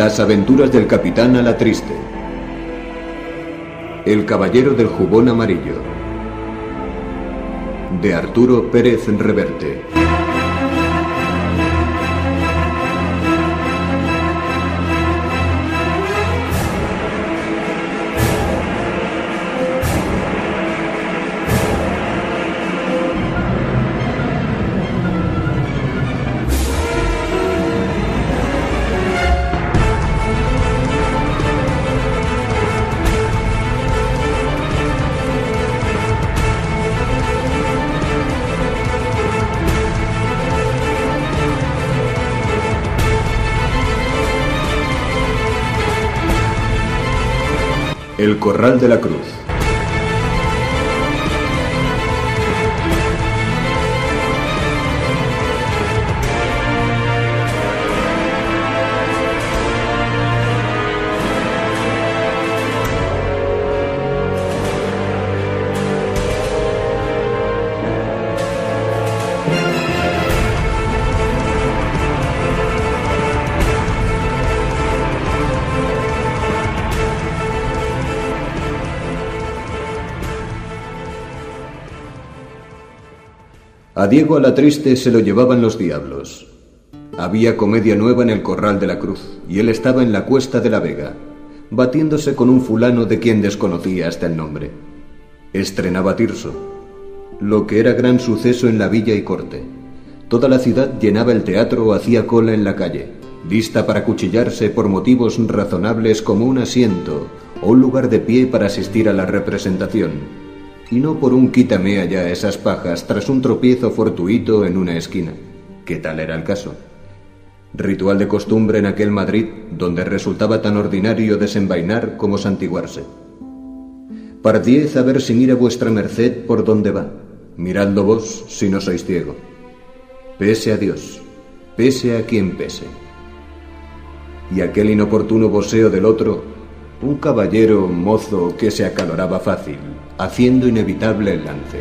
Las aventuras del capitán Alatriste. El caballero del jubón amarillo. De Arturo Pérez Reverte. El Corral de la Cruz. A Diego Alatriste se lo llevaban los diablos. Había comedia nueva en el Corral de la Cruz, y él estaba en la Cuesta de la Vega, batiéndose con un fulano de quien desconocía hasta el nombre. Estrenaba Tirso, lo que era gran suceso en la villa y corte. Toda la ciudad llenaba el teatro o hacía cola en la calle, lista para cuchillarse por motivos razonables como un asiento o un lugar de pie para asistir a la representación. Y no por un quítame allá esas pajas tras un tropiezo fortuito en una esquina, que tal era el caso. Ritual de costumbre en aquel Madrid donde resultaba tan ordinario desenvainar como santiguarse. Pardiez a ver si mira vuestra merced por dónde va, miradlo vos si no sois ciego. Pese a Dios, pese a quien pese. Y aquel inoportuno voseo del otro, un caballero mozo que se acaloraba fácil, haciendo inevitable el lance.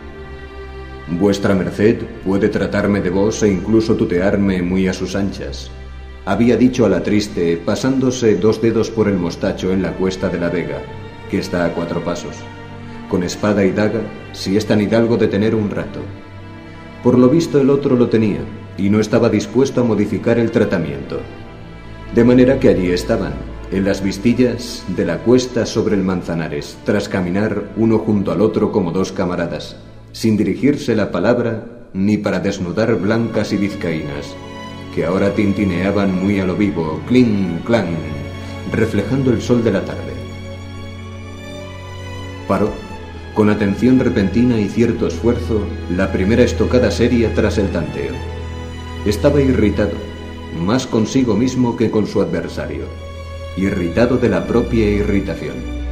Vuestra merced puede tratarme de vos e incluso tutearme muy a sus anchas, había dicho Alatriste, pasándose 2 dedos por el mostacho en la Cuesta de la Vega, que está a 4 pasos, con espada y daga, si es tan hidalgo de tener un rato. Por lo visto el otro lo tenía, y no estaba dispuesto a modificar el tratamiento. De manera que allí estaban, en las vistillas de la cuesta sobre el Manzanares, tras caminar uno junto al otro como 2 camaradas, sin dirigirse la palabra ni para desnudar blancas y vizcaínas, que ahora tintineaban muy a lo vivo, clink, clang, reflejando el sol de la tarde. Paró, con atención repentina y cierto esfuerzo, la primera estocada seria tras el tanteo. Estaba irritado, más consigo mismo que con su adversario. Irritado de la propia irritación.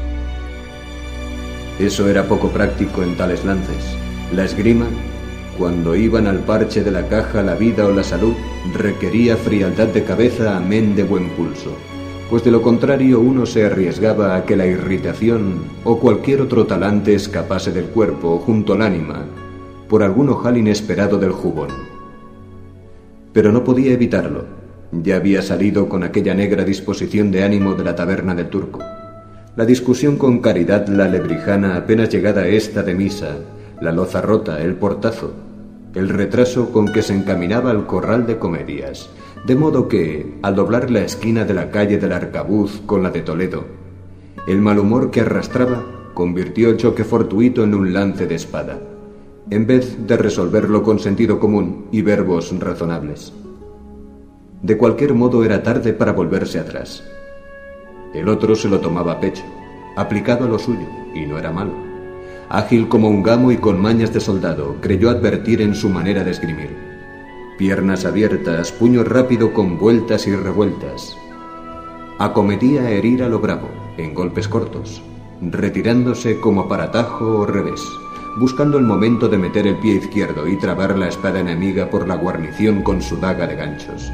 Eso era poco práctico en tales lances. La esgrima, cuando iban al parche de la caja la vida o la salud, requería frialdad de cabeza amén de buen pulso, pues de lo contrario uno se arriesgaba a que la irritación o cualquier otro talante escapase del cuerpo junto al ánima por algún ojal inesperado del jubón. Pero no podía evitarlo. Ya había salido con aquella negra disposición de ánimo de la taberna del Turco. La discusión con Caridad la lebrijana apenas llegada esta de misa, la loza rota, el portazo, el retraso con que se encaminaba al corral de comedias, de modo que, al doblar la esquina de la calle del Arcabuz con la de Toledo, el mal humor que arrastraba convirtió el choque fortuito en un lance de espada, en vez de resolverlo con sentido común y verbos razonables. De cualquier modo era tarde para volverse atrás. El otro se lo tomaba a pecho, aplicado a lo suyo, y no era malo. Ágil como un gamo y con mañas de soldado, creyó advertir en su manera de esgrimir. Piernas abiertas, puño rápido con vueltas y revueltas. Acometía a herir a lo bravo, en golpes cortos, retirándose como aparatajo o revés, buscando el momento de meter el pie izquierdo y trabar la espada enemiga por la guarnición con su daga de ganchos.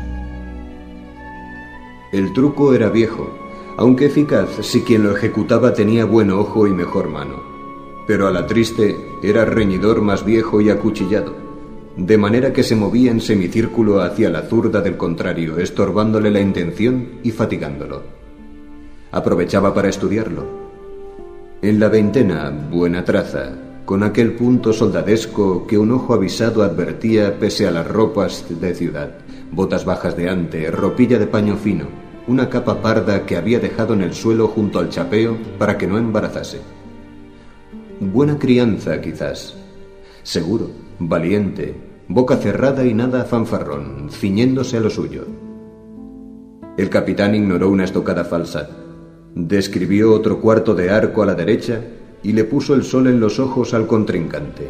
El truco era viejo, aunque eficaz si quien lo ejecutaba tenía buen ojo y mejor mano. Pero Alatriste era reñidor más viejo y acuchillado, de manera que se movía en semicírculo hacia la zurda del contrario, estorbándole la intención y fatigándolo. Aprovechaba para estudiarlo. En la veintena, buena traza, con aquel punto soldadesco que un ojo avisado advertía pese a las ropas de ciudad, botas bajas de ante, ropilla de paño fino, una capa parda que había dejado en el suelo junto al chapeo para que no embarazase. Buena crianza, quizás. Seguro, valiente, boca cerrada y nada fanfarrón, ciñéndose a lo suyo. El capitán ignoró una estocada falsa. Describió otro cuarto de arco a la derecha y le puso el sol en los ojos al contrincante.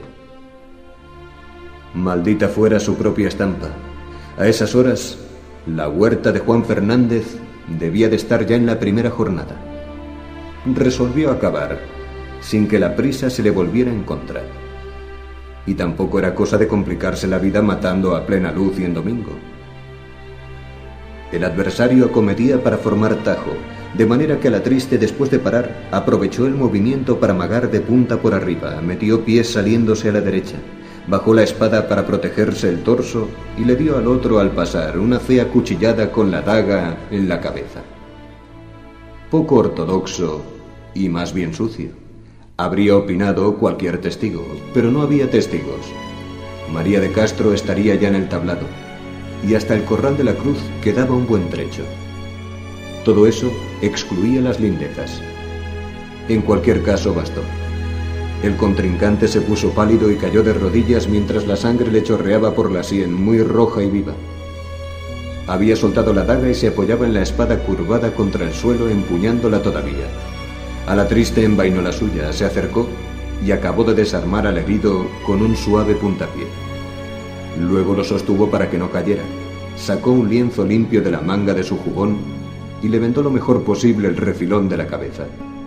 Maldita fuera su propia estampa. A esas horas, la huerta de Juan Fernández debía de estar ya en la primera jornada. Resolvió acabar, sin que la prisa se le volviera en contra. Y tampoco era cosa de complicarse la vida matando a plena luz y en domingo. El adversario acometía para formar tajo, de manera que Alatriste, después de parar, aprovechó el movimiento para amagar de punta por arriba, metió pies saliéndose a la derecha, bajó la espada para protegerse el torso y le dio al otro al pasar una fea cuchillada con la daga en la cabeza. Poco ortodoxo y más bien sucio. Habría opinado cualquier testigo, pero no había testigos. María de Castro estaría ya en el tablado, y hasta el Corral de la Cruz quedaba un buen trecho. Todo eso excluía las lindezas. En cualquier caso bastó. El contrincante se puso pálido y cayó de rodillas mientras la sangre le chorreaba por la sien, muy roja y viva. Había soltado la daga y se apoyaba en la espada curvada contra el suelo, empuñándola todavía. Alatriste envainó la suya, se acercó y acabó de desarmar al herido con un suave puntapié. Luego lo sostuvo para que no cayera. Sacó un lienzo limpio de la manga de su jubón y le vendó lo mejor posible el refilón de la cabeza.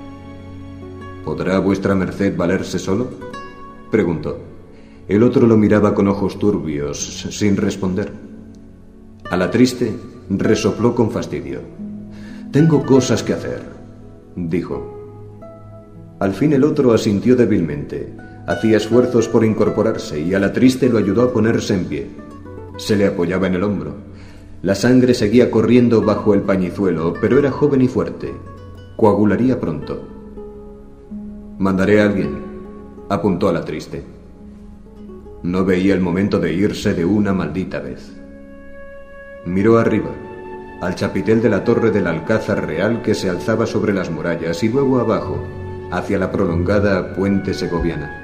¿Podrá vuestra merced valerse solo?, preguntó. El otro lo miraba con ojos turbios, sin responder. Alatriste resopló con fastidio. «Tengo cosas que hacer», dijo. Al fin el otro asintió débilmente. Hacía esfuerzos por incorporarse y Alatriste lo ayudó a ponerse en pie. Se le apoyaba en el hombro. La sangre seguía corriendo bajo el pañizuelo, pero era joven y fuerte. Coagularía pronto. «Mandaré a alguien», apuntó Alatriste. No veía el momento de irse de una maldita vez. Miró arriba, al chapitel de la torre del Alcázar Real que se alzaba sobre las murallas, y luego abajo, hacia la prolongada puente segoviana.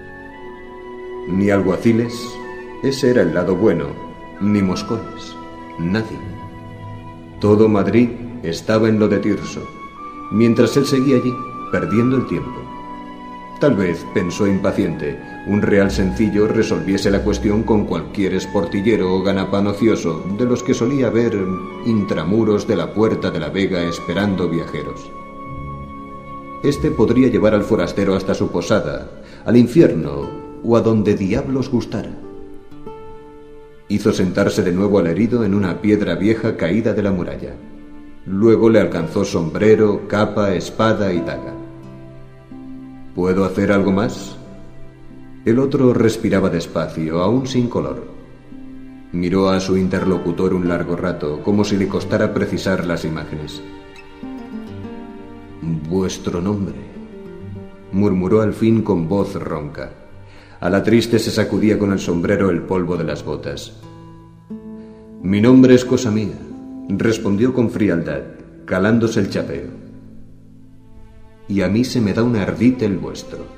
Ni alguaciles, ese era el lado bueno, ni moscones, nadie. Todo Madrid estaba en lo de Tirso, mientras él seguía allí, perdiendo el tiempo. Tal vez, pensó impaciente, un real sencillo resolviese la cuestión con cualquier esportillero o ganapán ocioso de los que solía ver intramuros de la Puerta de la Vega esperando viajeros. Este podría llevar al forastero hasta su posada, al infierno o a donde diablos gustara. Hizo sentarse de nuevo al herido en una piedra vieja caída de la muralla. Luego le alcanzó sombrero, capa, espada y daga. ¿Puedo hacer algo más?, El otro respiraba despacio, aún sin color. Miró a su interlocutor un largo rato, como si le costara precisar las imágenes. «Vuestro nombre», murmuró al fin con voz ronca. Alatriste se sacudía con el sombrero el polvo de las botas. «Mi nombre es cosa mía», respondió con frialdad, calándose el chapeo. «Y a mí se me da un ardite el vuestro».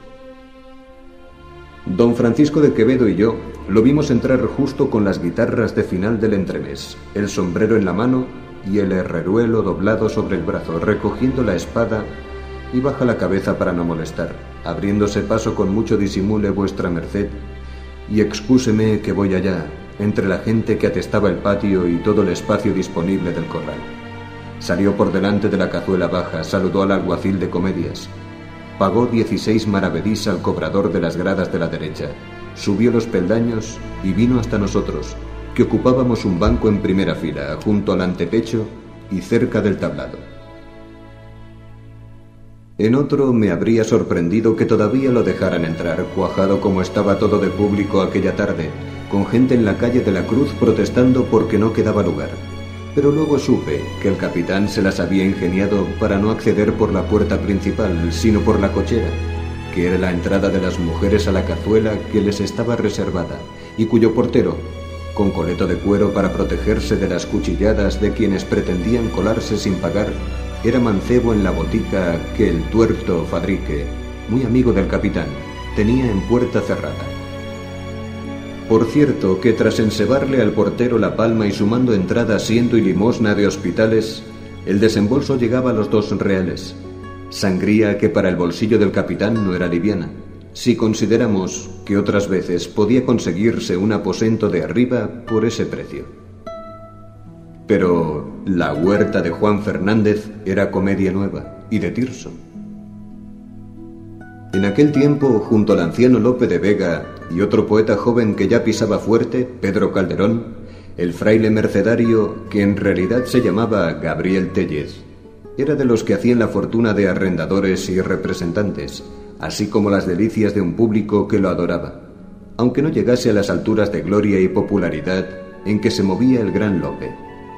Don Francisco de Quevedo y yo lo vimos entrar justo con las guitarras de final del entremés, el sombrero en la mano y el herreruelo doblado sobre el brazo, recogiendo la espada y baja la cabeza para no molestar, abriéndose paso con mucho disimule vuestra merced, y excúseme que voy allá, entre la gente que atestaba el patio y todo el espacio disponible del corral. Salió por delante de la cazuela baja, saludó al alguacil de comedias, pagó 16 maravedís al cobrador de las gradas de la derecha, subió los peldaños y vino hasta nosotros, que ocupábamos un banco en primera fila, junto al antepecho y cerca del tablado. En otro me habría sorprendido que todavía lo dejaran entrar, cuajado como estaba todo de público aquella tarde, con gente en la calle de la Cruz protestando porque no quedaba lugar. Pero luego supe que el capitán se las había ingeniado para no acceder por la puerta principal, sino por la cochera, que era la entrada de las mujeres a la cazuela que les estaba reservada, y cuyo portero, con coleto de cuero para protegerse de las cuchilladas de quienes pretendían colarse sin pagar, era mancebo en la botica que el tuerto Fadrique, muy amigo del capitán, tenía en puerta cerrada. Por cierto que tras ensebarle al portero la palma y sumando entrada, asiento y limosna de hospitales, el desembolso llegaba a los 2 reales, sangría que para el bolsillo del capitán no era liviana, si consideramos que otras veces podía conseguirse un aposento de arriba por ese precio. Pero La huerta de Juan Fernández era comedia nueva y de Tirso. En aquel tiempo, junto al anciano Lope de Vega y otro poeta joven que ya pisaba fuerte, Pedro Calderón, el fraile mercedario, que en realidad se llamaba Gabriel Tellez, era de los que hacían la fortuna de arrendadores y representantes, así como las delicias de un público que lo adoraba, aunque no llegase a las alturas de gloria y popularidad en que se movía el gran Lope.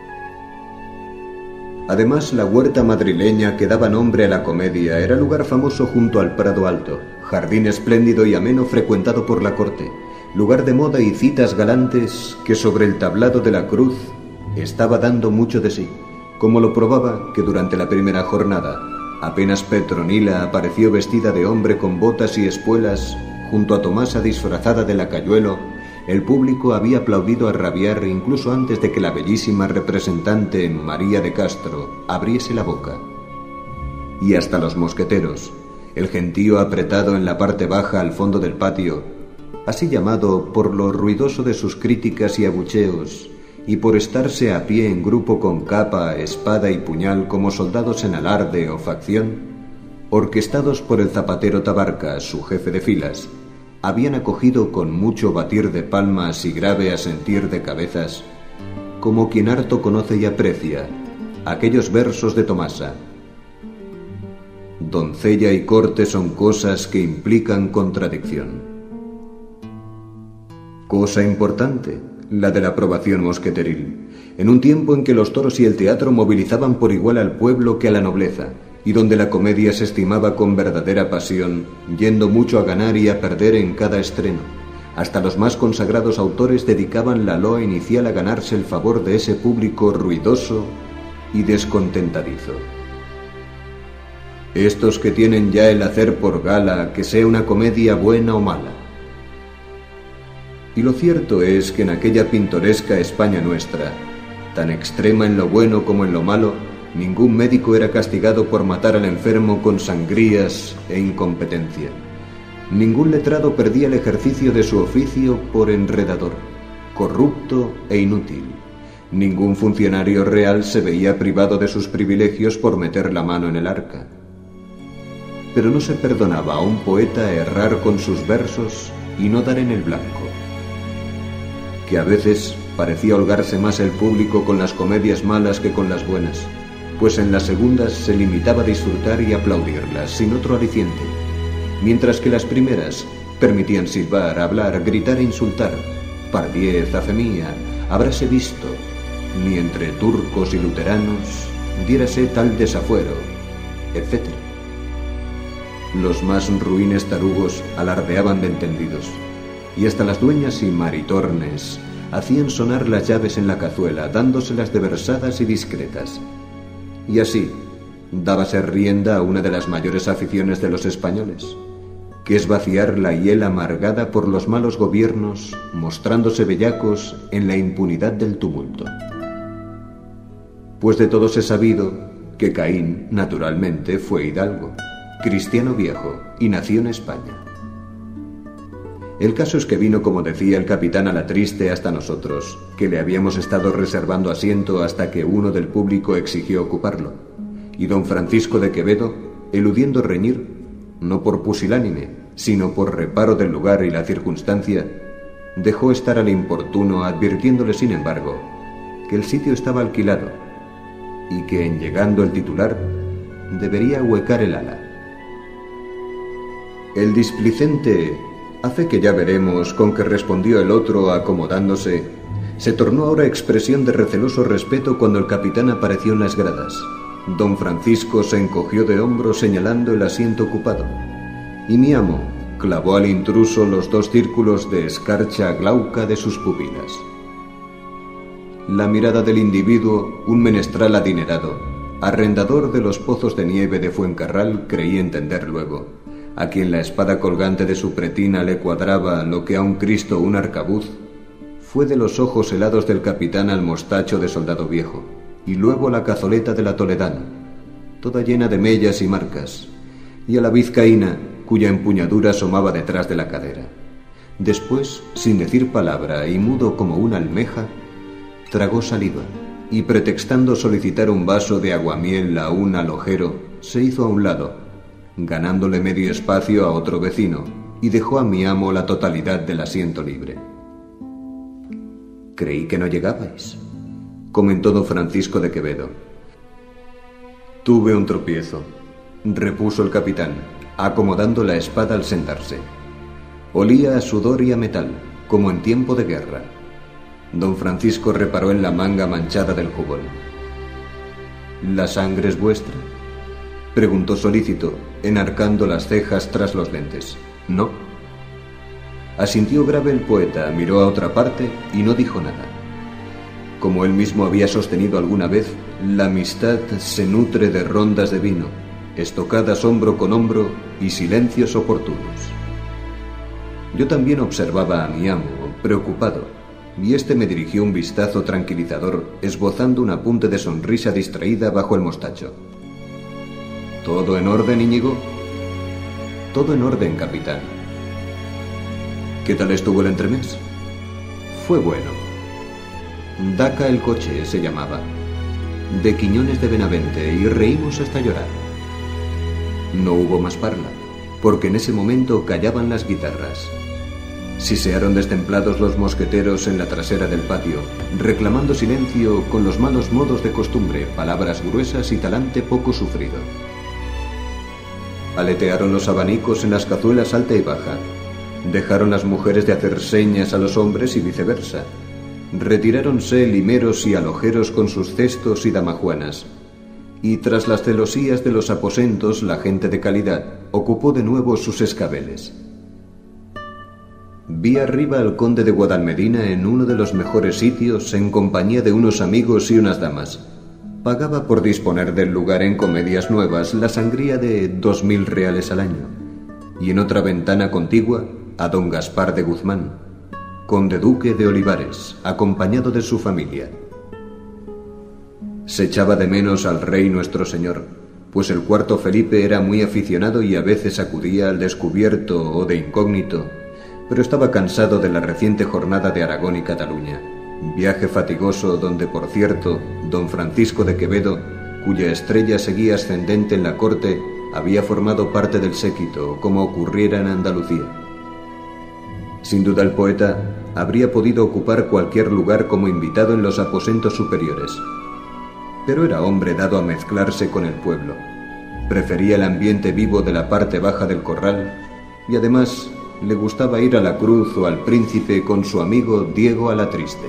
Además, la huerta madrileña que daba nombre a la comedia era lugar famoso junto al Prado Alto, jardín espléndido y ameno frecuentado por la corte, lugar de moda y citas galantes que sobre el tablado de la Cruz estaba dando mucho de sí, como lo probaba que durante la primera jornada, apenas Petronila apareció vestida de hombre con botas y espuelas junto a Tomasa disfrazada de lacayuelo. El público había aplaudido a rabiar incluso antes de que la bellísima representante María de Castro abriese la boca. Y hasta los mosqueteros, el gentío apretado en la parte baja al fondo del patio, así llamado por lo ruidoso de sus críticas y abucheos, y por estarse a pie en grupo con capa, espada y puñal como soldados en alarde o facción, orquestados por el zapatero Tabarca, su jefe de filas, habían acogido con mucho batir de palmas y grave asentir de cabezas, como quien harto conoce y aprecia, aquellos versos de Tomasa. Doncella y corte son cosas que implican contradicción. Cosa importante, la de la aprobación mosqueteril, en un tiempo en que los toros y el teatro movilizaban por igual al pueblo que a la nobleza, y donde la comedia se estimaba con verdadera pasión, yendo mucho a ganar y a perder en cada estreno. Hasta los más consagrados autores dedicaban la loa inicial a ganarse el favor de ese público ruidoso y descontentadizo. Estos que tienen ya el hacer por gala que sea una comedia buena o mala. Y lo cierto es que en aquella pintoresca España nuestra, tan extrema en lo bueno como en lo malo, ningún médico era castigado por matar al enfermo con sangrías e incompetencia. Ningún letrado perdía el ejercicio de su oficio por enredador, corrupto e inútil. Ningún funcionario real se veía privado de sus privilegios por meter la mano en el arca. Pero no se perdonaba a un poeta errar con sus versos y no dar en el blanco, que a veces parecía holgarse más el público con las comedias malas que con las buenas, pues en las segundas se limitaba a disfrutar y aplaudirlas sin otro aliciente, mientras que las primeras permitían silbar, hablar, gritar e insultar. Pardiez, a fe mía, habráse visto, ni entre turcos y luteranos diérase tal desafuero, etc. Los más ruines tarugos alardeaban de entendidos, y hasta las dueñas y maritornes hacían sonar las llaves en la cazuela, dándoselas de versadas y discretas. Y así dábase rienda a una de las mayores aficiones de los españoles, que es vaciar la hiel amargada por los malos gobiernos, mostrándose bellacos en la impunidad del tumulto. Pues de todos es sabido que Caín, naturalmente, fue hidalgo, cristiano viejo, y nació en España. El caso es que vino, como decía el capitán, a la triste hasta nosotros, que le habíamos estado reservando asiento hasta que uno del público exigió ocuparlo, y don Francisco de Quevedo, eludiendo reñir, no por pusilánime, sino por reparo del lugar y la circunstancia, dejó estar al importuno, advirtiéndole, sin embargo, que el sitio estaba alquilado, y que en llegando el titular, debería huecar el ala. El displicente A fe que ya veremos, con que respondió el otro acomodándose, se tornó ahora expresión de receloso respeto cuando el capitán apareció en las gradas. Don Francisco se encogió de hombros señalando el asiento ocupado, y mi amo clavó al intruso los 2 círculos de escarcha glauca de sus pupilas. La mirada del individuo, un menestral adinerado, arrendador de los pozos de nieve de Fuencarral, creí entender luego, a quien la espada colgante de su pretina le cuadraba lo que a un Cristo un arcabuz, fue de los ojos helados del capitán al mostacho de soldado viejo, y luego la cazoleta de la toledana, toda llena de mellas y marcas, y a la vizcaína, cuya empuñadura asomaba detrás de la cadera. Después, sin decir palabra y mudo como una almeja, tragó saliva, y pretextando solicitar un vaso de aguamiel a un alojero, se hizo a un lado, ganándole medio espacio a otro vecino, y dejó a mi amo la totalidad del asiento libre. «Creí que no llegabais», comentó don Francisco de Quevedo. «Tuve un tropiezo», repuso el capitán, acomodando la espada al sentarse. Olía a sudor y a metal, como en tiempo de guerra. Don Francisco reparó en la manga manchada del jubón. «¿La sangre es vuestra?», preguntó solícito, enarcando las cejas tras los lentes. «No». Asintió grave el poeta, miró a otra parte y no dijo nada. Como él mismo había sostenido alguna vez, la amistad se nutre de rondas de vino, estocadas hombro con hombro y silencios oportunos. Yo también observaba a mi amo, preocupado, y éste me dirigió un vistazo tranquilizador, esbozando un apunte de sonrisa distraída bajo el mostacho. «¿Todo en orden, Íñigo?» «Todo en orden, capitán». «¿Qué tal estuvo el entremés?» «Fue bueno. Daca el coche se llamaba, de Quiñones de Benavente, y reímos hasta llorar». No hubo más parla, porque en ese momento callaban las guitarras. Sisearon destemplados los mosqueteros en la trasera del patio, reclamando silencio con los malos modos de costumbre, palabras gruesas y talante poco sufrido. Aletearon los abanicos en las cazuelas alta y baja. Dejaron las mujeres de hacer señas a los hombres y viceversa. Retiráronse limeros y alojeros con sus cestos y damajuanas. Y tras las celosías de los aposentos, la gente de calidad ocupó de nuevo sus escabeles. Vi arriba al conde de Guadalmedina en uno de los mejores sitios, en compañía de unos amigos y unas damas. Pagaba por disponer del lugar en comedias nuevas la sangría de 2000 reales al año. Y en otra ventana contigua, a don Gaspar de Guzmán, conde duque de Olivares, acompañado de su familia. Se echaba de menos al rey nuestro señor, pues el cuarto Felipe era muy aficionado y a veces acudía al descubierto o de incógnito, pero estaba cansado de la reciente jornada de Aragón y Cataluña, viaje fatigoso donde, por cierto, don Francisco de Quevedo, cuya estrella seguía ascendente en la corte, había formado parte del séquito, como ocurriera en Andalucía. Sin duda el poeta habría podido ocupar cualquier lugar como invitado en los aposentos superiores, pero era hombre dado a mezclarse con el pueblo. Prefería el ambiente vivo de la parte baja del corral y además le gustaba ir a la Cruz o al Príncipe con su amigo Diego Alatriste.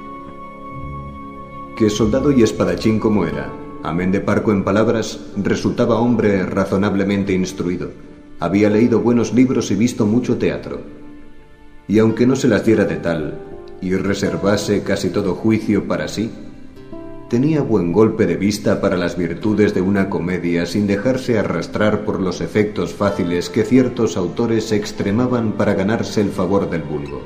Que soldado y espadachín como era, amén de parco en palabras, resultaba hombre razonablemente instruido. Había leído buenos libros y visto mucho teatro. Y aunque no se las diera de tal, y reservase casi todo juicio para sí, tenía buen golpe de vista para las virtudes de una comedia sin dejarse arrastrar por los efectos fáciles que ciertos autores extremaban para ganarse el favor del vulgo.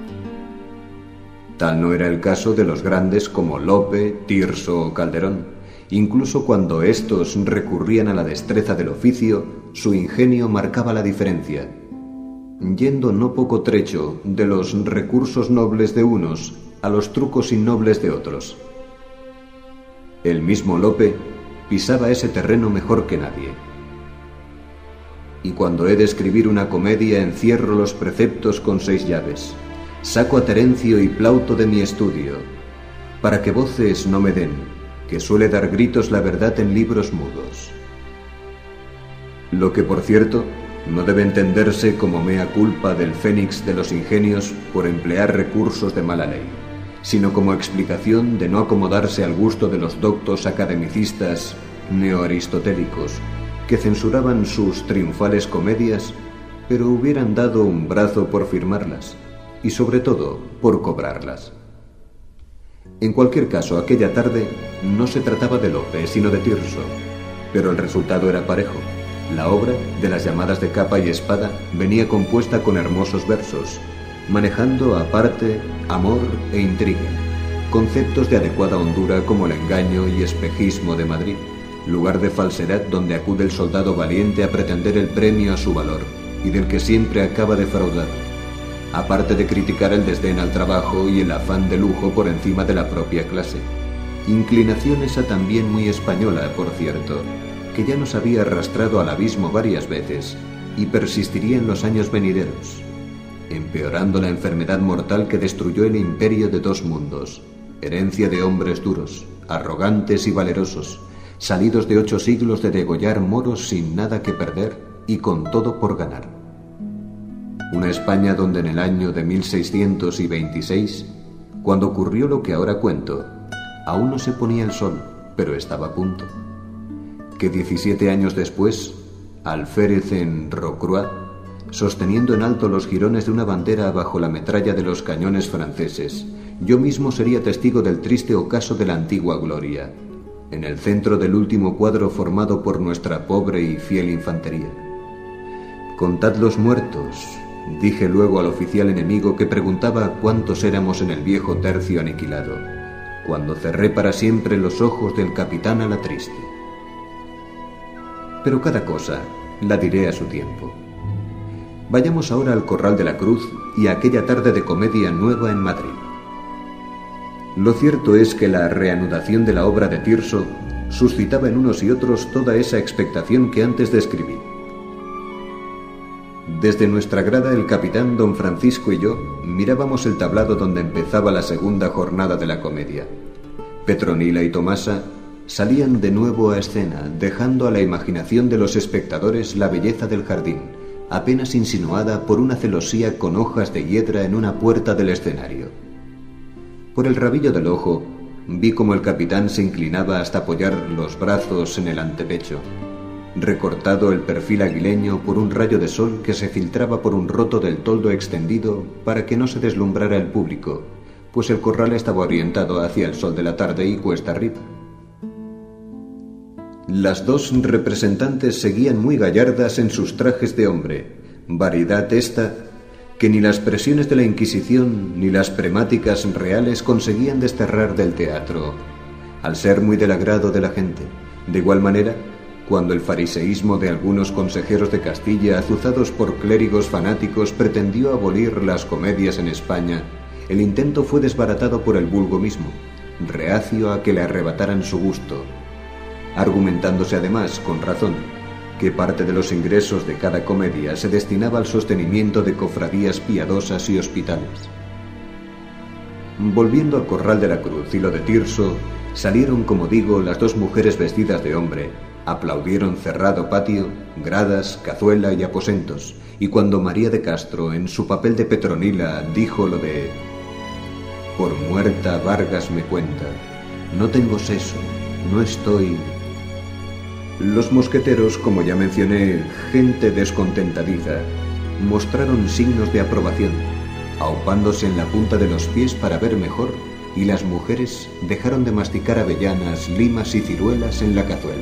Tal no era el caso de los grandes como Lope, Tirso o Calderón. Incluso cuando éstos recurrían a la destreza del oficio, su ingenio marcaba la diferencia, yendo no poco trecho de los recursos nobles de unos a los trucos innobles de otros. El mismo Lope pisaba ese terreno mejor que nadie. Y cuando he de escribir una comedia encierro los preceptos con 6 llaves, saco a Terencio y Plauto de mi estudio, para que voces no me den, que suele dar gritos la verdad en libros mudos. Lo que, por cierto, no debe entenderse como mea culpa del fénix de los ingenios por emplear recursos de mala ley, sino como explicación de no acomodarse al gusto de los doctos academicistas neoaristotélicos, que censuraban sus triunfales comedias, pero hubieran dado un brazo por firmarlas, y sobre todo por cobrarlas. En cualquier caso, aquella tarde no se trataba de Lope, sino de Tirso, pero el resultado era parejo. La obra, de las llamadas de capa y espada, venía compuesta con hermosos versos, manejando aparte amor e intriga, conceptos de adecuada hondura como el engaño y espejismo de Madrid, lugar de falsedad donde acude el soldado valiente a pretender el premio a su valor y del que siempre acaba defraudado, aparte de criticar el desdén al trabajo y el afán de lujo por encima de la propia clase. Inclinación esa también muy española, por cierto, que ya nos había arrastrado al abismo varias veces y persistiría en los años venideros, empeorando la enfermedad mortal que destruyó el imperio de dos mundos, herencia de hombres duros, arrogantes y valerosos, salidos de 8 siglos de degollar moros sin nada que perder y con todo por ganar. Una España donde en el año de 1626, cuando ocurrió lo que ahora cuento, aún no se ponía el sol, pero estaba a punto. Que 17 años después, alférez en Rocroi, sosteniendo en alto los jirones de una bandera bajo la metralla de los cañones franceses, yo mismo sería testigo del triste ocaso de la antigua gloria, en el centro del último cuadro formado por nuestra pobre y fiel infantería. «Contad los muertos», dije luego al oficial enemigo que preguntaba cuántos éramos en el viejo tercio aniquilado, cuando cerré para siempre los ojos del capitán a la triste. Pero cada cosa la diré a su tiempo. Vayamos ahora al Corral de la Cruz y a aquella tarde de comedia nueva en Madrid. Lo cierto es que la reanudación de la obra de Tirso suscitaba en unos y otros toda esa expectación que antes describí. Desde nuestra grada el capitán don Francisco y yo mirábamos el tablado donde empezaba la segunda jornada de la comedia. Petronila y Tomasa salían de nuevo a escena, dejando a la imaginación de los espectadores la belleza del jardín, apenas insinuada por una celosía con hojas de hiedra en una puerta del escenario. Por el rabillo del ojo vi como el capitán se inclinaba hasta apoyar los brazos en el antepecho, recortado el perfil aguileño por un rayo de sol que se filtraba por un roto del toldo extendido para que no se deslumbrara el público, pues el corral estaba orientado hacia el sol de la tarde y cuesta arriba. Las dos representantes seguían muy gallardas en sus trajes de hombre, variedad esta que ni las presiones de la Inquisición ni las premáticas reales conseguían desterrar del teatro, al ser muy del agrado de la gente. De igual manera, cuando el fariseísmo de algunos consejeros de Castilla, azuzados por clérigos fanáticos, pretendió abolir las comedias en España, el intento fue desbaratado por el vulgo mismo, reacio a que le arrebataran su gusto, argumentándose además, con razón, que parte de los ingresos de cada comedia se destinaba al sostenimiento de cofradías piadosas y hospitales. Volviendo al Corral de la Cruz y lo de Tirso, salieron, como digo, las dos mujeres vestidas de hombre, aplaudieron cerrado patio, gradas, cazuela y aposentos, y cuando María de Castro, en su papel de Petronila, dijo lo de «Por muerta Vargas me cuenta, no tengo seso, no estoy...», los mosqueteros, como ya mencioné, gente descontentadiza, mostraron signos de aprobación, aupándose en la punta de los pies para ver mejor, y las mujeres dejaron de masticar avellanas, limas y ciruelas en la cazuela.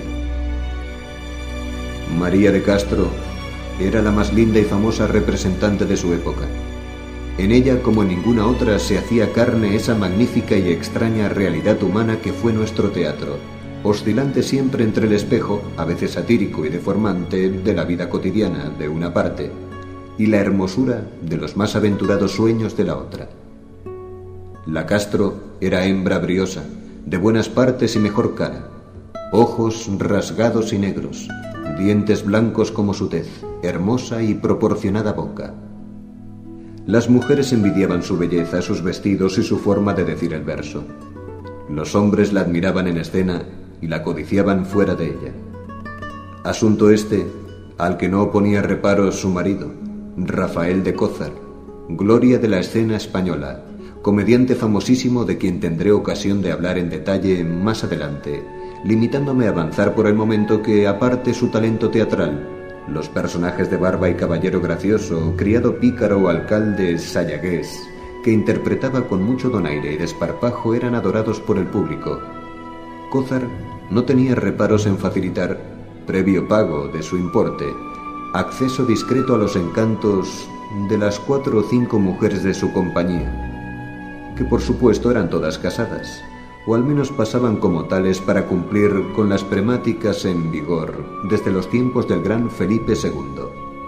María de Castro era la más linda y famosa representante de su época. En ella, como en ninguna otra, se hacía carne esa magnífica y extraña realidad humana que fue nuestro teatro, oscilante siempre entre el espejo, a veces satírico y deformante, de la vida cotidiana de una parte, y la hermosura de los más aventurados sueños de la otra. La Castro era hembra briosa, de buenas partes y mejor cara, ojos rasgados y negros, dientes blancos como su tez, hermosa y proporcionada boca. Las mujeres envidiaban su belleza, sus vestidos y su forma de decir el verso. Los hombres la admiraban en escena y la codiciaban fuera de ella. Asunto este al que no oponía reparos su marido, Rafael de Cózar, gloria de la escena española, comediante famosísimo de quien tendré ocasión de hablar en detalle más adelante, limitándome a avanzar por el momento que, aparte su talento teatral, los personajes de barba y caballero gracioso, criado pícaro o alcalde sayagués, que interpretaba con mucho donaire y desparpajo, eran adorados por el público. Cózar no tenía reparos en facilitar, previo pago de su importe, acceso discreto a los encantos de las 4 o 5 mujeres de su compañía, que por supuesto eran todas casadas, o al menos pasaban como tales para cumplir con las premáticas en vigor desde los tiempos del gran Felipe II.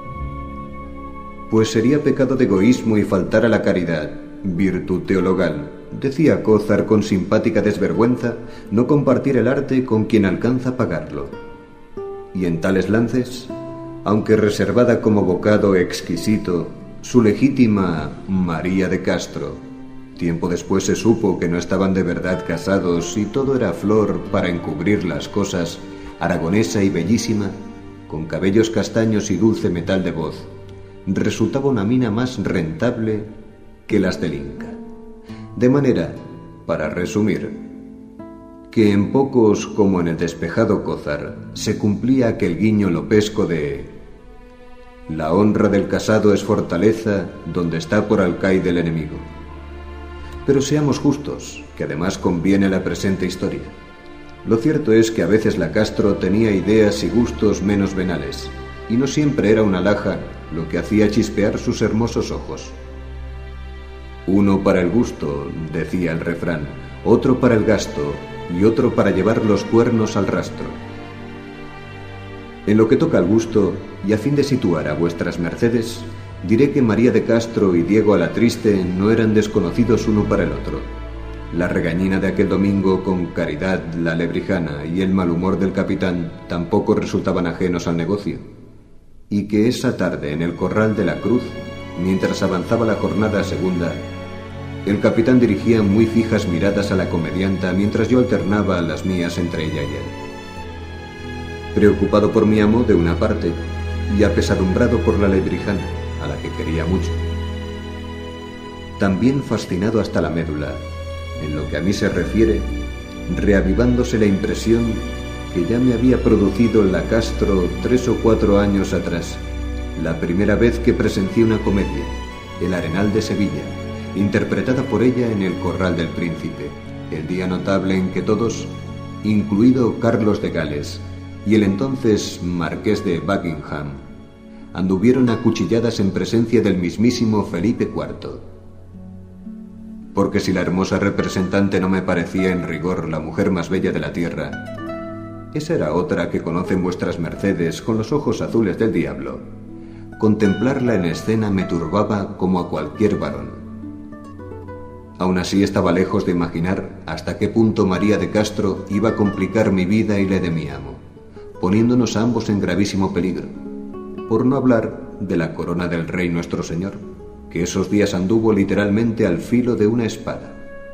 Pues sería pecado de egoísmo y faltar a la caridad, virtud teologal, decía Cózar con simpática desvergüenza, no compartir el arte con quien alcanza a pagarlo. Y en tales lances, aunque reservada como bocado exquisito, su legítima María de Castro, tiempo después se supo que no estaban de verdad casados y todo era flor para encubrir las cosas, aragonesa y bellísima, con cabellos castaños y dulce metal de voz, resultaba una mina más rentable que las del Inca. De manera, para resumir, que en pocos como en el despejado Cózar se cumplía aquel guiño lopesco de «La honra del casado es fortaleza donde está por alcaide el enemigo». Pero seamos justos, que además conviene la presente historia. Lo cierto es que a veces la Castro tenía ideas y gustos menos venales, y no siempre era una alhaja lo que hacía chispear sus hermosos ojos. Uno para el gusto, decía el refrán, otro para el gasto y otro para llevar los cuernos al rastro. En lo que toca al gusto, y a fin de situar a vuestras mercedes, diré que María de Castro y Diego Alatriste no eran desconocidos uno para el otro. La regañina de aquel domingo con Caridad la lebrijana y el mal humor del capitán tampoco resultaban ajenos al negocio, y que esa tarde en el Corral de la Cruz, mientras avanzaba la jornada segunda, el capitán dirigía muy fijas miradas a la comedianta mientras yo alternaba las mías entre ella y él. Preocupado por mi amo de una parte y apesadumbrado por la lebrijana, a la que quería mucho. También fascinado hasta la médula, en lo que a mí se refiere, reavivándose la impresión que ya me había producido la Castro 3 o 4 años atrás, la primera vez que presencié una comedia, El Arenal de Sevilla, interpretada por ella en el Corral del Príncipe, el día notable en que todos, incluido Carlos de Gales y el entonces Marqués de Buckingham, anduvieron a cuchilladas en presencia del mismísimo Felipe IV. Porque si la hermosa representante no me parecía en rigor la mujer más bella de la tierra, esa era otra que conocen vuestras mercedes con los ojos azules del diablo. Contemplarla en escena me turbaba como a cualquier varón. Aún así estaba lejos de imaginar hasta qué punto María de Castro iba a complicar mi vida y la de mi amo, poniéndonos a ambos en gravísimo peligro, por no hablar de la corona del rey nuestro señor, que esos días anduvo literalmente al filo de una espada.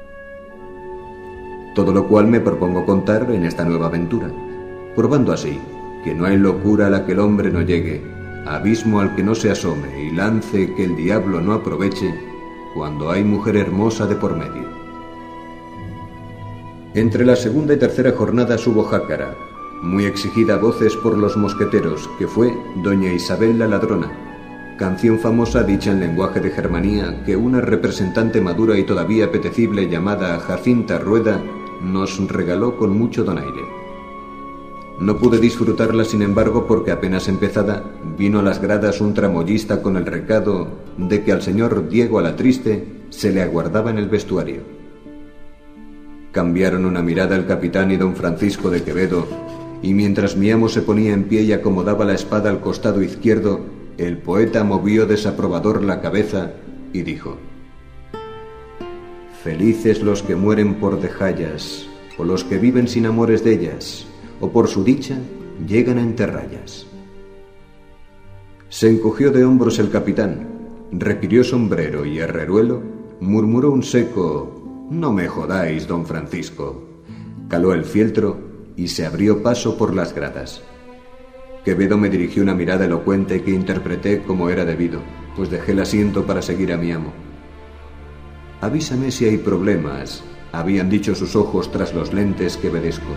Todo lo cual me propongo contar en esta nueva aventura, probando así que no hay locura a la que el hombre no llegue, abismo al que no se asome y lance que el diablo no aproveche cuando hay mujer hermosa de por medio. Entre la segunda y tercera jornada hubo jácara, muy exigida a voces por los mosqueteros, que fue Doña Isabel la Ladrona, canción famosa dicha en lenguaje de Germanía que una representante madura y todavía apetecible llamada Jacinta Rueda nos regaló con mucho donaire. No pude disfrutarla, sin embargo, porque apenas empezada vino a las gradas un tramoyista con el recado de que al señor Diego Alatriste se le aguardaba en el vestuario. Cambiaron una mirada el capitán y don Francisco de Quevedo, y mientras mi amo se ponía en pie y acomodaba la espada al costado izquierdo, el poeta movió desaprobador la cabeza y dijo: «Felices los que mueren por dejallas, o los que viven sin amores de ellas, o por su dicha llegan a enterrallas». Se encogió de hombros el capitán, repirió sombrero y herreruelo, murmuró un seco «No me jodáis, don Francisco», caló el fieltro y se abrió paso por las gradas. Quevedo me dirigió una mirada elocuente que interpreté como era debido, pues dejé el asiento para seguir a mi amo. «Avísame si hay problemas», habían dicho sus ojos tras los lentes quevedescos.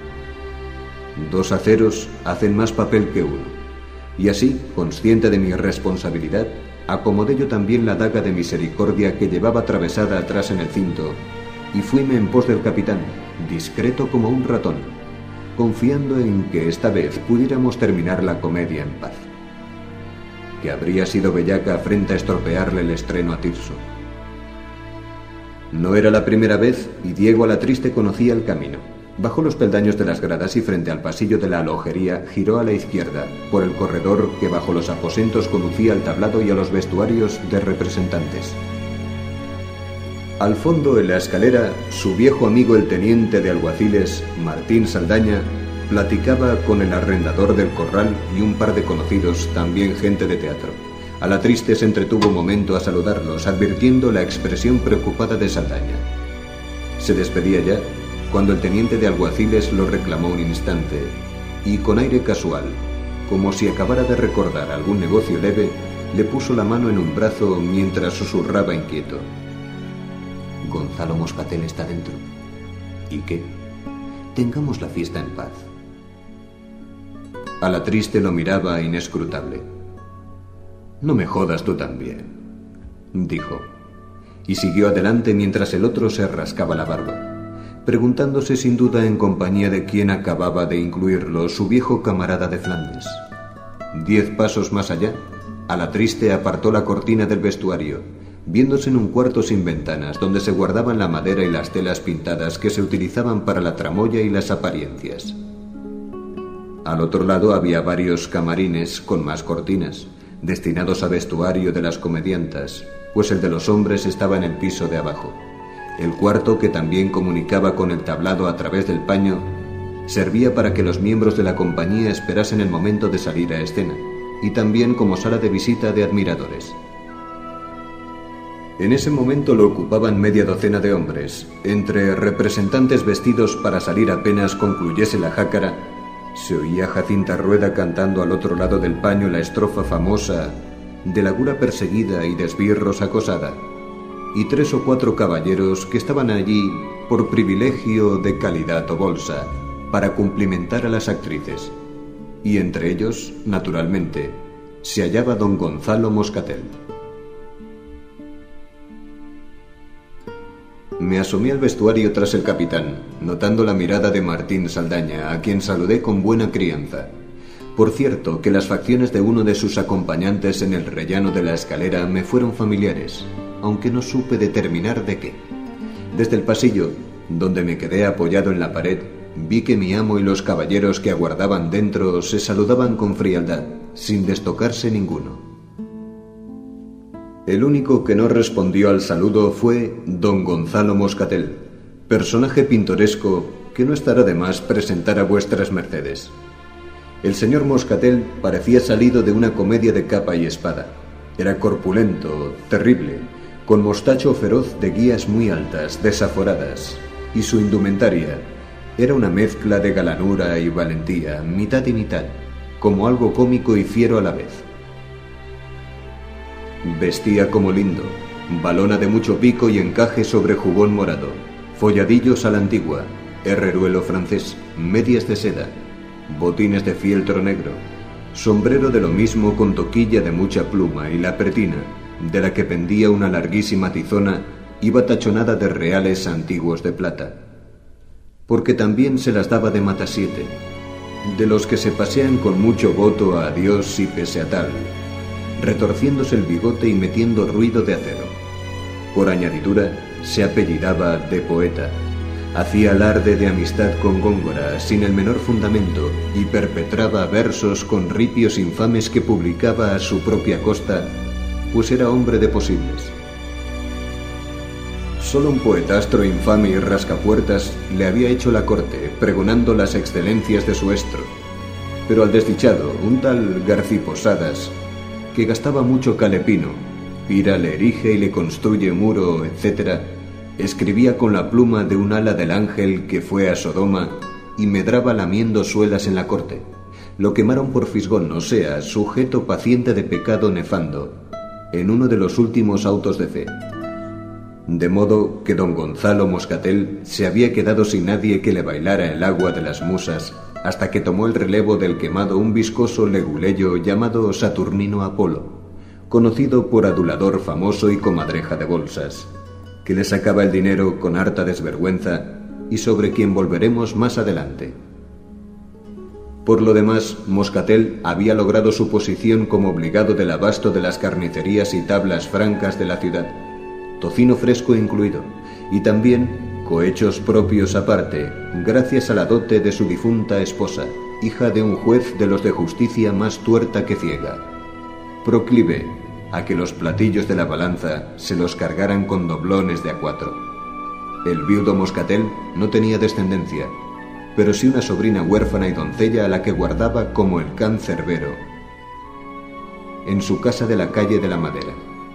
2 aceros hacen más papel que uno, y así, consciente de mi responsabilidad, acomodé yo también la daga de misericordia que llevaba atravesada atrás en el cinto, y fuime en pos del capitán, discreto como un ratón, confiando en que esta vez pudiéramos terminar la comedia en paz. Que habría sido bellaca frente a estropearle el estreno a Tirso. No era la primera vez y Diego Alatriste conocía el camino. Bajó los peldaños de las gradas y frente al pasillo de la alojería giró a la izquierda, por el corredor que bajo los aposentos conducía al tablado y a los vestuarios de representantes. Al fondo, en la escalera, su viejo amigo el teniente de alguaciles, Martín Saldaña, platicaba con el arrendador del corral y un par de conocidos, también gente de teatro. Alatriste se entretuvo un momento a saludarlos, advirtiendo la expresión preocupada de Saldaña. Se despedía ya, cuando el teniente de alguaciles lo reclamó un instante, y con aire casual, como si acabara de recordar algún negocio leve, le puso la mano en un brazo mientras susurraba inquieto. «Gonzalo Moscatel está dentro. ¿Y qué? Tengamos la fiesta en paz». Alatriste lo miraba inescrutable. «No me jodas tú también», dijo, y siguió adelante mientras el otro se rascaba la barba, preguntándose sin duda en compañía de quien acababa de incluirlo, su viejo camarada de Flandes. 10 pasos más allá, Alatriste apartó la cortina del vestuario, viéndose en un cuarto sin ventanas, donde se guardaban la madera y las telas pintadas que se utilizaban para la tramoya y las apariencias. Al otro lado había varios camarines con más cortinas, destinados a vestuario de las comediantas, pues el de los hombres estaba en el piso de abajo. El cuarto, que también comunicaba con el tablado a través del paño, servía para que los miembros de la compañía esperasen el momento de salir a escena, y también como sala de visita de admiradores. En ese momento lo ocupaban media docena de hombres, entre representantes vestidos para salir apenas concluyese la jácara. Se oía Jacinta Rueda cantando al otro lado del paño la estrofa famosa de la gula perseguida y de esbirros acosada, y 3 o 4 caballeros que estaban allí por privilegio de calidad o bolsa, para cumplimentar a las actrices, y entre ellos, naturalmente, se hallaba don Gonzalo Moscatel. Me asomé al vestuario tras el capitán, notando la mirada de Martín Saldaña, a quien saludé con buena crianza. Por cierto, que las facciones de uno de sus acompañantes en el rellano de la escalera me fueron familiares, aunque no supe determinar de qué. Desde el pasillo, donde me quedé apoyado en la pared, vi que mi amo y los caballeros que aguardaban dentro se saludaban con frialdad, sin destocarse ninguno. El único que no respondió al saludo fue don Gonzalo Moscatel, personaje pintoresco que no estará de más presentar a vuestras mercedes. El señor Moscatel parecía salido de una comedia de capa y espada. Era corpulento, terrible, con mostacho feroz de guías muy altas, desaforadas, y su indumentaria era una mezcla de galanura y valentía, mitad y mitad, como algo cómico y fiero a la vez. Vestía como lindo, valona de mucho pico y encaje sobre jubón morado, folladillos a la antigua, herreruelo francés, medias de seda, botines de fieltro negro, sombrero de lo mismo con toquilla de mucha pluma y la pretina, de la que pendía una larguísima tizona, iba tachonada de reales antiguos de plata, porque también se las daba de matasiete, de los que se pasean con mucho voto a Dios y pese a tal, retorciéndose el bigote y metiendo ruido de acero. Por añadidura, se apellidaba de poeta. Hacía alarde de amistad con Góngora sin el menor fundamento y perpetraba versos con ripios infames que publicaba a su propia costa, pues era hombre de posibles. Solo un poetastro infame y rascapuertas le había hecho la corte, pregonando las excelencias de su estro. Pero al desdichado, un tal Garciposadas, que gastaba mucho calepino, Pira le erige y le construye muro, etc., escribía con la pluma de un ala del ángel que fue a Sodoma y medraba lamiendo suelas en la corte, Lo quemaron por fisgón, o sea, sujeto paciente de pecado nefando, en uno de los últimos autos de fe. De modo que don Gonzalo Moscatel se había quedado sin nadie que le bailara el agua de las musas hasta que tomó el relevo del quemado un viscoso leguleyo llamado Saturnino Apolo, conocido por adulador famoso y comadreja de bolsas, que le sacaba el dinero con harta desvergüenza y sobre quien volveremos más adelante. Por lo demás, Moscatel había logrado su posición como obligado del abasto de las carnicerías y tablas francas de la ciudad, tocino fresco incluido, y también cohechos propios aparte, gracias a la dote de su difunta esposa, hija de un juez de los de justicia más tuerta que ciega, proclive a que los platillos de la balanza se los cargaran con doblones de A4. El viudo Moscatel no tenía descendencia, pero sí una sobrina huérfana y doncella a la que guardaba como el can cerbero en su casa de la calle de la Madera.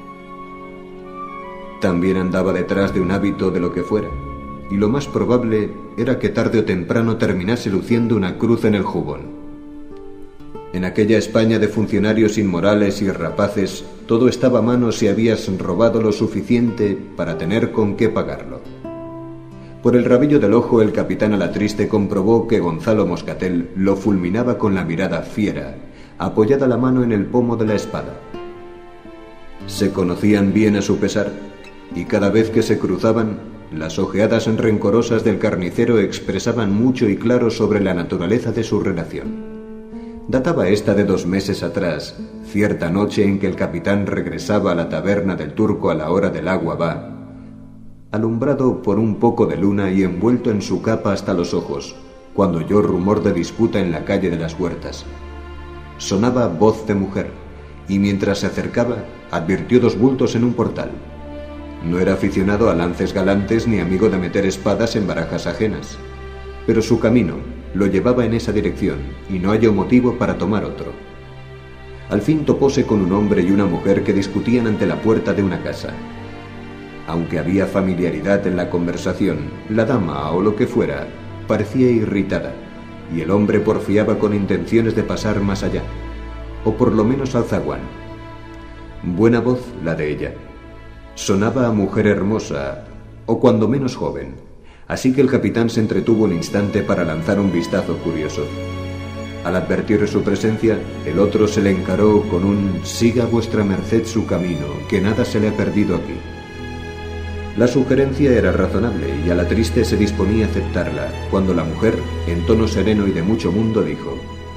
También andaba detrás de un hábito de lo que fuera, y lo más probable era que tarde o temprano terminase luciendo una cruz en el jubón. En aquella España de funcionarios inmorales y rapaces, todo estaba a mano si habías robado lo suficiente para tener con qué pagarlo. Por el rabillo del ojo, el capitán Alatriste comprobó que Gonzalo Moscatel lo fulminaba con la mirada fiera, apoyada la mano en el pomo de la espada. Se conocían bien a su pesar, y cada vez que se cruzaban, las ojeadas rencorosas del carnicero expresaban mucho y claro sobre la naturaleza de su relación. Databa esta de 2 meses atrás, cierta noche en que el capitán regresaba a la taberna del Turco a la hora del agua va, alumbrado por un poco de luna y envuelto en su capa hasta los ojos, cuando oyó rumor de disputa en la calle de las Huertas. Sonaba voz de mujer, y mientras se acercaba, advirtió 2 bultos en un portal. No era aficionado a lances galantes ni amigo de meter espadas en barajas ajenas, pero su camino lo llevaba en esa dirección y no halló motivo para tomar otro. Al fin topóse con un hombre y una mujer que discutían ante la puerta de una casa. Aunque había familiaridad en la conversación, la dama, o lo que fuera, parecía irritada, y el hombre porfiaba con intenciones de pasar más allá, o por lo menos al zaguán. Buena voz la de ella. Sonaba a mujer hermosa, o cuando menos joven, así que el capitán se entretuvo un instante para lanzar un vistazo curioso. Al advertir su presencia, el otro se le encaró con un «Siga vuestra merced su camino, que nada se le ha perdido aquí». La sugerencia era razonable y Alatriste se disponía a aceptarla, cuando la mujer, en tono sereno y de mucho mundo, dijo: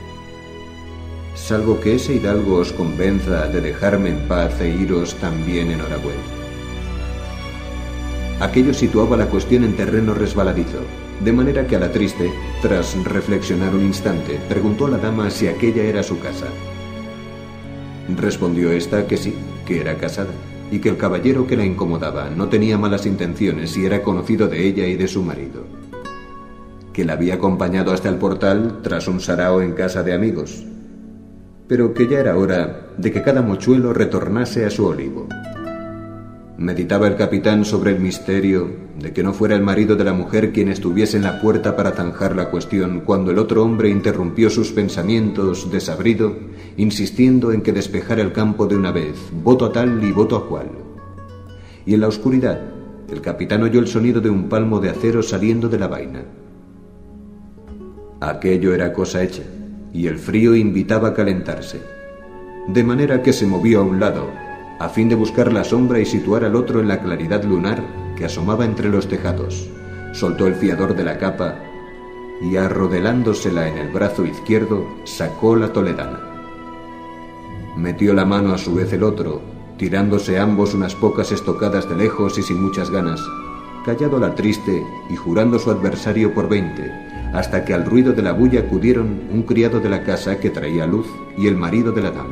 «Salvo que ese hidalgo os convenza de dejarme en paz e iros también enhorabuena». Aquello situaba la cuestión en terreno resbaladizo, de manera que Alatriste, tras reflexionar un instante, preguntó a la dama si aquella era su casa. Respondió ésta que sí, que era casada, y que el caballero que la incomodaba no tenía malas intenciones y era conocido de ella y de su marido, que la había acompañado hasta el portal tras un sarao en casa de amigos, pero que ya era hora de que cada mochuelo retornase a su olivo. Meditaba el capitán sobre el misterio de que no fuera el marido de la mujer quien estuviese en la puerta para zanjar la cuestión, cuando el otro hombre interrumpió sus pensamientos desabrido, insistiendo en que despejara el campo de una vez, voto a tal y voto a cual. Y en la oscuridad, el capitán oyó el sonido de un palmo de acero saliendo de la vaina. Aquello era cosa hecha, y el frío invitaba a calentarse, de manera que se movió a un lado, a fin de buscar la sombra y situar al otro en la claridad lunar que asomaba entre los tejados. Soltó el fiador de la capa y, arrodelándosela en el brazo izquierdo, sacó la toledana. Metió la mano a su vez el otro, tirándose ambos unas pocas estocadas de lejos y sin muchas ganas, callado Alatriste y jurando su adversario por 20, hasta que al ruido de la bulla acudieron un criado de la casa que traía luz y el marido de la dama.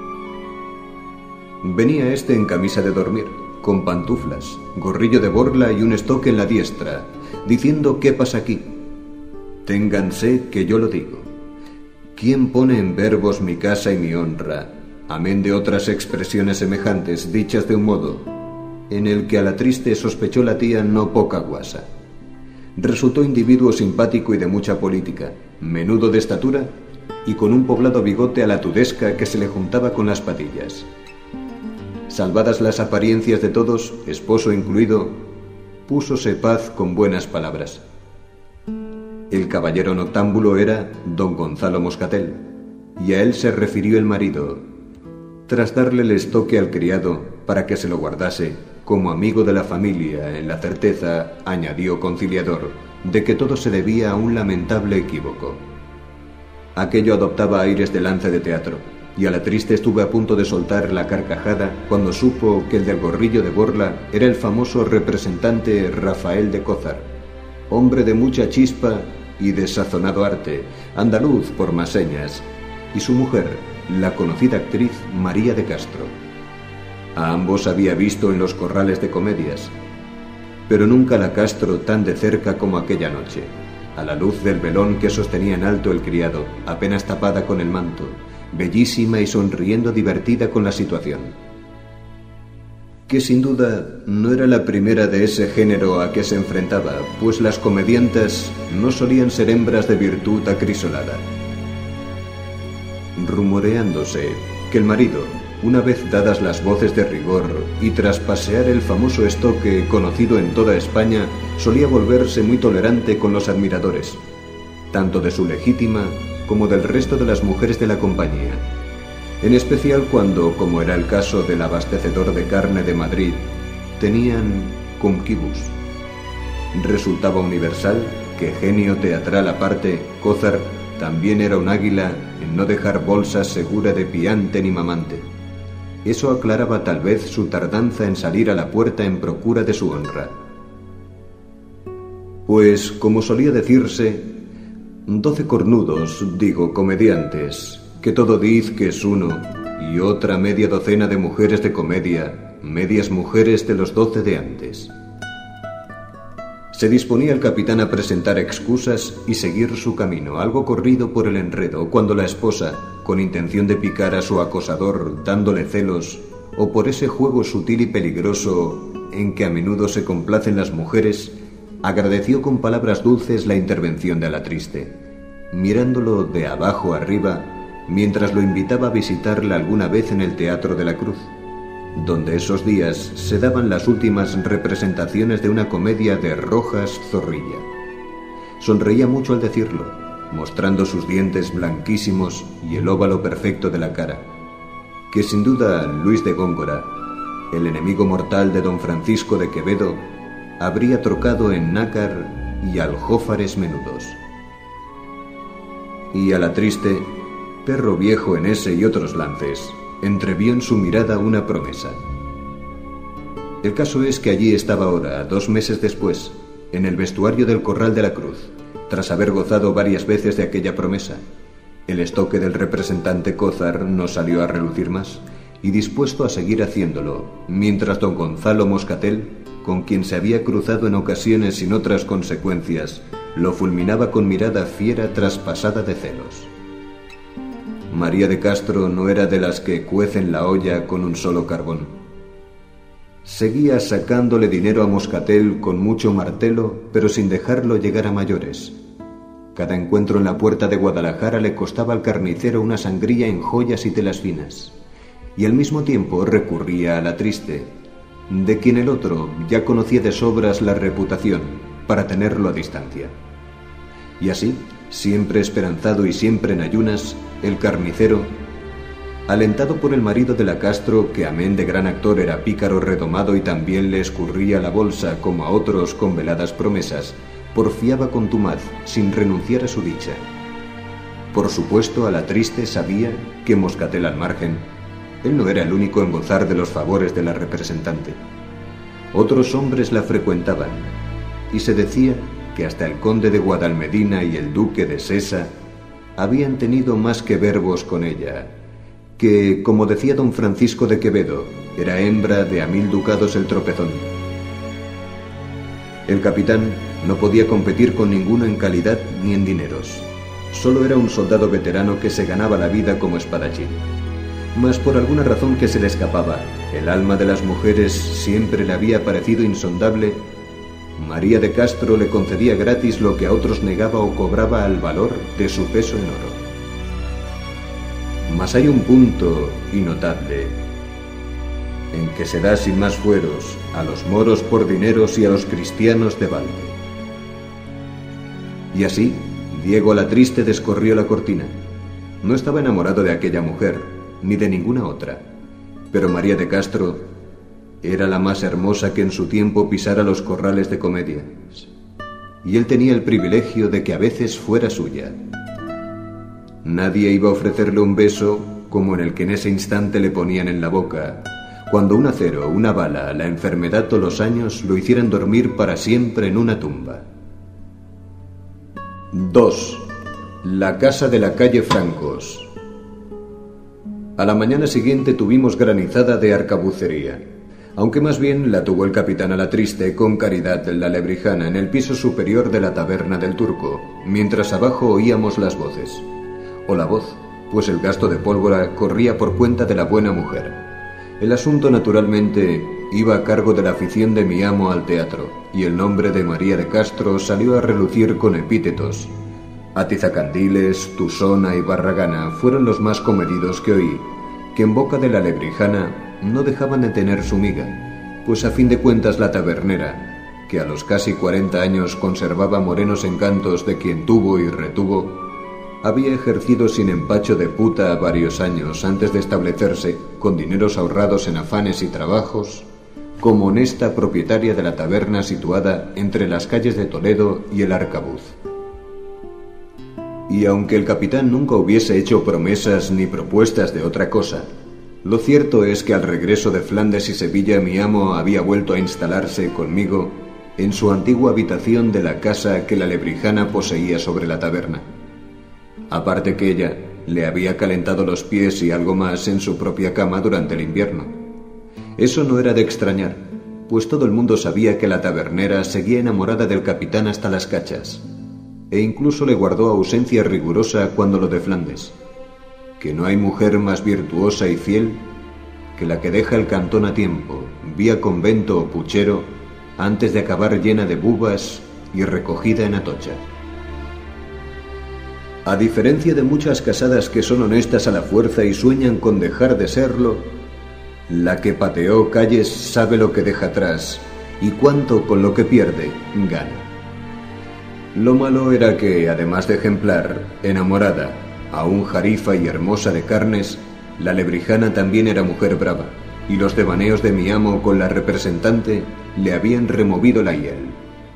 Venía este en camisa de dormir, con pantuflas, gorrillo de borla y un estoque en la diestra, diciendo: «¿Qué pasa aquí? Ténganse que yo lo digo. ¿Quién pone en verbos mi casa y mi honra, amén de otras expresiones semejantes, dichas de un modo en el que Alatriste sospechó la tía no poca guasa? Resultó individuo simpático y de mucha política, menudo de estatura y con un poblado bigote a la tudesca que se le juntaba con las patillas. Salvadas las apariencias de todos, esposo incluido, púsose paz con buenas palabras. El caballero noctámbulo era don Gonzalo Moscatel, y a él se refirió el marido, tras darle el estoque al criado para que se lo guardase, como amigo de la familia, en la certeza, añadió conciliador, de que todo se debía a un lamentable equívoco. Aquello adoptaba aires de lance de teatro, y Alatriste estuvo a punto de soltar la carcajada cuando supo que el del gorrillo de borla era el famoso representante Rafael de Cózar, hombre de mucha chispa y desazonado arte, andaluz por más señas, y su mujer, la conocida actriz María de Castro. A ambos había visto en los corrales de comedias, pero nunca la Castro tan de cerca como aquella noche, a la luz del velón que sostenía en alto el criado, apenas tapada con el manto, bellísima y sonriendo divertida con la situación. Que sin duda no era la primera de ese género a que se enfrentaba, pues las comediantas no solían ser hembras de virtud acrisolada. Rumoreándose que el marido, una vez dadas las voces de rigor y tras pasear el famoso estoque conocido en toda España, solía volverse muy tolerante con los admiradores, tanto de su legítima como del resto de las mujeres de la compañía, en especial cuando, como era el caso del abastecedor de carne de Madrid, tenían cumquibus. Resultaba universal que, genio teatral aparte, Cózar también era un águila en no dejar bolsa segura de piante ni mamante. Eso aclaraba tal vez su tardanza en salir a la puerta en procura de su honra. Pues, como solía decirse, 12 cornudos, digo, comediantes, que todo diz que es uno, y otra media docena de mujeres de comedia, medias mujeres de los 12 de antes. Se disponía el capitán a presentar excusas y seguir su camino, algo corrido por el enredo, cuando la esposa, con intención de picar a su acosador dándole celos, o por ese juego sutil y peligroso en que a menudo se complacen las mujeres, agradeció con palabras dulces la intervención de Alatriste, mirándolo de abajo arriba, mientras lo invitaba a visitarla alguna vez en el Teatro de la Cruz, donde esos días se daban las últimas representaciones de una comedia de Rojas Zorrilla. Sonreía mucho al decirlo, mostrando sus dientes blanquísimos y el óvalo perfecto de la cara, que sin duda Luis de Góngora, el enemigo mortal de don Francisco de Quevedo, habría trocado en nácar y aljófares menudos. Y Alatriste, perro viejo en ese y otros lances, entrevió en su mirada una promesa. El caso es que allí estaba ahora, 2 meses después, en el vestuario del Corral de la Cruz, tras haber gozado varias veces de aquella promesa. El estoque del representante Cózar no salió a relucir más, y dispuesto a seguir haciéndolo, mientras don Gonzalo Moscatel, con quien se había cruzado en ocasiones sin otras consecuencias, lo fulminaba con mirada fiera traspasada de celos. María de Castro no era de las que cuecen la olla con un solo carbón. Seguía sacándole dinero a Moscatel con mucho martelo, pero sin dejarlo llegar a mayores. Cada encuentro en la puerta de Guadalajara le costaba al carnicero una sangría en joyas y telas finas, y al mismo tiempo recurría a Alatriste, de quien el otro ya conocía de sobras la reputación, para tenerlo a distancia. Y así, siempre esperanzado y siempre en ayunas, el carnicero, alentado por el marido de la Castro, que amén de gran actor era pícaro redomado y también le escurría la bolsa como a otros con veladas promesas, porfiaba contumaz, sin renunciar a su dicha. Por supuesto, Alatriste sabía que Moscatel al margen, él no era el único en gozar de los favores de la representante. Otros hombres la frecuentaban, y se decía que hasta el conde de Guadalmedina y el duque de Sesa habían tenido más que verbos con ella, que, como decía don Francisco de Quevedo, era hembra de a 1000 ducados el tropezón. El capitán no podía competir con ninguno en calidad ni en dineros. Solo era un soldado veterano que se ganaba la vida como espadachín. Mas por alguna razón que se le escapaba, el alma de las mujeres siempre le había parecido insondable. María de Castro le concedía gratis lo que a otros negaba o cobraba al valor de su peso en oro. Mas hay un punto innotable, en que se da sin más fueros a los moros por dineros y a los cristianos de balde. Y así, Diego Alatriste descorrió la cortina. No estaba enamorado de aquella mujer, ni de ninguna otra, pero María de Castro era la más hermosa que en su tiempo pisara los corrales de comedia, y él tenía el privilegio de que a veces fuera suya. Nadie iba a ofrecerle un beso como en el que en ese instante le ponían en la boca, cuando un acero, una bala, la enfermedad o los años lo hicieran dormir para siempre en una tumba. 2. La casa de la calle Francos. A la mañana siguiente tuvimos granizada de arcabucería, aunque más bien la tuvo el capitán Alatriste con Caridad la Lebrijana en el piso superior de la taberna del Turco, mientras abajo oíamos las voces. O la voz, pues el gasto de pólvora corría por cuenta de la buena mujer. El asunto, naturalmente, iba a cargo de la afición de mi amo al teatro, y el nombre de María de Castro salió a relucir con epítetos. Atizacandiles, Tusona y Barragana fueron los más comedidos que oí, que en boca de la Lebrijana no dejaban de tener su miga, pues a fin de cuentas la tabernera, que a los casi 40 años conservaba morenos encantos de quien tuvo y retuvo, había ejercido sin empacho de puta varios años antes de establecerse, con dineros ahorrados en afanes y trabajos, como honesta propietaria de la taberna situada entre las calles de Toledo y el Arcabuz. Y aunque el capitán nunca hubiese hecho promesas ni propuestas de otra cosa, lo cierto es que al regreso de Flandes y Sevilla mi amo había vuelto a instalarse conmigo en su antigua habitación de la casa que la Lebrijana poseía sobre la taberna. Aparte que ella le había calentado los pies y algo más en su propia cama durante el invierno. Eso no era de extrañar, pues todo el mundo sabía que la tabernera seguía enamorada del capitán hasta las cachas, e incluso le guardó ausencia rigurosa cuando lo de Flandes, que no hay mujer más virtuosa y fiel que la que deja el cantón a tiempo, vía convento o puchero, antes de acabar llena de bubas y recogida en Atocha. A diferencia de muchas casadas que son honestas a la fuerza y sueñan con dejar de serlo, la que pateó calles sabe lo que deja atrás y cuánto con lo que pierde gana. Lo malo era que, además de ejemplar, enamorada, aún jarifa y hermosa de carnes, la Lebrijana también era mujer brava, y los devaneos de mi amo con la representante le habían removido la hiel.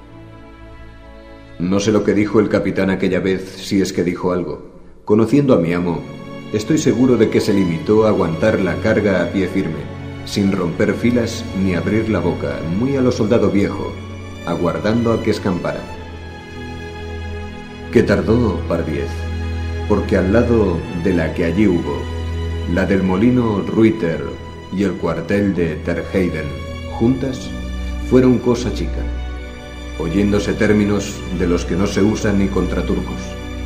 No sé lo que dijo el capitán aquella vez, si es que dijo algo. Conociendo a mi amo, estoy seguro de que se limitó a aguantar la carga a pie firme, sin romper filas ni abrir la boca, muy a lo soldado viejo, aguardando a que escampara. Que tardó, Pardiez, porque al lado de la que allí hubo, la del molino Ruiter y el cuartel de Terheiden, juntas, fueron cosa chica, oyéndose términos de los que no se usan ni contra turcos.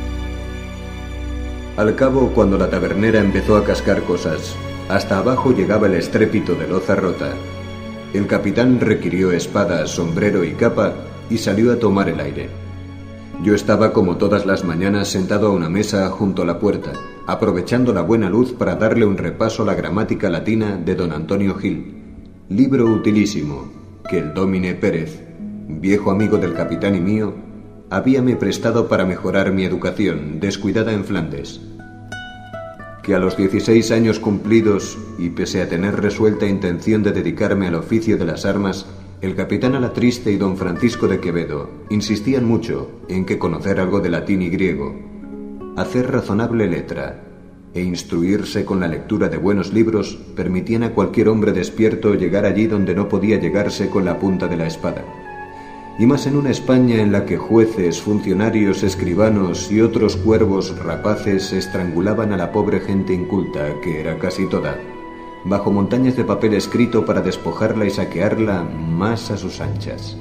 Al cabo, cuando la tabernera empezó a cascar cosas, hasta abajo llegaba el estrépito de loza rota. El capitán requirió espada, sombrero y capa y salió a tomar el aire. Yo estaba como todas las mañanas sentado a una mesa junto a la puerta, aprovechando la buena luz para darle un repaso a la gramática latina de don Antonio Gil, libro utilísimo que el dómine Pérez, viejo amigo del capitán y mío, habíame prestado para mejorar mi educación, descuidada en Flandes. Que a los 16 años cumplidos, y pese a tener resuelta intención de dedicarme al oficio de las armas, el capitán Alatriste y don Francisco de Quevedo insistían mucho en que conocer algo de latín y griego, hacer razonable letra e instruirse con la lectura de buenos libros permitían a cualquier hombre despierto llegar allí donde no podía llegarse con la punta de la espada. Y más en una España en la que jueces, funcionarios, escribanos y otros cuervos rapaces estrangulaban a la pobre gente inculta, que era casi toda, bajo montañas de papel escrito para despojarla y saquearla más a sus anchas.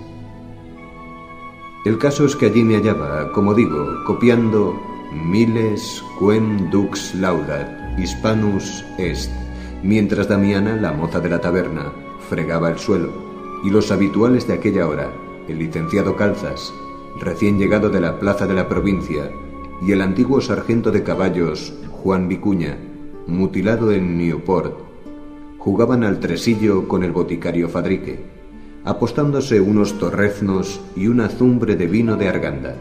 El caso es que allí me hallaba, como digo, copiando Miles quem dux laudat Hispanus est, mientras Damiana, la moza de la taberna, fregaba el suelo, y los habituales de aquella hora, el licenciado Calzas, recién llegado de la plaza de la provincia, y el antiguo sargento de caballos, Juan Vicuña, mutilado en Newport, jugaban al tresillo con el boticario Fadrique, apostándose unos torreznos y una azumbre de vino de Arganda.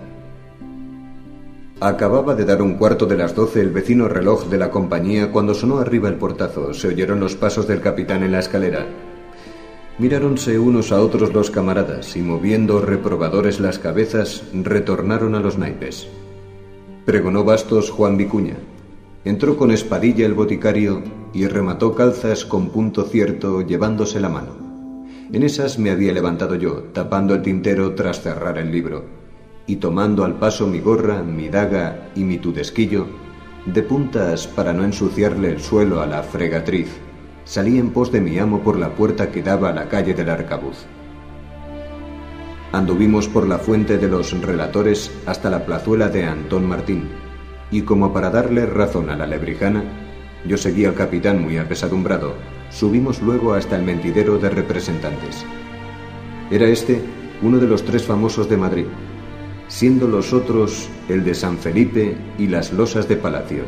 Acababa de dar 11:15 el vecino reloj de la compañía cuando sonó arriba el portazo. Se oyeron los pasos del capitán en la escalera. Miráronse unos a otros los camaradas y, moviendo reprobadores las cabezas, retornaron a los naipes. Pregonó bastos Juan Vicuña. Entró con espadilla el boticario y remató calzas con punto cierto, llevándose la mano. En esas me había levantado yo, tapando el tintero tras cerrar el libro, y tomando al paso mi gorra, mi daga y mi tudesquillo, de puntas para no ensuciarle el suelo a la fregatriz, salí en pos de mi amo por la puerta que daba a la calle del Arcabuz. Anduvimos por la fuente de los relatores hasta la plazuela de Antón Martín, y como para darle razón a la lebrijana, yo seguí al capitán muy apesadumbrado. Subimos luego hasta el mentidero de representantes. Era este uno de los 3 famosos de Madrid, siendo los otros el de San Felipe y las losas de Palacio.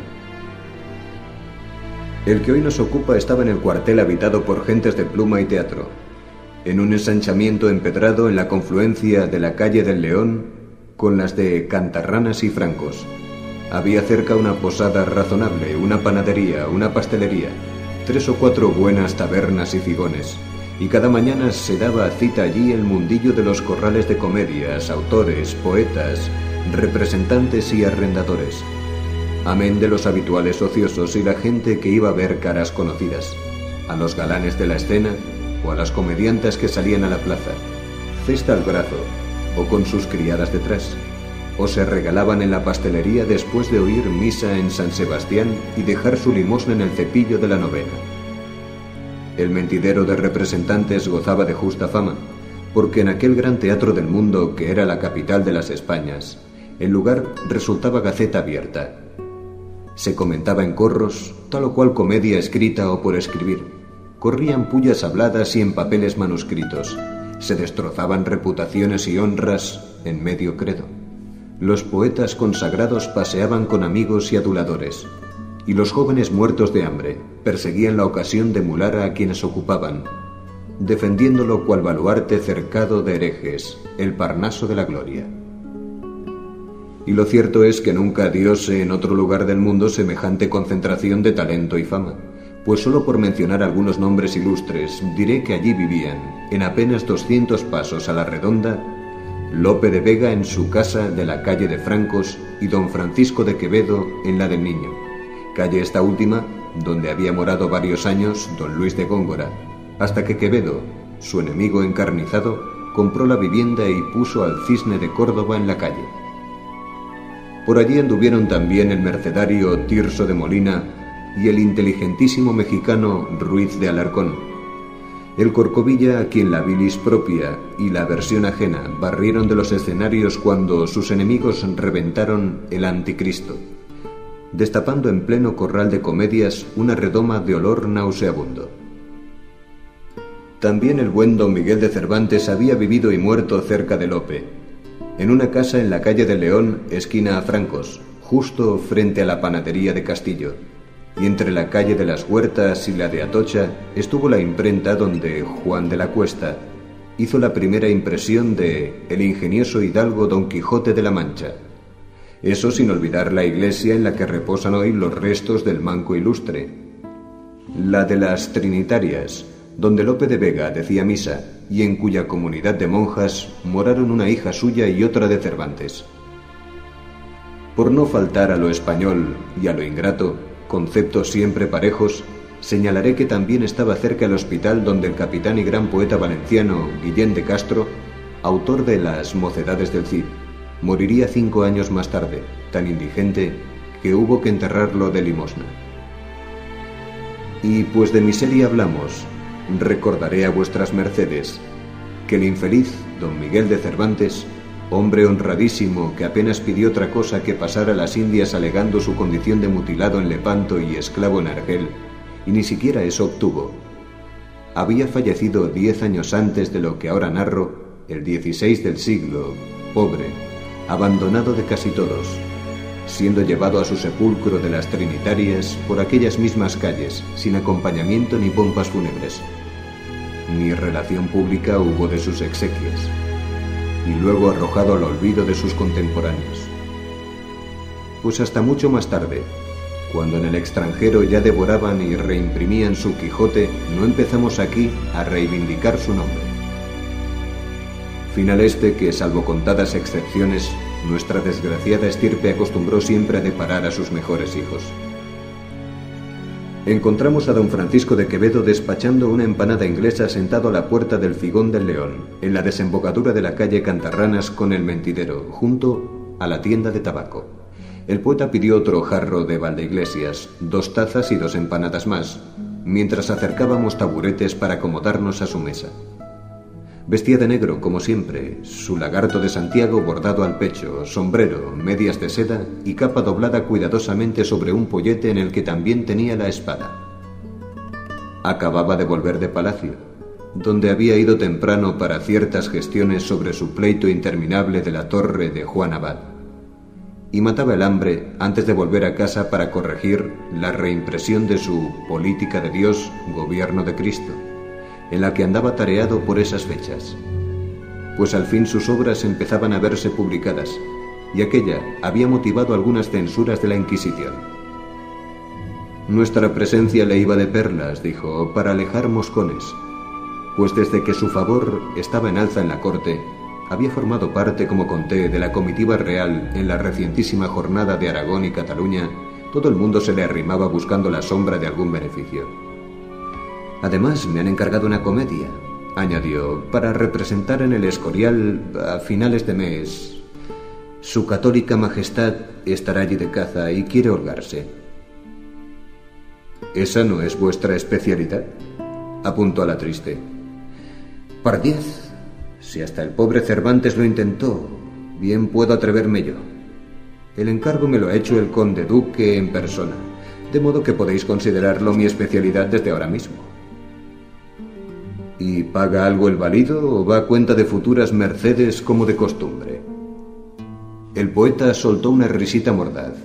El que hoy nos ocupa estaba en el cuartel habitado por gentes de pluma y teatro, en un ensanchamiento empedrado en la confluencia de la calle del León con las de Cantarranas y Francos. Había cerca una posada razonable, una panadería, una pastelería, 3 o 4 buenas tabernas y figones, y cada mañana se daba cita allí el mundillo de los corrales de comedias, autores, poetas, representantes y arrendadores, amén de los habituales ociosos y la gente que iba a ver caras conocidas, a los galanes de la escena o a las comediantas que salían a la plaza, cesta al brazo o con sus criadas detrás, o se regalaban en la pastelería después de oír misa en San Sebastián y dejar su limosna en el cepillo de la novena. El mentidero de representantes gozaba de justa fama, porque en aquel gran teatro del mundo que era la capital de las Españas, el lugar resultaba gaceta abierta. Se comentaba en corros tal o cual comedia escrita o por escribir. Corrían pullas habladas y en papeles manuscritos. Se destrozaban reputaciones y honras en medio credo. Los poetas consagrados paseaban con amigos y aduladores, y los jóvenes muertos de hambre perseguían la ocasión de emular a quienes ocupaban, defendiéndolo cual baluarte cercado de herejes, el Parnaso de la gloria. Y lo cierto es que nunca diose en otro lugar del mundo semejante concentración de talento y fama, pues solo por mencionar algunos nombres ilustres diré que allí vivían, en apenas 200 pasos a la redonda, Lope de Vega en su casa de la calle de Francos y don Francisco de Quevedo en la del Niño, calle esta última donde había morado varios años don Luis de Góngora, hasta que Quevedo, su enemigo encarnizado, compró la vivienda y puso al Cisne de Córdoba en la calle. Por allí anduvieron también el mercedario Tirso de Molina y el inteligentísimo mexicano Ruiz de Alarcón. El Corcovilla, a quien la bilis propia y la aversión ajena barrieron de los escenarios cuando sus enemigos reventaron el Anticristo, destapando en pleno corral de comedias una redoma de olor nauseabundo. También el buen don Miguel de Cervantes había vivido y muerto cerca de Lope, en una casa en la calle del León, esquina a Francos, justo frente a la panadería de Castillo, y entre la calle de las Huertas y la de Atocha estuvo la imprenta donde Juan de la Cuesta hizo la primera impresión de El ingenioso hidalgo Don Quijote de la Mancha. Eso sin olvidar la iglesia en la que reposan hoy los restos del manco ilustre, la de las Trinitarias, donde Lope de Vega decía misa y en cuya comunidad de monjas moraron una hija suya y otra de Cervantes. Por no faltar a lo español y a lo ingrato, conceptos siempre parejos, señalaré que también estaba cerca el hospital donde el capitán y gran poeta valenciano Guillén de Castro, autor de Las Mocedades del Cid, moriría 5 años más tarde, tan indigente que hubo que enterrarlo de limosna. Y pues de miseria hablamos, recordaré a vuestras mercedes que el infeliz don Miguel de Cervantes, hombre honradísimo que apenas pidió otra cosa que pasar a las Indias alegando su condición de mutilado en Lepanto y esclavo en Argel, y ni siquiera eso obtuvo, había fallecido 10 años antes de lo que ahora narro, el 16 del siglo, pobre, abandonado de casi todos, siendo llevado a su sepulcro de las Trinitarias por aquellas mismas calles, sin acompañamiento ni pompas fúnebres. Ni relación pública hubo de sus exequias, y luego arrojado al olvido de sus contemporáneos. Pues hasta mucho más tarde, cuando en el extranjero ya devoraban y reimprimían su Quijote, no empezamos aquí a reivindicar su nombre. Final este que, salvo contadas excepciones, nuestra desgraciada estirpe acostumbró siempre a deparar a sus mejores hijos. Encontramos a don Francisco de Quevedo despachando una empanada inglesa sentado a la puerta del Figón del León, en la desembocadura de la calle Cantarranas con el Mentidero, junto a la tienda de tabaco. El poeta pidió otro jarro de Valdeiglesias, 2 tazas y 2 empanadas más, mientras acercábamos taburetes para acomodarnos a su mesa. Vestía de negro, como siempre, su lagarto de Santiago bordado al pecho, sombrero, medias de seda y capa doblada cuidadosamente sobre un pollete en el que también tenía la espada. Acababa de volver de palacio, donde había ido temprano para ciertas gestiones sobre su pleito interminable de la torre de Juan Abad, y mataba el hambre antes de volver a casa para corregir la reimpresión de su Política de Dios, Gobierno de Cristo, en la que andaba tareado por esas fechas, pues al fin sus obras empezaban a verse publicadas, y aquella había motivado algunas censuras de la Inquisición. Nuestra presencia le iba de perlas, dijo, para alejar moscones, pues desde que su favor estaba en alza en la corte, había formado parte, como conté, de la comitiva real en la recientísima jornada de Aragón y Cataluña. Todo el mundo se le arrimaba buscando la sombra de algún beneficio. Además, me han encargado una comedia, añadió, para representar en el Escorial a finales de mes. Su católica majestad estará allí de caza y quiere holgarse. ¿Esa no es vuestra especialidad?, apuntó a la triste. Pardiez, si hasta el pobre Cervantes lo intentó, bien puedo atreverme yo. El encargo me lo ha hecho el conde duque en persona, de modo que podéis considerarlo mi especialidad desde ahora mismo. ¿Y paga algo el valido o va a cuenta de futuras mercedes como de costumbre? El poeta soltó una risita mordaz.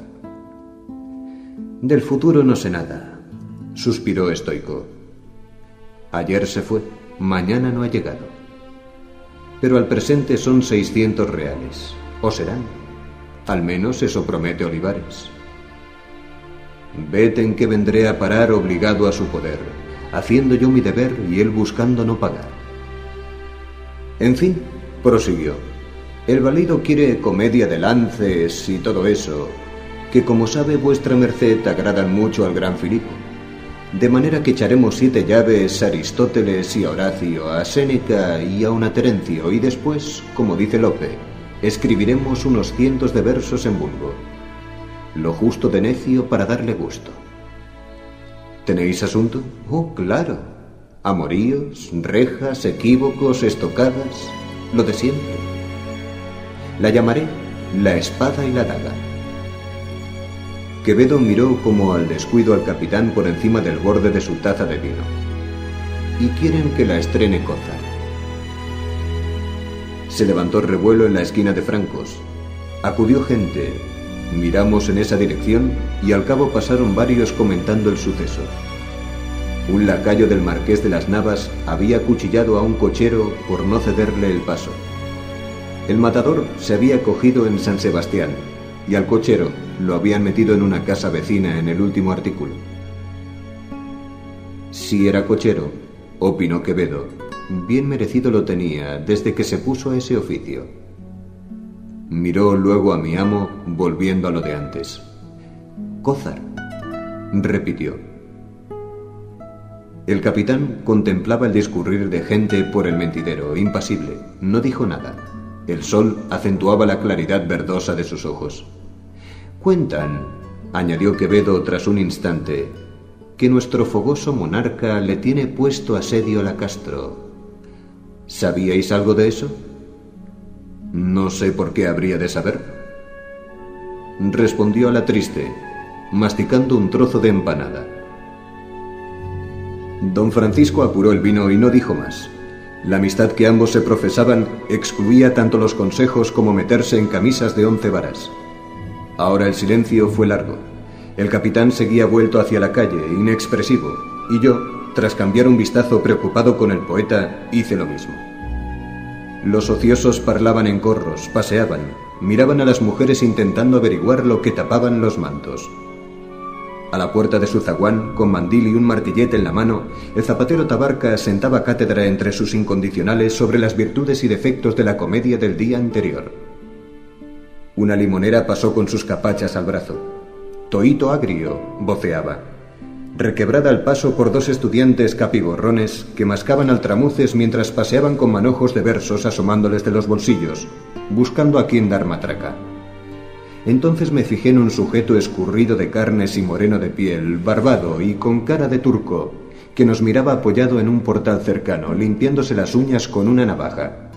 Del futuro no sé nada, suspiró estoico. Ayer se fue, mañana no ha llegado. Pero al presente son 600 reales, o serán. Al menos eso promete Olivares. Vete en que vendré a parar obligado a su poder, haciendo yo mi deber y él buscando no pagar. En fin, prosiguió, el valido quiere comedia de lances y todo eso, que como sabe vuestra merced agradan mucho al gran Filipo. De manera que echaremos 7 llaves a Aristóteles y a Horacio, a Séneca y a una Terencio, y después, como dice Lope, escribiremos unos cientos de versos en vulgo. Lo justo de necio para darle gusto. ¿Tenéis asunto? Oh, claro. Amoríos, rejas, equívocos, estocadas, lo de siempre. La llamaré la espada y la daga. Quevedo miró como al descuido al capitán por encima del borde de su taza de vino. Y quieren que la estrene Cózar. Se levantó revuelo en la esquina de Francos. Acudió gente. Miramos en esa dirección y al cabo pasaron varios comentando el suceso. Un lacayo del marqués de las Navas había acuchillado a un cochero por no cederle el paso. El matador se había cogido en San Sebastián y al cochero lo habían metido en una casa vecina en el último artículo. Si era cochero, opinó Quevedo, bien merecido lo tenía desde que se puso a ese oficio. Miró luego a mi amo, volviendo a lo de antes. Cózar, repitió. El capitán contemplaba el discurrir de gente por el Mentidero, impasible, no dijo nada. El sol acentuaba la claridad verdosa de sus ojos. Cuentan, añadió Quevedo tras un instante, que nuestro fogoso monarca le tiene puesto asedio a la Castro. ¿Sabíais algo de eso? No sé por qué habría de saber, respondió a la triste, masticando un trozo de empanada. Don Francisco apuró el vino y no dijo más. La amistad que ambos se profesaban excluía tanto los consejos como meterse en camisas de 11 varas. Ahora el silencio fue largo. El capitán seguía vuelto hacia la calle, inexpresivo, y yo, tras cambiar un vistazo preocupado con el poeta, hice lo mismo. Los ociosos parlaban en corros, paseaban, miraban a las mujeres intentando averiguar lo que tapaban los mantos. A la puerta de su zaguán, con mandil y un martillete en la mano, el zapatero Tabarca sentaba cátedra entre sus incondicionales sobre las virtudes y defectos de la comedia del día anterior. Una limonera pasó con sus capachas al brazo. «Toíto agrio», voceaba, requebrada al paso por dos estudiantes capigorrones que mascaban altramuces mientras paseaban con manojos de versos asomándoles de los bolsillos, buscando a quien dar matraca. Entonces me fijé en un sujeto escurrido de carnes y moreno de piel, barbado y con cara de turco, que nos miraba apoyado en un portal cercano, limpiándose las uñas con una navaja.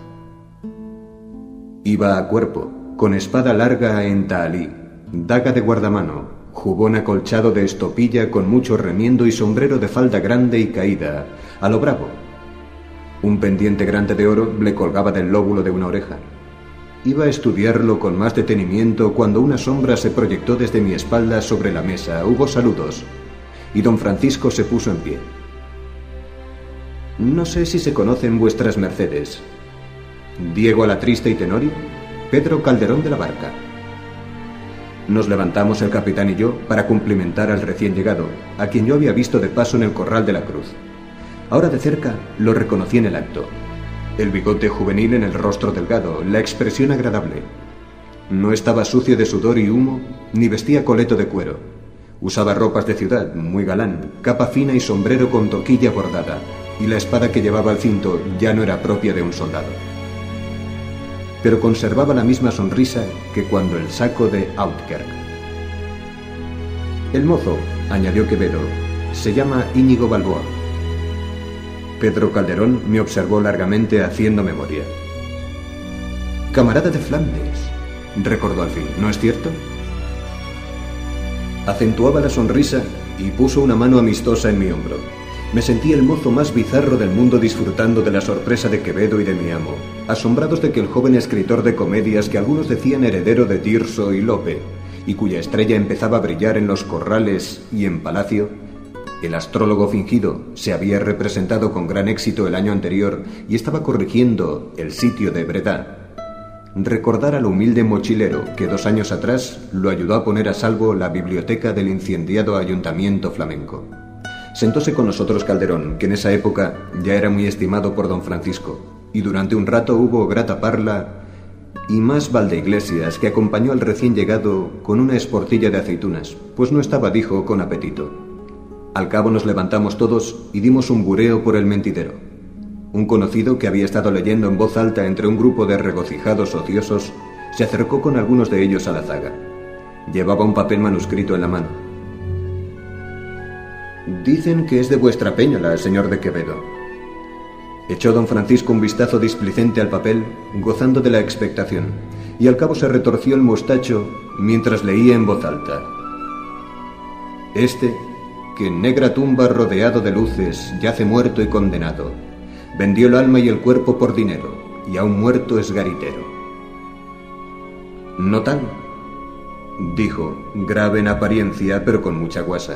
Iba a cuerpo, con espada larga en tahalí, daga de guardamano, jubón acolchado de estopilla con mucho remiendo y sombrero de falda grande y caída, a lo bravo. Un pendiente grande de oro le colgaba del lóbulo de una oreja. Iba a estudiarlo con más detenimiento cuando una sombra se proyectó desde mi espalda sobre la mesa, hubo saludos, y don Francisco se puso en pie. «No sé si se conocen vuestras mercedes. Diego Alatriste y Tenorio, Pedro Calderón de la Barca». Nos levantamos el capitán y yo para cumplimentar al recién llegado, a quien yo había visto de paso en el Corral de la Cruz. Ahora de cerca lo reconocí en el acto. El bigote juvenil en el rostro delgado, la expresión agradable. No estaba sucio de sudor y humo, ni vestía coleto de cuero. Usaba ropas de ciudad, muy galán, capa fina y sombrero con toquilla bordada, y la espada que llevaba al cinto ya no era propia de un soldado. Pero conservaba la misma sonrisa que cuando el saco de Outkerk. «El mozo», añadió Quevedo, «se llama Íñigo Balboa». Pedro Calderón me observó largamente haciendo memoria. «Camarada de Flandes», recordó al fin, ¿no es cierto? Acentuaba la sonrisa y puso una mano amistosa en mi hombro. Me sentí el mozo más bizarro del mundo disfrutando de la sorpresa de Quevedo y de mi amo, asombrados de que el joven escritor de comedias que algunos decían heredero de Tirso y Lope, y cuya estrella empezaba a brillar en los corrales y en palacio, el astrólogo fingido, se había representado con gran éxito el año anterior y estaba corrigiendo el sitio de Breda, recordar al humilde mochilero que 2 años atrás lo ayudó a poner a salvo la biblioteca del incendiado ayuntamiento flamenco. Sentóse con nosotros Calderón, que en esa época ya era muy estimado por don Francisco, y durante un rato hubo grata parla y más Valdeiglesias, que acompañó al recién llegado con una esportilla de aceitunas, pues no estaba, dijo, con apetito. Al cabo nos levantamos todos y dimos un bureo por el mentidero. Un conocido que había estado leyendo en voz alta entre un grupo de regocijados ociosos se acercó con algunos de ellos a la zaga. Llevaba un papel manuscrito en la mano. «Dicen que es de vuestra péñola, señor de Quevedo». Echó don Francisco un vistazo displicente al papel, gozando de la expectación, y al cabo se retorció el mostacho mientras leía en voz alta. «Este, que en negra tumba rodeado de luces yace muerto y condenado, vendió el alma y el cuerpo por dinero, y aún muerto es garitero». «No tal», dijo, grave en apariencia, pero con mucha guasa.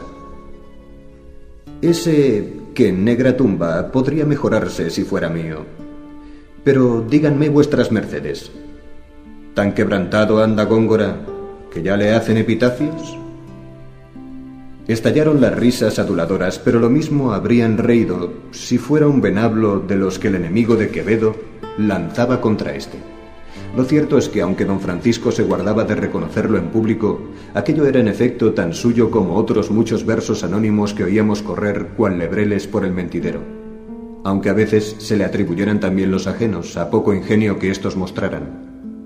«Ese que en negra tumba podría mejorarse si fuera mío. Pero díganme vuestras mercedes, ¿tan quebrantado anda Góngora que ya le hacen epitafios?» Estallaron las risas aduladoras, pero lo mismo habrían reído si fuera un venablo de los que el enemigo de Quevedo lanzaba contra éste. Lo cierto es que, aunque don Francisco se guardaba de reconocerlo en público, aquello era en efecto tan suyo como otros muchos versos anónimos que oíamos correr cual lebreles por el mentidero, aunque a veces se le atribuyeran también los ajenos, a poco ingenio que éstos mostraran.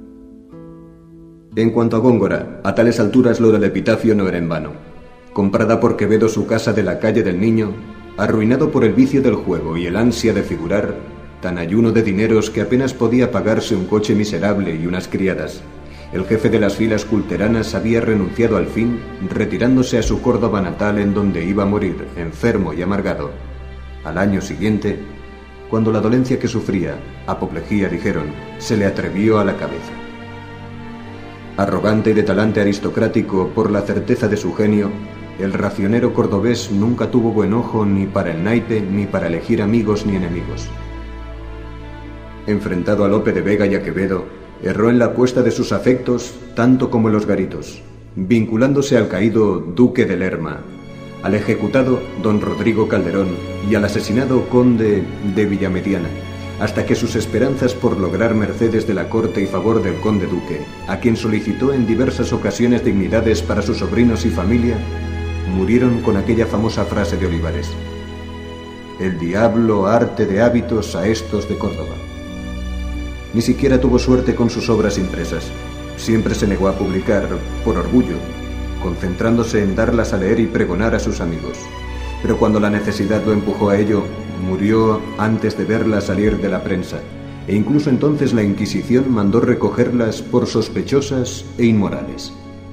En cuanto a Góngora, a tales alturas lo del epitafio no era en vano. Comprada por Quevedo su casa de la calle del Niño, arruinado por el vicio del juego y el ansia de figurar, tan ayuno de dineros que apenas podía pagarse un coche miserable y unas criadas, el jefe de las filas culteranas había renunciado al fin, retirándose a su Córdoba natal, en donde iba a morir, enfermo y amargado, al año siguiente, cuando la dolencia que sufría, apoplejía dijeron, se le atrevió a la cabeza. Arrogante y de talante aristocrático por la certeza de su genio, el racionero cordobés nunca tuvo buen ojo ni para el naipe, ni para elegir amigos ni enemigos. Enfrentado a Lope de Vega y a Quevedo, erró en la apuesta de sus afectos tanto como en los garitos, vinculándose al caído duque de Lerma, al ejecutado don Rodrigo Calderón y al asesinado conde de Villamediana, hasta que sus esperanzas por lograr mercedes de la corte y favor del conde duque, a quien solicitó en diversas ocasiones dignidades para sus sobrinos y familia, murieron con aquella famosa frase de Olivares: «El diablo arte de hábitos a estos de Córdoba». Ni siquiera tuvo suerte con sus obras impresas. Siempre se negó a publicar, por orgullo, concentrándose en darlas a leer y pregonar a sus amigos. Pero cuando la necesidad lo empujó a ello, murió antes de verlas salir de la prensa, e incluso entonces la Inquisición mandó recogerlas por sospechosas e inmorales.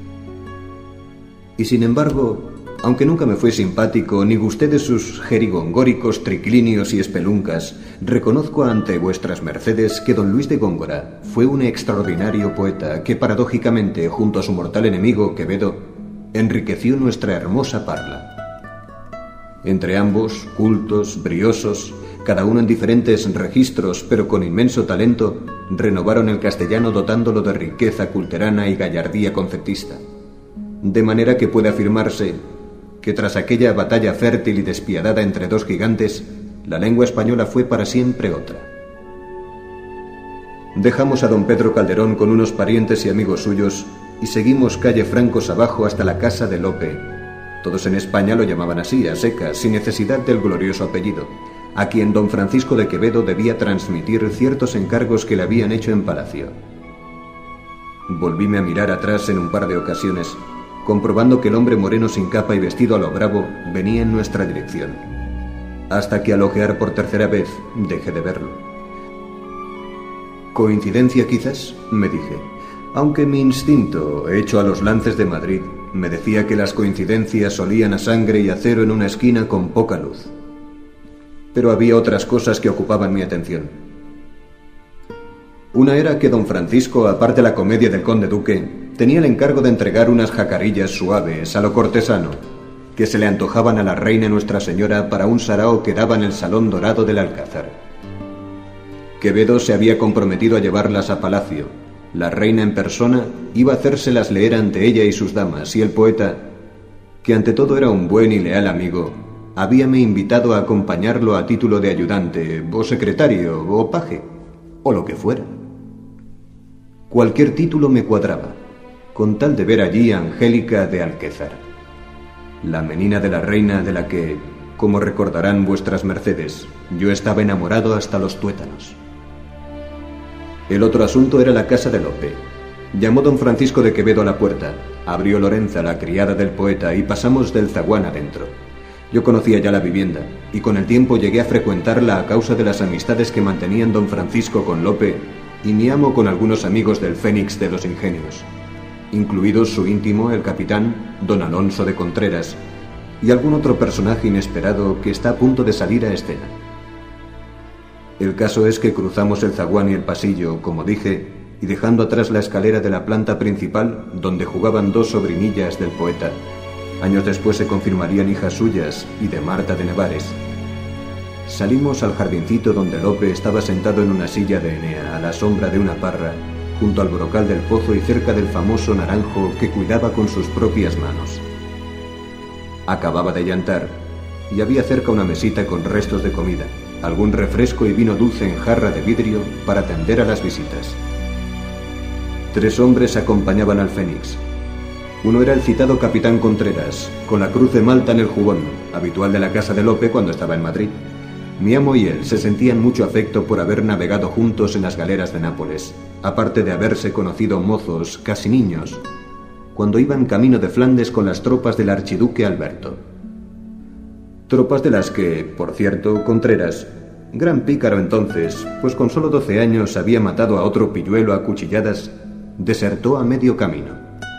Y sin embargo, aunque nunca me fue simpático ni gusté de sus jerigongóricos triclinios y espeluncas, reconozco ante vuestras mercedes que don Luis de Góngora fue un extraordinario poeta que paradójicamente, junto a su mortal enemigo Quevedo, enriqueció nuestra hermosa parla. Entre ambos, cultos, briosos, cada uno en diferentes registros, pero con inmenso talento, renovaron el castellano dotándolo de riqueza culterana y gallardía conceptista. De manera que puede afirmarse que tras aquella batalla fértil y despiadada entre dos gigantes, la lengua española fue para siempre otra. Dejamos a don Pedro Calderón con unos parientes y amigos suyos y seguimos calle Francos abajo hasta la casa de Lope. Todos en España lo llamaban así, a secas, sin necesidad del glorioso apellido, a quien don Francisco de Quevedo debía transmitir ciertos encargos que le habían hecho en palacio. Volvíme a mirar atrás en un par de ocasiones, comprobando que el hombre moreno sin capa y vestido a lo bravo venía en nuestra dirección, hasta que al ojear por tercera vez dejé de verlo. ¿Coincidencia quizás?, me dije, aunque mi instinto, hecho a los lances de Madrid, me decía que las coincidencias olían a sangre y acero en una esquina con poca luz. Pero había otras cosas que ocupaban mi atención. Una era que don Francisco, aparte de la comedia del conde duque, tenía el encargo de entregar unas jacarillas suaves a lo cortesano, que se le antojaban a la reina Nuestra Señora para un sarao que daba en el salón dorado del Alcázar. Quevedo se había comprometido a llevarlas a palacio. La reina en persona iba a hacérselas leer ante ella y sus damas, y el poeta, que ante todo era un buen y leal amigo, habíame invitado a acompañarlo a título de ayudante, o secretario, o paje, o lo que fuera. Cualquier título me cuadraba, con tal de ver allí a Angélica de Alquézar, la menina de la reina de la que, como recordarán vuestras mercedes, yo estaba enamorado hasta los tuétanos. El otro asunto era la casa de Lope. Llamó don Francisco de Quevedo a la puerta, abrió Lorenza, la criada del poeta, y pasamos del zaguán adentro. Yo conocía ya la vivienda, y con el tiempo llegué a frecuentarla a causa de las amistades que mantenían don Francisco con Lope y mi amo con algunos amigos del Fénix de los Ingenios, incluidos su íntimo, el capitán don Alonso de Contreras, y algún otro personaje inesperado que está a punto de salir a escena. El caso es que cruzamos el zaguán y el pasillo, como dije, y dejando atrás la escalera de la planta principal, donde jugaban dos sobrinillas del poeta. Años después se confirmarían hijas suyas y de Marta de Nevares. Salimos al jardincito donde Lope estaba sentado en una silla de Enea, a la sombra de una parra, junto al brocal del pozo y cerca del famoso naranjo que cuidaba con sus propias manos. Acababa de llantar, y había cerca una mesita con restos de comida, algún refresco y vino dulce en jarra de vidrio para atender a las visitas. 3 hombres acompañaban al Fénix. Uno era el citado capitán Contreras, con la cruz de Malta en el jubón, habitual de la casa de Lope cuando estaba en Madrid. Mi amo y él se sentían mucho afecto por haber navegado juntos en las galeras de Nápoles, aparte de haberse conocido mozos, casi niños, cuando iban camino de Flandes con las tropas del archiduque Alberto. Tropas de las que, por cierto, Contreras, gran pícaro entonces, pues con solo 12 años había matado a otro pilluelo a cuchilladas, desertó a medio camino.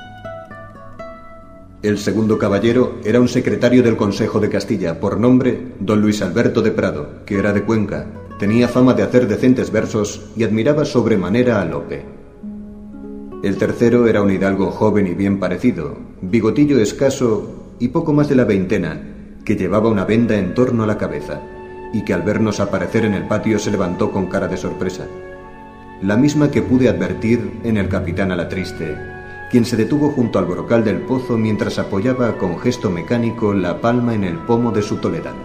El segundo caballero era un secretario del Consejo de Castilla, por nombre don Luis Alberto de Prado, que era de Cuenca, tenía fama de hacer decentes versos y admiraba sobremanera a Lope. El tercero era un hidalgo joven y bien parecido, bigotillo escaso y poco más de la veintena, que llevaba una venda en torno a la cabeza y que al vernos aparecer en el patio se levantó con cara de sorpresa. La misma que pude advertir en el capitán Alatriste, quien se detuvo junto al brocal del pozo mientras apoyaba con gesto mecánico la palma en el pomo de su toledano.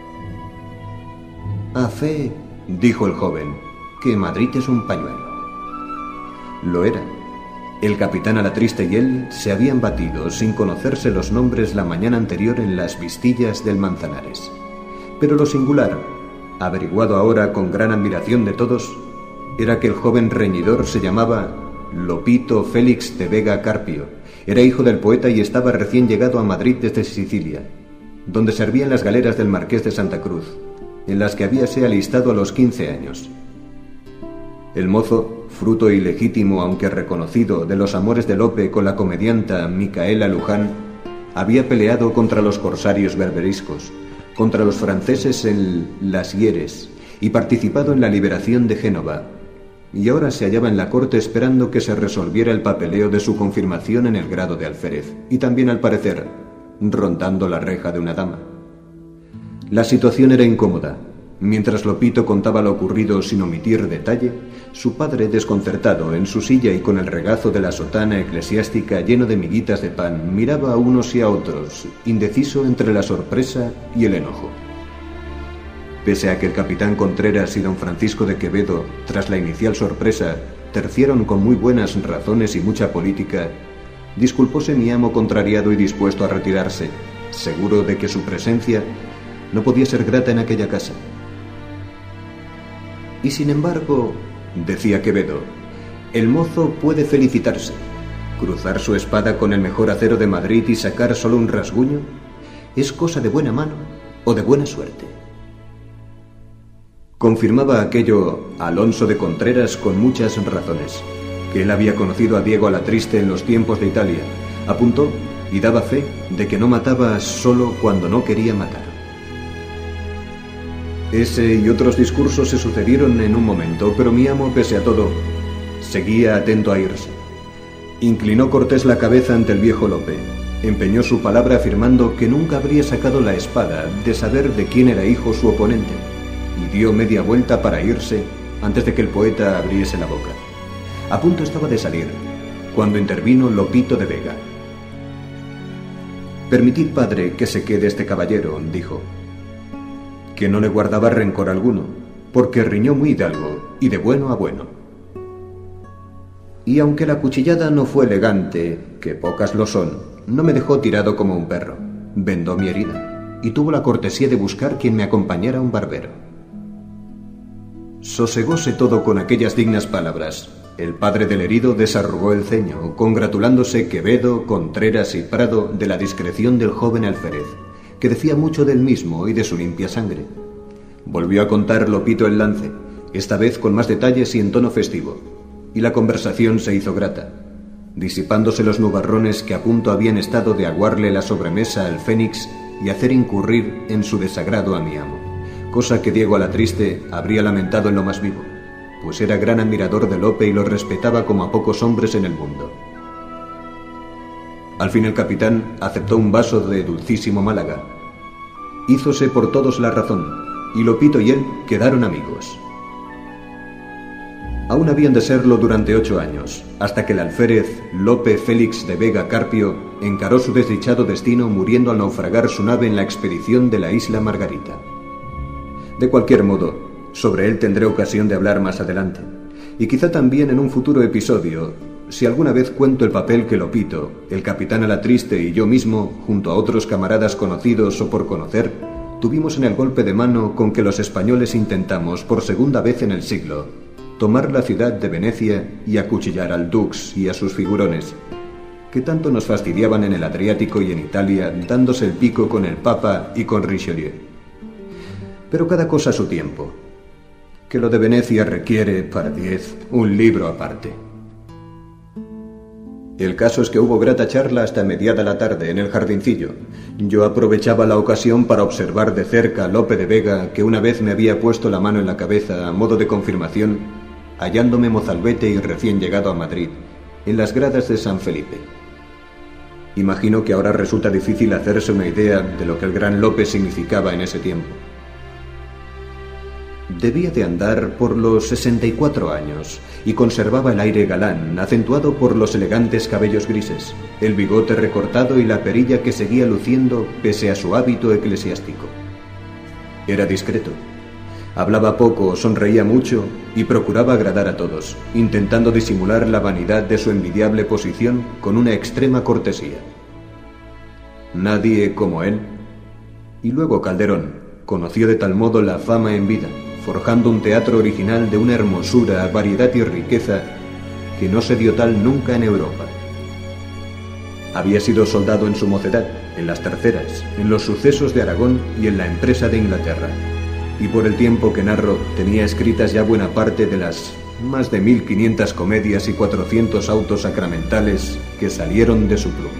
«A fe», dijo el joven, «que Madrid es un pañuelo». Lo era. El capitán Alatriste y él se habían batido sin conocerse los nombres la mañana anterior en las vistillas del Manzanares. Pero lo singular, averiguado ahora con gran admiración de todos, era que el joven reñidor se llamaba Lopito Félix de Vega Carpio. Era hijo del poeta y estaba recién llegado a Madrid desde Sicilia, donde servía en las galeras del Marqués de Santa Cruz, en las que habíase alistado a los 15 años. El mozo, fruto ilegítimo aunque reconocido de los amores de Lope con la comedianta Micaela Luján, había peleado contra los corsarios berberiscos, contra los franceses en Las Hieres y participado en la liberación de Génova, y ahora se hallaba en la corte esperando que se resolviera el papeleo de su confirmación en el grado de alférez, y también, al parecer, rondando la reja de una dama. La situación era incómoda. Mientras Lopito contaba lo ocurrido sin omitir detalle, su padre, desconcertado en su silla y con el regazo de la sotana eclesiástica lleno de miguitas de pan, miraba a unos y a otros, indeciso entre la sorpresa y el enojo. Pese a que el capitán Contreras y don Francisco de Quevedo, tras la inicial sorpresa, terciaron con muy buenas razones y mucha política, disculpóse mi amo contrariado y dispuesto a retirarse, seguro de que su presencia no podía ser grata en aquella casa. Y sin embargo, decía Quevedo, el mozo puede felicitarse. Cruzar su espada con el mejor acero de Madrid y sacar solo un rasguño es cosa de buena mano o de buena suerte. Confirmaba aquello Alonso de Contreras con muchas razones, que él había conocido a Diego Alatriste en los tiempos de Italia. Apuntó y daba fe de que no mataba solo cuando no quería matar. Ese y otros discursos se sucedieron en un momento, pero mi amo, pese a todo, seguía atento a irse. Inclinó cortés la cabeza ante el viejo Lope, empeñó su palabra afirmando que nunca habría sacado la espada de saber de quién era hijo su oponente, y dio media vuelta para irse antes de que el poeta abriese la boca. A punto estaba de salir, cuando intervino Lopito de Vega. «Permitid, padre, que se quede este caballero», dijo, que no le guardaba rencor alguno, porque riñó muy hidalgo y de bueno a bueno. Y aunque la cuchillada no fue elegante, que pocas lo son, no me dejó tirado como un perro. Vendó mi herida y tuvo la cortesía de buscar quien me acompañara a un barbero. Sosegóse todo con aquellas dignas palabras. El padre del herido desarrugó el ceño, congratulándose Quevedo, Contreras y Prado de la discreción del joven alférez, que decía mucho del mismo y de su limpia sangre. Volvió a contar Lopito el lance, esta vez con más detalles y en tono festivo, y la conversación se hizo grata, disipándose los nubarrones que a punto habían estado de aguarle la sobremesa al Fénix y hacer incurrir en su desagrado a mi amo, cosa que Diego Alatriste habría lamentado en lo más vivo, pues era gran admirador de Lope y lo respetaba como a pocos hombres en el mundo. Al fin el capitán aceptó un vaso de dulcísimo Málaga. Hízose por todos la razón, y Lopito y él quedaron amigos. Aún habían de serlo durante 8 años, hasta que el alférez Lope Félix de Vega Carpio encaró su desdichado destino muriendo al naufragar su nave en la expedición de la isla Margarita. De cualquier modo, sobre él tendré ocasión de hablar más adelante, y quizá también en un futuro episodio, si alguna vez cuento el papel que Lopito, el capitán Alatriste y yo mismo, junto a otros camaradas conocidos o por conocer, tuvimos en el golpe de mano con que los españoles intentamos, por segunda vez en el siglo, tomar la ciudad de Venecia y acuchillar al Dux y a sus figurones, que tanto nos fastidiaban en el Adriático y en Italia, dándose el pico con el Papa y con Richelieu. Pero cada cosa a su tiempo, que lo de Venecia requiere, para 10, un libro aparte. El caso es que hubo grata charla hasta mediada la tarde en el jardincillo. Yo aprovechaba la ocasión para observar de cerca a Lope de Vega, que una vez me había puesto la mano en la cabeza a modo de confirmación, hallándome mozalbete y recién llegado a Madrid, en las gradas de San Felipe. Imagino que ahora resulta difícil hacerse una idea de lo que el gran Lope significaba en ese tiempo. Debía de andar por los 64 años y conservaba el aire galán, acentuado por los elegantes cabellos grises, el bigote recortado y la perilla que seguía luciendo pese a su hábito eclesiástico. Era discreto. Hablaba poco, sonreía mucho y procuraba agradar a todos, intentando disimular la vanidad de su envidiable posición con una extrema cortesía. Nadie como él. Y luego Calderón conoció de tal modo la fama en vida, forjando un teatro original de una hermosura, variedad y riqueza que no se dio tal nunca en Europa. Había sido soldado en su mocedad, en las terceras, en los sucesos de Aragón y en la empresa de Inglaterra, y por el tiempo que narro tenía escritas ya buena parte de las más de 1500 comedias y 400 autos sacramentales que salieron de su pluma.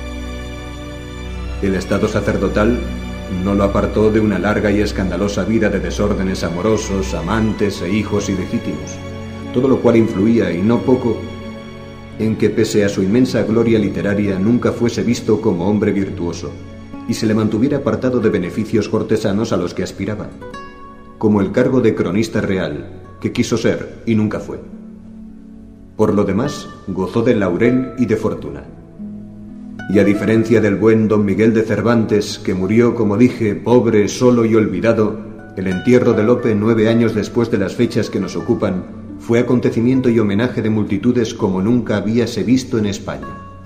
El estado sacerdotal no lo apartó de una larga y escandalosa vida de desórdenes amorosos, amantes e hijos ilegítimos, todo lo cual influía, y no poco, en que pese a su inmensa gloria literaria nunca fuese visto como hombre virtuoso y se le mantuviera apartado de beneficios cortesanos a los que aspiraba, como el cargo de cronista real, que quiso ser y nunca fue. Por lo demás, gozó de laurel y de fortuna. Y a diferencia del buen don Miguel de Cervantes, que murió, como dije, pobre, solo y olvidado, el entierro de Lope 9 años después de las fechas que nos ocupan fue acontecimiento y homenaje de multitudes como nunca habíase visto en España.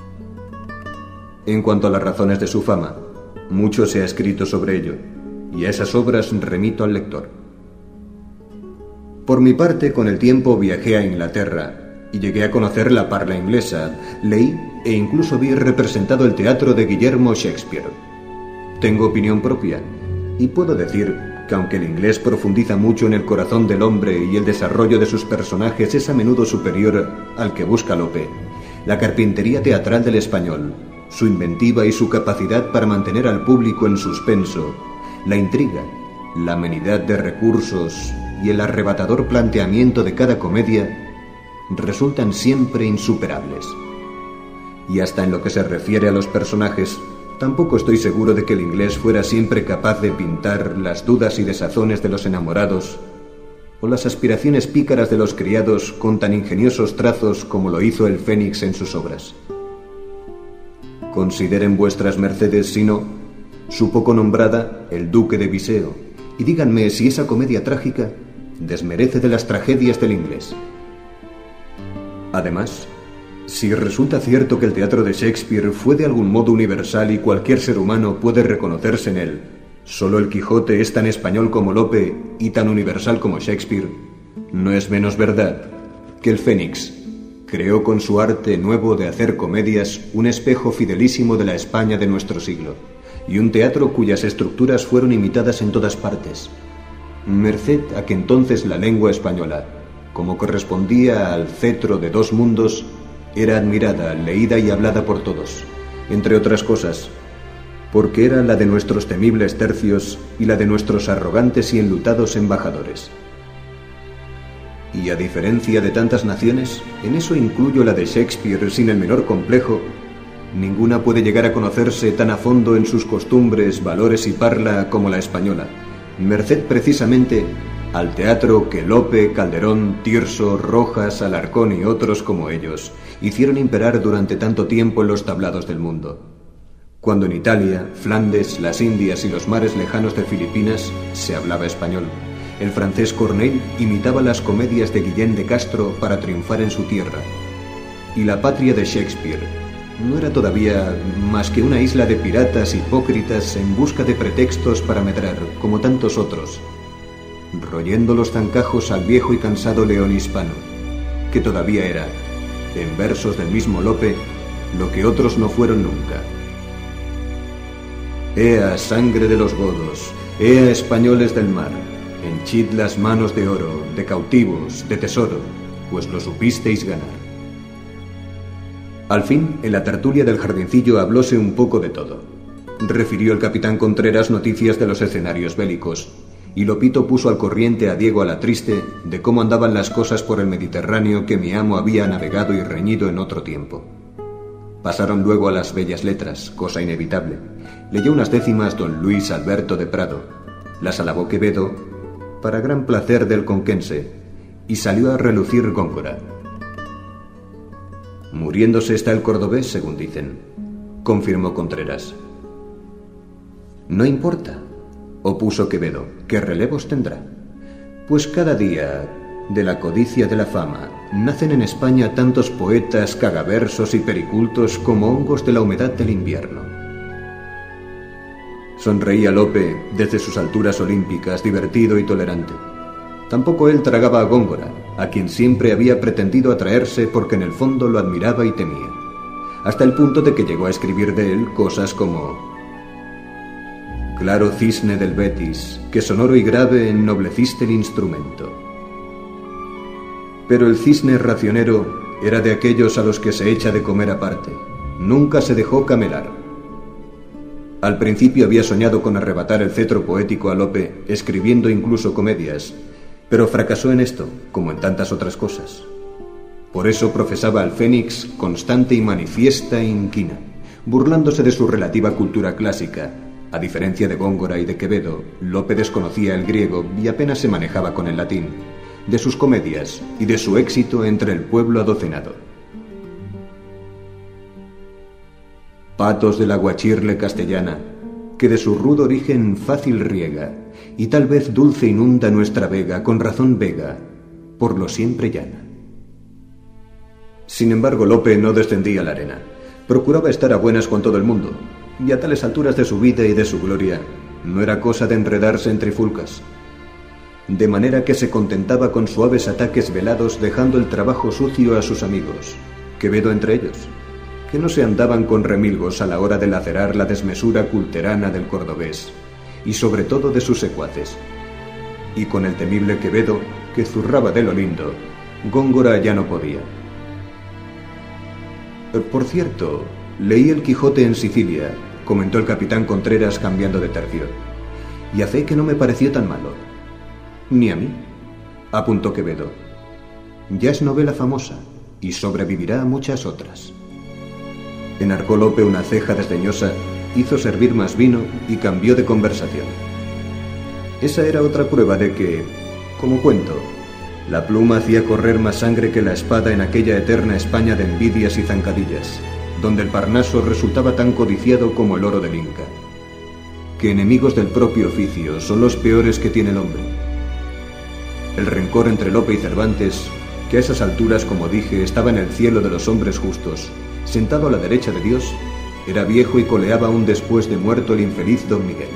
En cuanto a las razones de su fama, mucho se ha escrito sobre ello, y a esas obras remito al lector. Por mi parte, con el tiempo viajé a Inglaterra y llegué a conocer la parla inglesa, leí e incluso vi representado el teatro de Guillermo Shakespeare. Tengo opinión propia, y puedo decir que aunque el inglés profundiza mucho en el corazón del hombre y el desarrollo de sus personajes es a menudo superior al que busca Lope, la carpintería teatral del español, su inventiva y su capacidad para mantener al público en suspenso, la intriga, la amenidad de recursos y el arrebatador planteamiento de cada comedia resultan siempre insuperables. Y hasta en lo que se refiere a los personajes, tampoco estoy seguro de que el inglés fuera siempre capaz de pintar las dudas y desazones de los enamorados o las aspiraciones pícaras de los criados con tan ingeniosos trazos como lo hizo el Fénix en sus obras. Consideren vuestras mercedes, si no, su poco nombrada El Duque de Viseo, y díganme si esa comedia trágica desmerece de las tragedias del inglés. Además, si resulta cierto que el teatro de Shakespeare fue de algún modo universal y cualquier ser humano puede reconocerse en él, solo el Quijote es tan español como Lope y tan universal como Shakespeare, no es menos verdad que el Fénix creó con su arte nuevo de hacer comedias un espejo fidelísimo de la España de nuestro siglo, y un teatro cuyas estructuras fueron imitadas en todas partes, merced a que entonces la lengua española, como correspondía al cetro de dos mundos, era admirada, leída y hablada por todos, entre otras cosas, porque era la de nuestros temibles tercios y la de nuestros arrogantes y enlutados embajadores. Y a diferencia de tantas naciones, en eso incluyo la de Shakespeare sin el menor complejo, ninguna puede llegar a conocerse tan a fondo en sus costumbres, valores y parla como la española, merced precisamente al teatro que Lope, Calderón, Tirso, Rojas, Alarcón y otros como ellos hicieron imperar durante tanto tiempo en los tablados del mundo. Cuando en Italia, Flandes, las Indias y los mares lejanos de Filipinas se hablaba español, el francés Corneille imitaba las comedias de Guillén de Castro para triunfar en su tierra, y la patria de Shakespeare no era todavía más que una isla de piratas hipócritas en busca de pretextos para medrar, como tantos otros, royendo los zancajos al viejo y cansado león hispano, que todavía era, en versos del mismo Lope, lo que otros no fueron nunca. Ea, sangre de los godos, ea, españoles del mar, henchid las manos de oro, de cautivos, de tesoro, pues lo supisteis ganar. Al fin, en la tertulia del jardincillo hablóse un poco de todo. Refirió el capitán Contreras noticias de los escenarios bélicos, y Lopito puso al corriente a Diego Alatriste de cómo andaban las cosas por el Mediterráneo que mi amo había navegado y reñido en otro tiempo. Pasaron luego a las bellas letras, cosa inevitable. Leyó unas décimas don Luis Alberto de Prado, las alabó Quevedo, para gran placer del conquense, y salió a relucir Góngora. Muriéndose está el cordobés, según dicen, confirmó Contreras. No importa, opuso Quevedo, ¿qué relevos tendrá? Pues cada día, de la codicia de la fama, nacen en España tantos poetas, cagaversos y pericultos como hongos de la humedad del invierno. Sonreía Lope desde sus alturas olímpicas, divertido y tolerante. Tampoco él tragaba a Góngora, a quien siempre había pretendido atraerse porque en el fondo lo admiraba y temía, hasta el punto de que llegó a escribir de él cosas como: claro cisne del Betis, que sonoro y grave ennobleciste el instrumento. Pero el cisne racionero era de aquellos a los que se echa de comer aparte. Nunca se dejó camelar. Al principio había soñado con arrebatar el cetro poético a Lope, escribiendo incluso comedias, pero fracasó en esto, como en tantas otras cosas. Por eso profesaba al Fénix constante y manifiesta inquina, burlándose de su relativa cultura clásica. A diferencia de Góngora y de Quevedo, Lope desconocía el griego y apenas se manejaba con el latín, de sus comedias y de su éxito entre el pueblo adocenado. Patos de la guachirle castellana, que de su rudo origen fácil riega, y tal vez dulce inunda nuestra vega, con razón vega, por lo siempre llana. Sin embargo, Lope no descendía a la arena. Procuraba estar a buenas con todo el mundo, y a tales alturas de su vida y de su gloria, no era cosa de enredarse en trifulcas. De manera que se contentaba con suaves ataques velados, dejando el trabajo sucio a sus amigos, Quevedo entre ellos, que no se andaban con remilgos a la hora de lacerar la desmesura culterana del cordobés, y sobre todo de sus secuaces. Y con el temible Quevedo, que zurraba de lo lindo, Góngora ya no podía. Por cierto, leí el Quijote en Sicilia, comentó el capitán Contreras cambiando de tercio, y a fe que no me pareció tan malo. Ni a mí, apuntó Quevedo. Ya es novela famosa, y sobrevivirá a muchas otras. Enarcó Lope una ceja desdeñosa, hizo servir más vino y cambió de conversación. Esa era otra prueba de que, como cuento, la pluma hacía correr más sangre que la espada en aquella eterna España de envidias y zancadillas, donde el Parnaso resultaba tan codiciado como el oro del Inca. Que enemigos del propio oficio son los peores que tiene el hombre. El rencor entre Lope y Cervantes, que a esas alturas, como dije, estaba en el cielo de los hombres justos, sentado a la derecha de Dios, era viejo y coleaba aún después de muerto el infeliz don Miguel.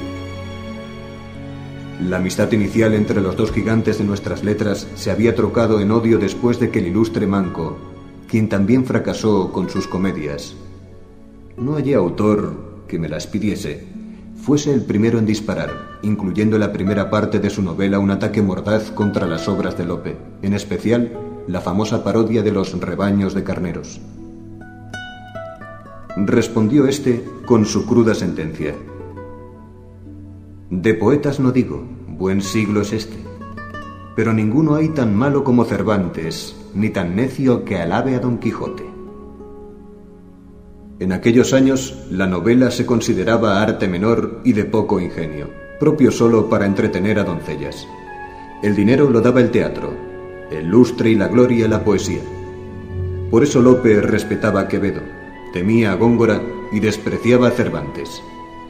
La amistad inicial entre los dos gigantes de nuestras letras se había trocado en odio después de que el ilustre Manco, quien también fracasó con sus comedias, no hallé autor que me las pidiese, fuese el primero en disparar, incluyendo en la primera parte de su novela un ataque mordaz contra las obras de Lope, en especial la famosa parodia de los rebaños de carneros. Respondió éste con su cruda sentencia: de poetas no digo, buen siglo es este, pero ninguno hay tan malo como Cervantes, ni tan necio que alabe a Don Quijote. En aquellos años, la novela se consideraba arte menor y de poco ingenio, propio solo para entretener a doncellas. El dinero lo daba el teatro, el lustre y la gloria la poesía. Por eso Lope respetaba a Quevedo, temía a Góngora y despreciaba a Cervantes.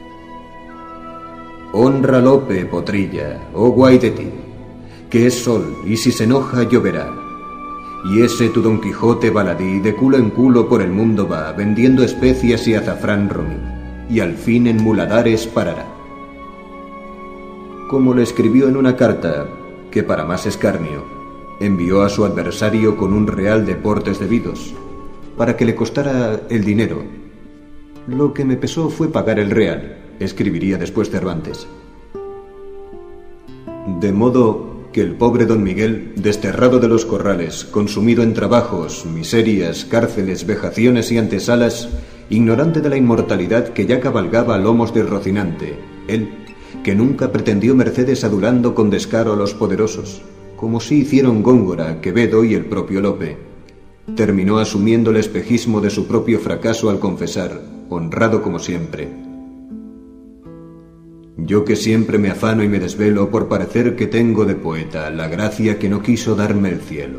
Honra Lope, potrilla, oh guay de ti, que es sol y si se enoja lloverá. Y ese tu Don Quijote baladí de culo en culo por el mundo va, vendiendo especias y azafrán romí, y al fin en muladares parará. Como le escribió en una carta, que para más escarnio, envió a su adversario con un real de portes debidos, para que le costara el dinero. Lo que me pesó fue pagar el real, escribiría después Cervantes. De modo que el pobre don Miguel, desterrado de los corrales, consumido en trabajos, miserias, cárceles, vejaciones y antesalas, ignorante de la inmortalidad que ya cabalgaba a lomos de Rocinante, él, que nunca pretendió mercedes adulando con descaro a los poderosos, como sí hicieron Góngora, Quevedo y el propio Lope. Terminó asumiendo el espejismo de su propio fracaso al confesar, honrado como siempre: yo que siempre me afano y me desvelo por parecer que tengo de poeta la gracia que no quiso darme el cielo.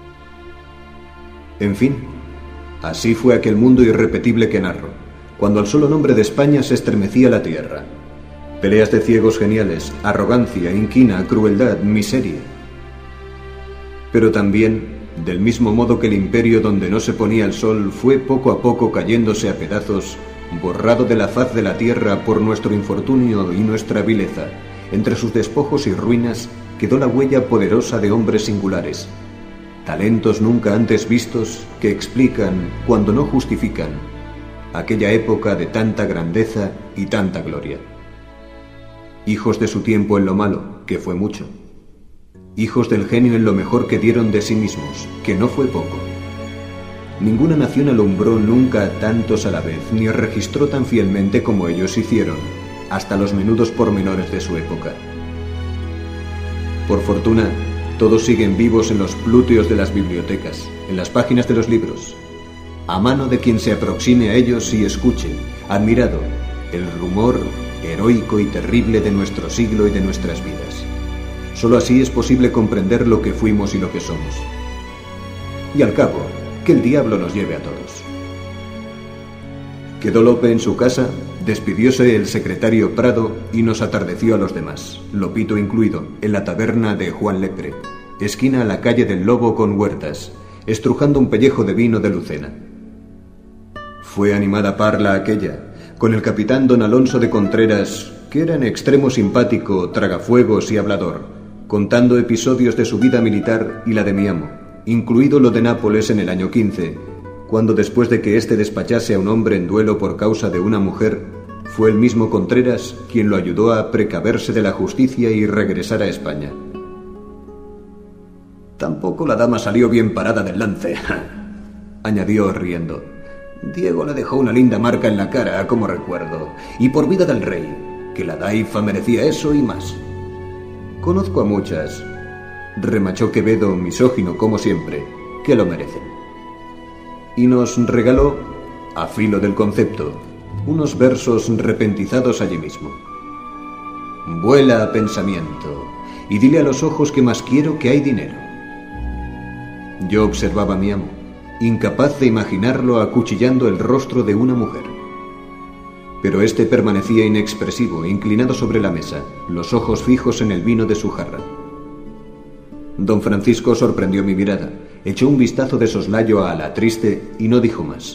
En fin, así fue aquel mundo irrepetible que narro, cuando al solo nombre de España se estremecía la tierra. Peleas de ciegos geniales, arrogancia, inquina, crueldad, miseria. Pero también, del mismo modo que el imperio donde no se ponía el sol fue poco a poco cayéndose a pedazos, borrado de la faz de la tierra por nuestro infortunio y nuestra vileza, entre sus despojos y ruinas quedó la huella poderosa de hombres singulares, talentos nunca antes vistos que explican, cuando no justifican, aquella época de tanta grandeza y tanta gloria. Hijos de su tiempo en lo malo, que fue mucho. Hijos del genio en lo mejor que dieron de sí mismos, que no fue poco. Ninguna nación alumbró nunca a tantos a la vez, ni registró tan fielmente como ellos hicieron, hasta los menudos pormenores de su época. Por fortuna, todos siguen vivos en los plúteos de las bibliotecas, en las páginas de los libros, a mano de quien se aproxime a ellos y escuche, admirado, el rumor heroico y terrible de nuestro siglo y de nuestras vidas. Solo así es posible comprender lo que fuimos y lo que somos. Y al cabo, que el diablo nos lleve a todos. Quedó Lope en su casa, despidióse el secretario Prado y nos atardeció a los demás, Lopito incluido, en la taberna de Juan Lepre, esquina a la calle del Lobo con Huertas, estrujando un pellejo de vino de Lucena. Fue animada parla aquella, con el capitán don Alonso de Contreras, que era en extremo simpático, tragafuegos y hablador, contando episodios de su vida militar y la de mi amo, incluido lo de Nápoles en el año 15, cuando después de que éste despachase a un hombre en duelo por causa de una mujer, fue el mismo Contreras quien lo ayudó a precaverse de la justicia y regresar a España. Tampoco la dama salió bien parada del lance, añadió riendo. Diego le dejó una linda marca en la cara, como recuerdo, y por vida del rey, que la daifa merecía eso y más. Conozco a muchas, remachó Quevedo, misógino como siempre, que lo merecen. Y nos regaló, a filo del concepto, unos versos repentizados allí mismo. Vuela, pensamiento, y dile a los ojos que más quiero que hay dinero. Yo observaba a mi amo, incapaz de imaginarlo acuchillando el rostro de una mujer. Pero éste permanecía inexpresivo, inclinado sobre la mesa, los ojos fijos en el vino de su jarra. Don Francisco sorprendió mi mirada, echó un vistazo de soslayo a la triste y no dijo más.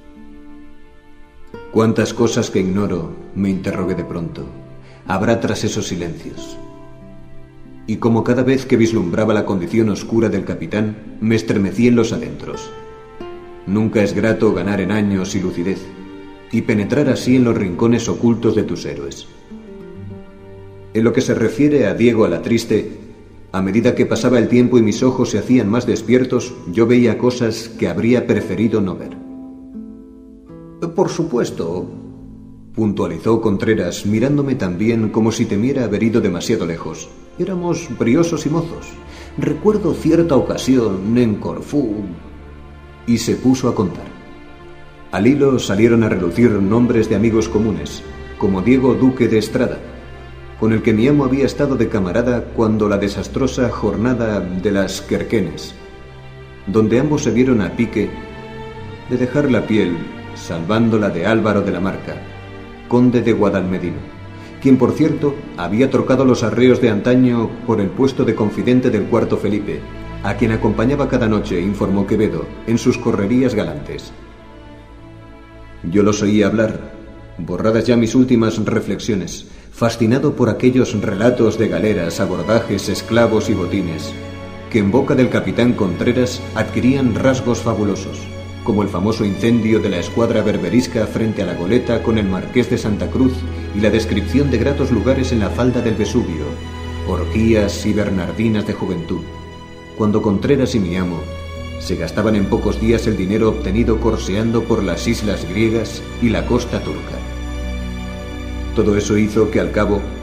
¿Cuántas cosas que ignoro?, me interrogué de pronto, habrá tras esos silencios. Y como cada vez que vislumbraba la condición oscura del capitán, me estremecí en los adentros. Nunca es grato ganar en años y lucidez, y penetrar así en los rincones ocultos de tus héroes. En lo que se refiere a Diego a la triste, a medida que pasaba el tiempo y mis ojos se hacían más despiertos, yo veía cosas que habría preferido no ver. Por supuesto, puntualizó Contreras, mirándome también como si temiera haber ido demasiado lejos. Éramos briosos y mozos. Recuerdo cierta ocasión en Corfú. Y se puso a contar. Al hilo salieron a relucir nombres de amigos comunes, como Diego Duque de Estrada, con el que mi amo había estado de camarada cuando la desastrosa jornada de las Querquenes, donde ambos se vieron a pique de dejar la piel, salvándola de Álvaro de la Marca, conde de Guadalmedina, quien por cierto había trocado los arreos de antaño por el puesto de confidente del cuarto Felipe, a quien acompañaba cada noche, informó Quevedo, en sus correrías galantes. Yo los oía hablar, borradas ya mis últimas reflexiones, fascinado por aquellos relatos de galeras, abordajes, esclavos y botines, que en boca del capitán Contreras adquirían rasgos fabulosos, como el famoso incendio de la escuadra berberisca frente a la goleta con el marqués de Santa Cruz y la descripción de gratos lugares en la falda del Vesubio, orgías y bernardinas de juventud, cuando Contreras y mi amo se gastaban en pocos días el dinero obtenido corseando por las islas griegas y la costa turca. Todo eso hizo que al cabo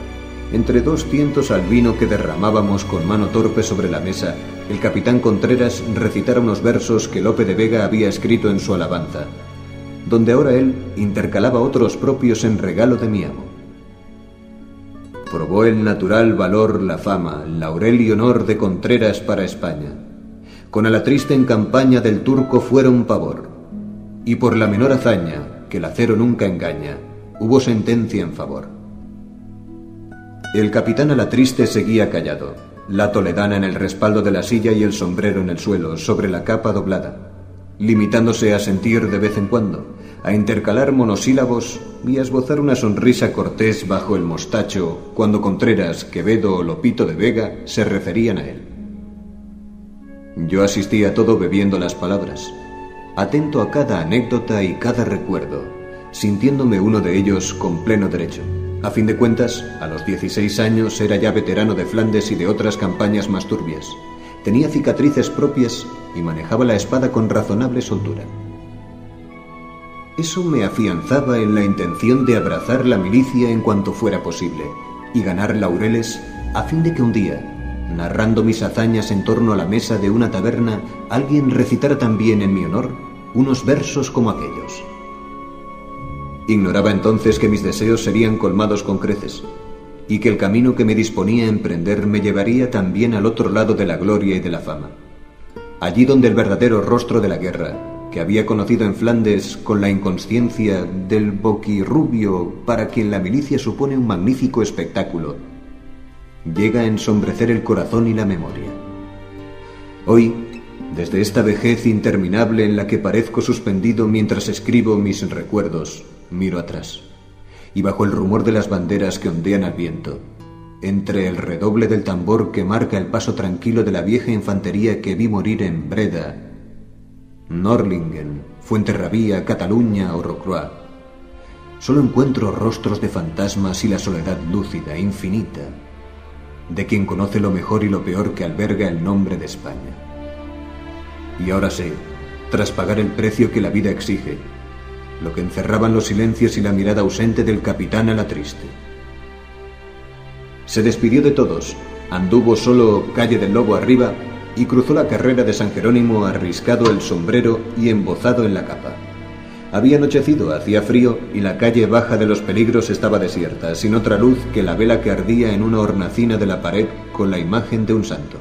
Entre 200 al vino que derramábamos con mano torpe sobre la mesa, el capitán Contreras recitara unos versos que Lope de Vega había escrito en su alabanza, donde ahora él intercalaba otros propios en regalo de mi amo. Probó el natural valor, la fama, laurel y honor de Contreras para España. Con Alatriste en campaña del turco fueron pavor, y por la menor hazaña, que el acero nunca engaña, hubo sentencia en favor. El capitán Alatriste seguía callado, la toledana en el respaldo de la silla y el sombrero en el suelo, sobre la capa doblada, limitándose a sentir de vez en cuando, a intercalar monosílabos y a esbozar una sonrisa cortés bajo el mostacho cuando Contreras, Quevedo o Lopito de Vega se referían a él. Yo asistía a todo bebiendo las palabras, atento a cada anécdota y cada recuerdo, sintiéndome uno de ellos con pleno derecho. A fin de cuentas, a los 16 años era ya veterano de Flandes y de otras campañas más turbias. Tenía cicatrices propias y manejaba la espada con razonable soltura. Eso me afianzaba en la intención de abrazar la milicia en cuanto fuera posible y ganar laureles a fin de que un día, narrando mis hazañas en torno a la mesa de una taberna, alguien recitara también en mi honor unos versos como aquellos. Ignoraba entonces que mis deseos serían colmados con creces y que el camino que me disponía a emprender me llevaría también al otro lado de la gloria y de la fama, allí donde el verdadero rostro de la guerra, que había conocido en Flandes con la inconsciencia del boquirrubio para quien la milicia supone un magnífico espectáculo, llega a ensombrecer el corazón y la memoria. Hoy, desde esta vejez interminable en la que parezco suspendido mientras escribo mis recuerdos, miro atrás, y bajo el rumor de las banderas que ondean al viento, entre el redoble del tambor que marca el paso tranquilo de la vieja infantería que vi morir en Breda, Norlingen, Fuenterrabía, Cataluña o Rocroi, solo encuentro rostros de fantasmas y la soledad lúcida, infinita, de quien conoce lo mejor y lo peor que alberga el nombre de España. Y ahora sé, tras pagar el precio que la vida exige, lo que encerraban los silencios y la mirada ausente del capitán Alatriste. Se despidió de todos, anduvo solo calle del Lobo arriba y cruzó la carrera de San Jerónimo arriscado el sombrero y embozado en la capa. Había anochecido, hacía frío y la calle baja de los Peligros estaba desierta, sin otra luz que la vela que ardía en una hornacina de la pared con la imagen de un santo.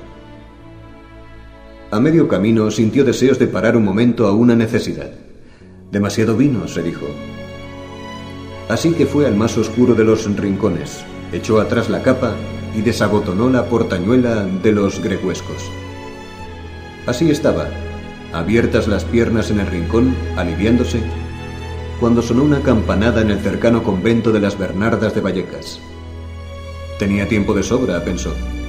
A medio camino sintió deseos de parar un momento a una necesidad. Demasiado vino, se dijo. Así que fue al más oscuro de los rincones, echó atrás la capa y desabotonó la portañuela de los greguescos. Así estaba, abiertas las piernas en el rincón, aliviándose, cuando sonó una campanada en el cercano convento de las Bernardas de Vallecas. Tenía tiempo de sobra, pensó.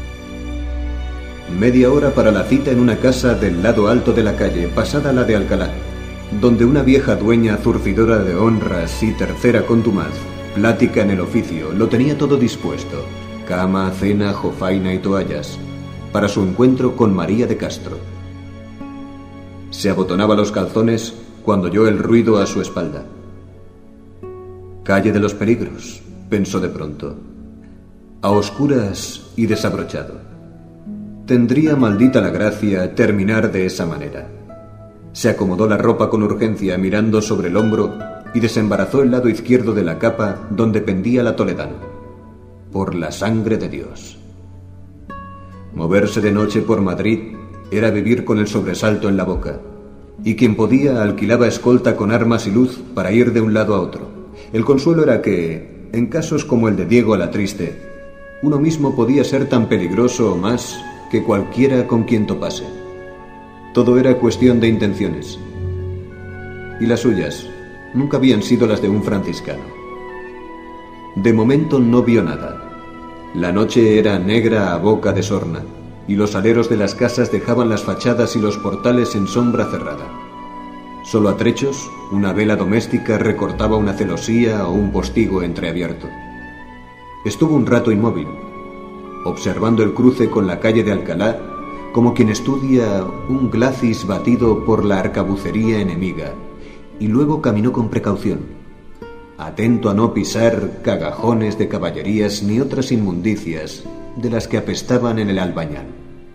Media hora para la cita en una casa del lado alto de la calle, pasada la de Alcalá, donde una vieja dueña zurcidora de honras y tercera contumaz, plática en el oficio, lo tenía todo dispuesto, cama, cena, jofaina y toallas, para su encuentro con María de Castro. Se abotonaba los calzones cuando oyó el ruido a su espalda. Calle de los Peligros, pensó de pronto, a oscuras y desabrochado. Tendría maldita la gracia terminar de esa manera. Se acomodó la ropa con urgencia mirando sobre el hombro y desembarazó el lado izquierdo de la capa donde pendía la toledana. Por la sangre de Dios. Moverse de noche por Madrid era vivir con el sobresalto en la boca, y quien podía alquilaba escolta con armas y luz para ir de un lado a otro. El consuelo era que, en casos como el de Diego Alatriste, uno mismo podía ser tan peligroso o más que cualquiera con quien topase. Todo era cuestión de intenciones. Y las suyas nunca habían sido las de un franciscano. De momento no vio nada. La noche era negra a boca de sorna, y los aleros de las casas dejaban las fachadas y los portales en sombra cerrada. Solo a trechos, una vela doméstica recortaba una celosía o un postigo entreabierto. Estuvo un rato inmóvil, observando el cruce con la calle de Alcalá, como quien estudia un glacis batido por la arcabucería enemiga, y luego caminó con precaución, atento a no pisar cagajones de caballerías ni otras inmundicias de las que apestaban en el albañal.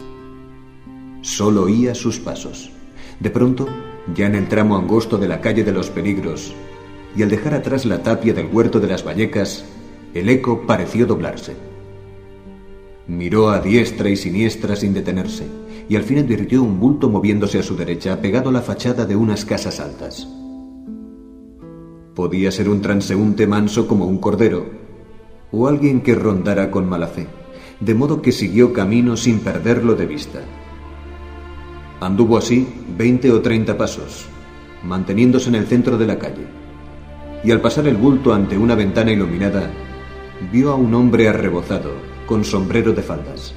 Solo oía sus pasos. De pronto, ya en el tramo angosto de la calle de los Peligros, y al dejar atrás la tapia del huerto de las Vallecas, el eco pareció doblarse. Miró a diestra y siniestra sin detenerse, y al fin advirtió un bulto moviéndose a su derecha, pegado a la fachada de unas casas altas. Podía ser un transeúnte manso como un cordero, o alguien que rondara con mala fe, de modo que siguió camino sin perderlo de vista. Anduvo así 20 o 30 pasos, manteniéndose en el centro de la calle, y al pasar el bulto ante una ventana iluminada, vio a un hombre arrebozado, con sombrero de faldas.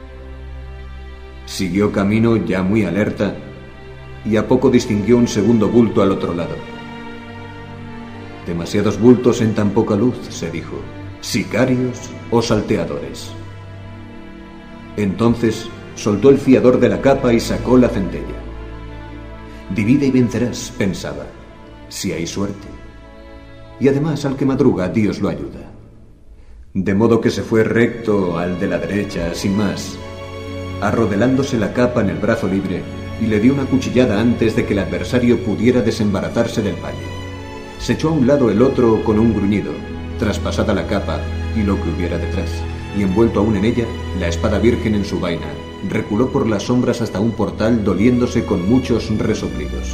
Siguió camino ya muy alerta, y a poco distinguió un segundo bulto al otro lado. Demasiados bultos en tan poca luz, se dijo. ¿Sicarios o salteadores? Entonces soltó el fiador de la capa y sacó la centella. Divide y vencerás, pensaba, si hay suerte. Y además, al que madruga, Dios lo ayuda. De modo que se fue recto al de la derecha, sin más, arrodelándose la capa en el brazo libre, y le dio una cuchillada antes de que el adversario pudiera desembarazarse del paño. Se echó a un lado el otro con un gruñido, traspasada la capa y lo que hubiera detrás, y envuelto aún en ella, la espada virgen en su vaina, reculó por las sombras hasta un portal, doliéndose con muchos resoplidos.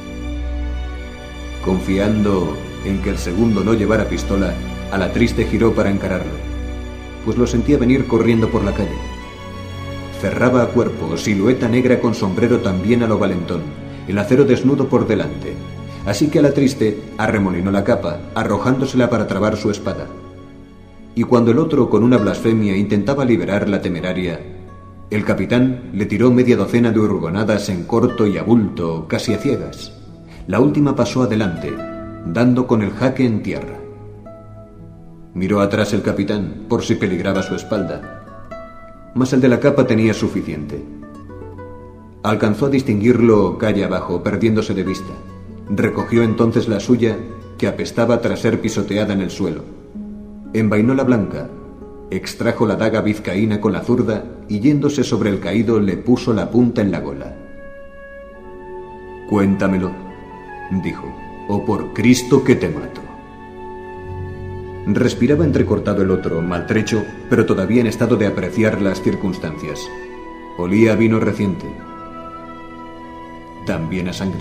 Confiando en que el segundo no llevara pistola, Alatriste giró para encararlo, pues lo sentía venir corriendo por la calle. Cerraba a cuerpo, silueta negra con sombrero también a lo valentón, el acero desnudo por delante. Así que Alatriste arremolinó la capa, arrojándosela para trabar su espada. Y cuando el otro, con una blasfemia, intentaba liberar la temeraria, el capitán le tiró media docena de hurgonadas en corto y a bulto, casi a ciegas. La última pasó adelante, dando con el jaque en tierra. Miró atrás el capitán, por si peligraba su espalda, mas el de la capa tenía suficiente. Alcanzó a distinguirlo calle abajo, perdiéndose de vista. Recogió entonces la suya, que apestaba tras ser pisoteada en el suelo. Envainó la blanca, extrajo la daga vizcaína con la zurda y, yéndose sobre el caído, le puso la punta en la gola. «Cuéntamelo», dijo, «o por Cristo que te mato». Respiraba entrecortado el otro, maltrecho, pero todavía en estado de apreciar las circunstancias. Olía a vino reciente, también a sangre.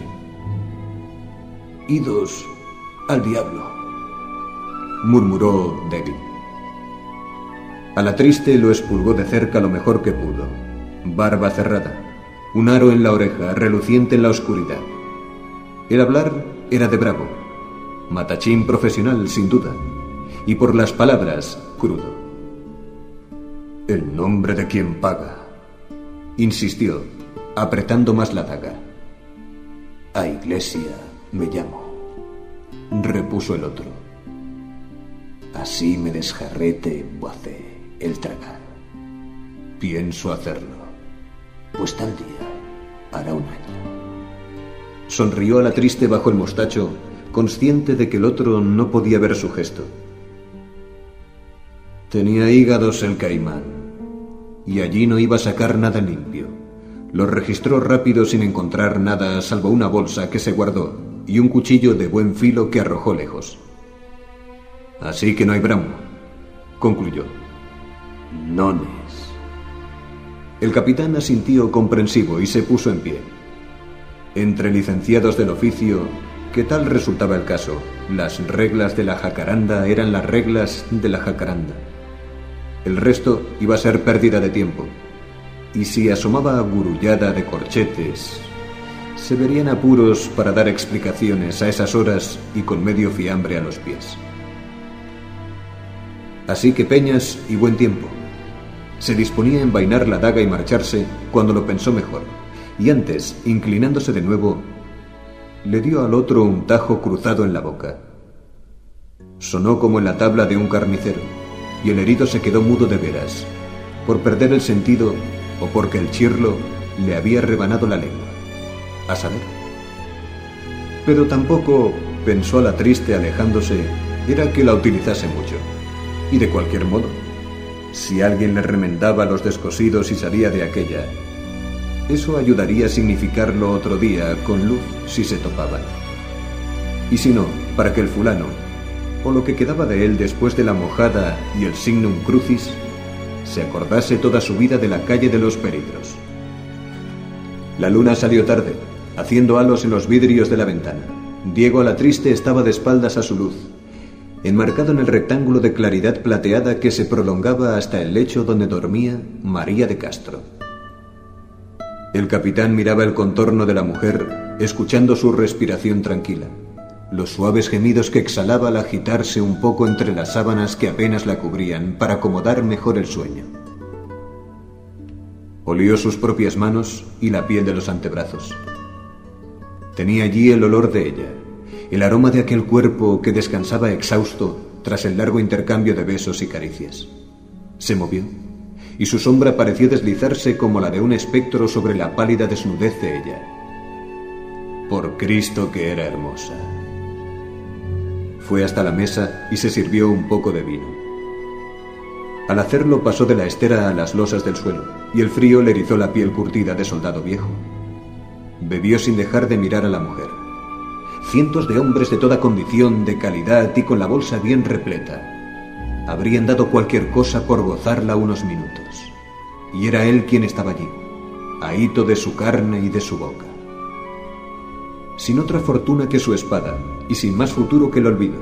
«Idos al diablo», murmuró débil. Alatriste lo expurgó de cerca lo mejor que pudo. Barba cerrada, un aro en la oreja, reluciente en la oscuridad. El hablar era de bravo, matachín profesional, sin duda, y por las palabras, crudo. «El nombre de quien paga», insistió, apretando más la daga. «A Iglesia me llamo», repuso el otro. «Así me desjarrete en Boacé el tragar. Pienso hacerlo, pues tal día hará un año». Sonrió Alatriste bajo el mostacho, consciente de que el otro no podía ver su gesto. Tenía hígados el caimán, y allí no iba a sacar nada limpio. Lo registró rápido sin encontrar nada salvo una bolsa que se guardó y un cuchillo de buen filo que arrojó lejos. «Así que no hay bramo», concluyó. «Nones». El capitán asintió comprensivo y se puso en pie. Entre licenciados del oficio, ¿qué tal resultaba el caso? Las reglas de la jacaranda eran las reglas de la jacaranda. El resto iba a ser pérdida de tiempo. Y si asomaba gurullada de corchetes, se verían apuros para dar explicaciones a esas horas y con medio fiambre a los pies. Así que peñas y buen tiempo. Se disponía a envainar la daga y marcharse cuando lo pensó mejor, y antes, inclinándose de nuevo, le dio al otro un tajo cruzado en la boca. Sonó como en la tabla de un carnicero, y el herido se quedó mudo de veras, por perder el sentido o porque el chirlo le había rebanado la lengua. A saber. Pero tampoco pensó a la triste alejándose, era que la utilizase mucho. Y de cualquier modo, si alguien le remendaba los descosidos y salía de aquella, eso ayudaría a significarlo otro día con luz si se topaban. Y si no, para que el fulano, o lo que quedaba de él después de la mojada y el signum crucis, se acordase toda su vida de la calle de los Peligros. La luna salió tarde, haciendo halos en los vidrios de la ventana. Diego Alatriste estaba de espaldas a su luz, enmarcado en el rectángulo de claridad plateada que se prolongaba hasta el lecho donde dormía María de Castro. El capitán miraba el contorno de la mujer, escuchando su respiración tranquila, los suaves gemidos que exhalaba al agitarse un poco entre las sábanas que apenas la cubrían para acomodar mejor el sueño. Olió sus propias manos y la piel de los antebrazos. Tenía allí el olor de ella, el aroma de aquel cuerpo que descansaba exhausto tras el largo intercambio de besos y caricias. Se movió, y su sombra pareció deslizarse como la de un espectro sobre la pálida desnudez de ella. Por Cristo que era hermosa. Fue hasta la mesa y se sirvió un poco de vino. Al hacerlo pasó de la estera a las losas del suelo, y el frío le erizó la piel curtida de soldado viejo. Bebió sin dejar de mirar a la mujer. Cientos de hombres de toda condición, de calidad y con la bolsa bien repleta, habrían dado cualquier cosa por gozarla unos minutos. Y era él quien estaba allí, ahito de su carne y de su boca. Sin otra fortuna que su espada, y sin más futuro que el olvido.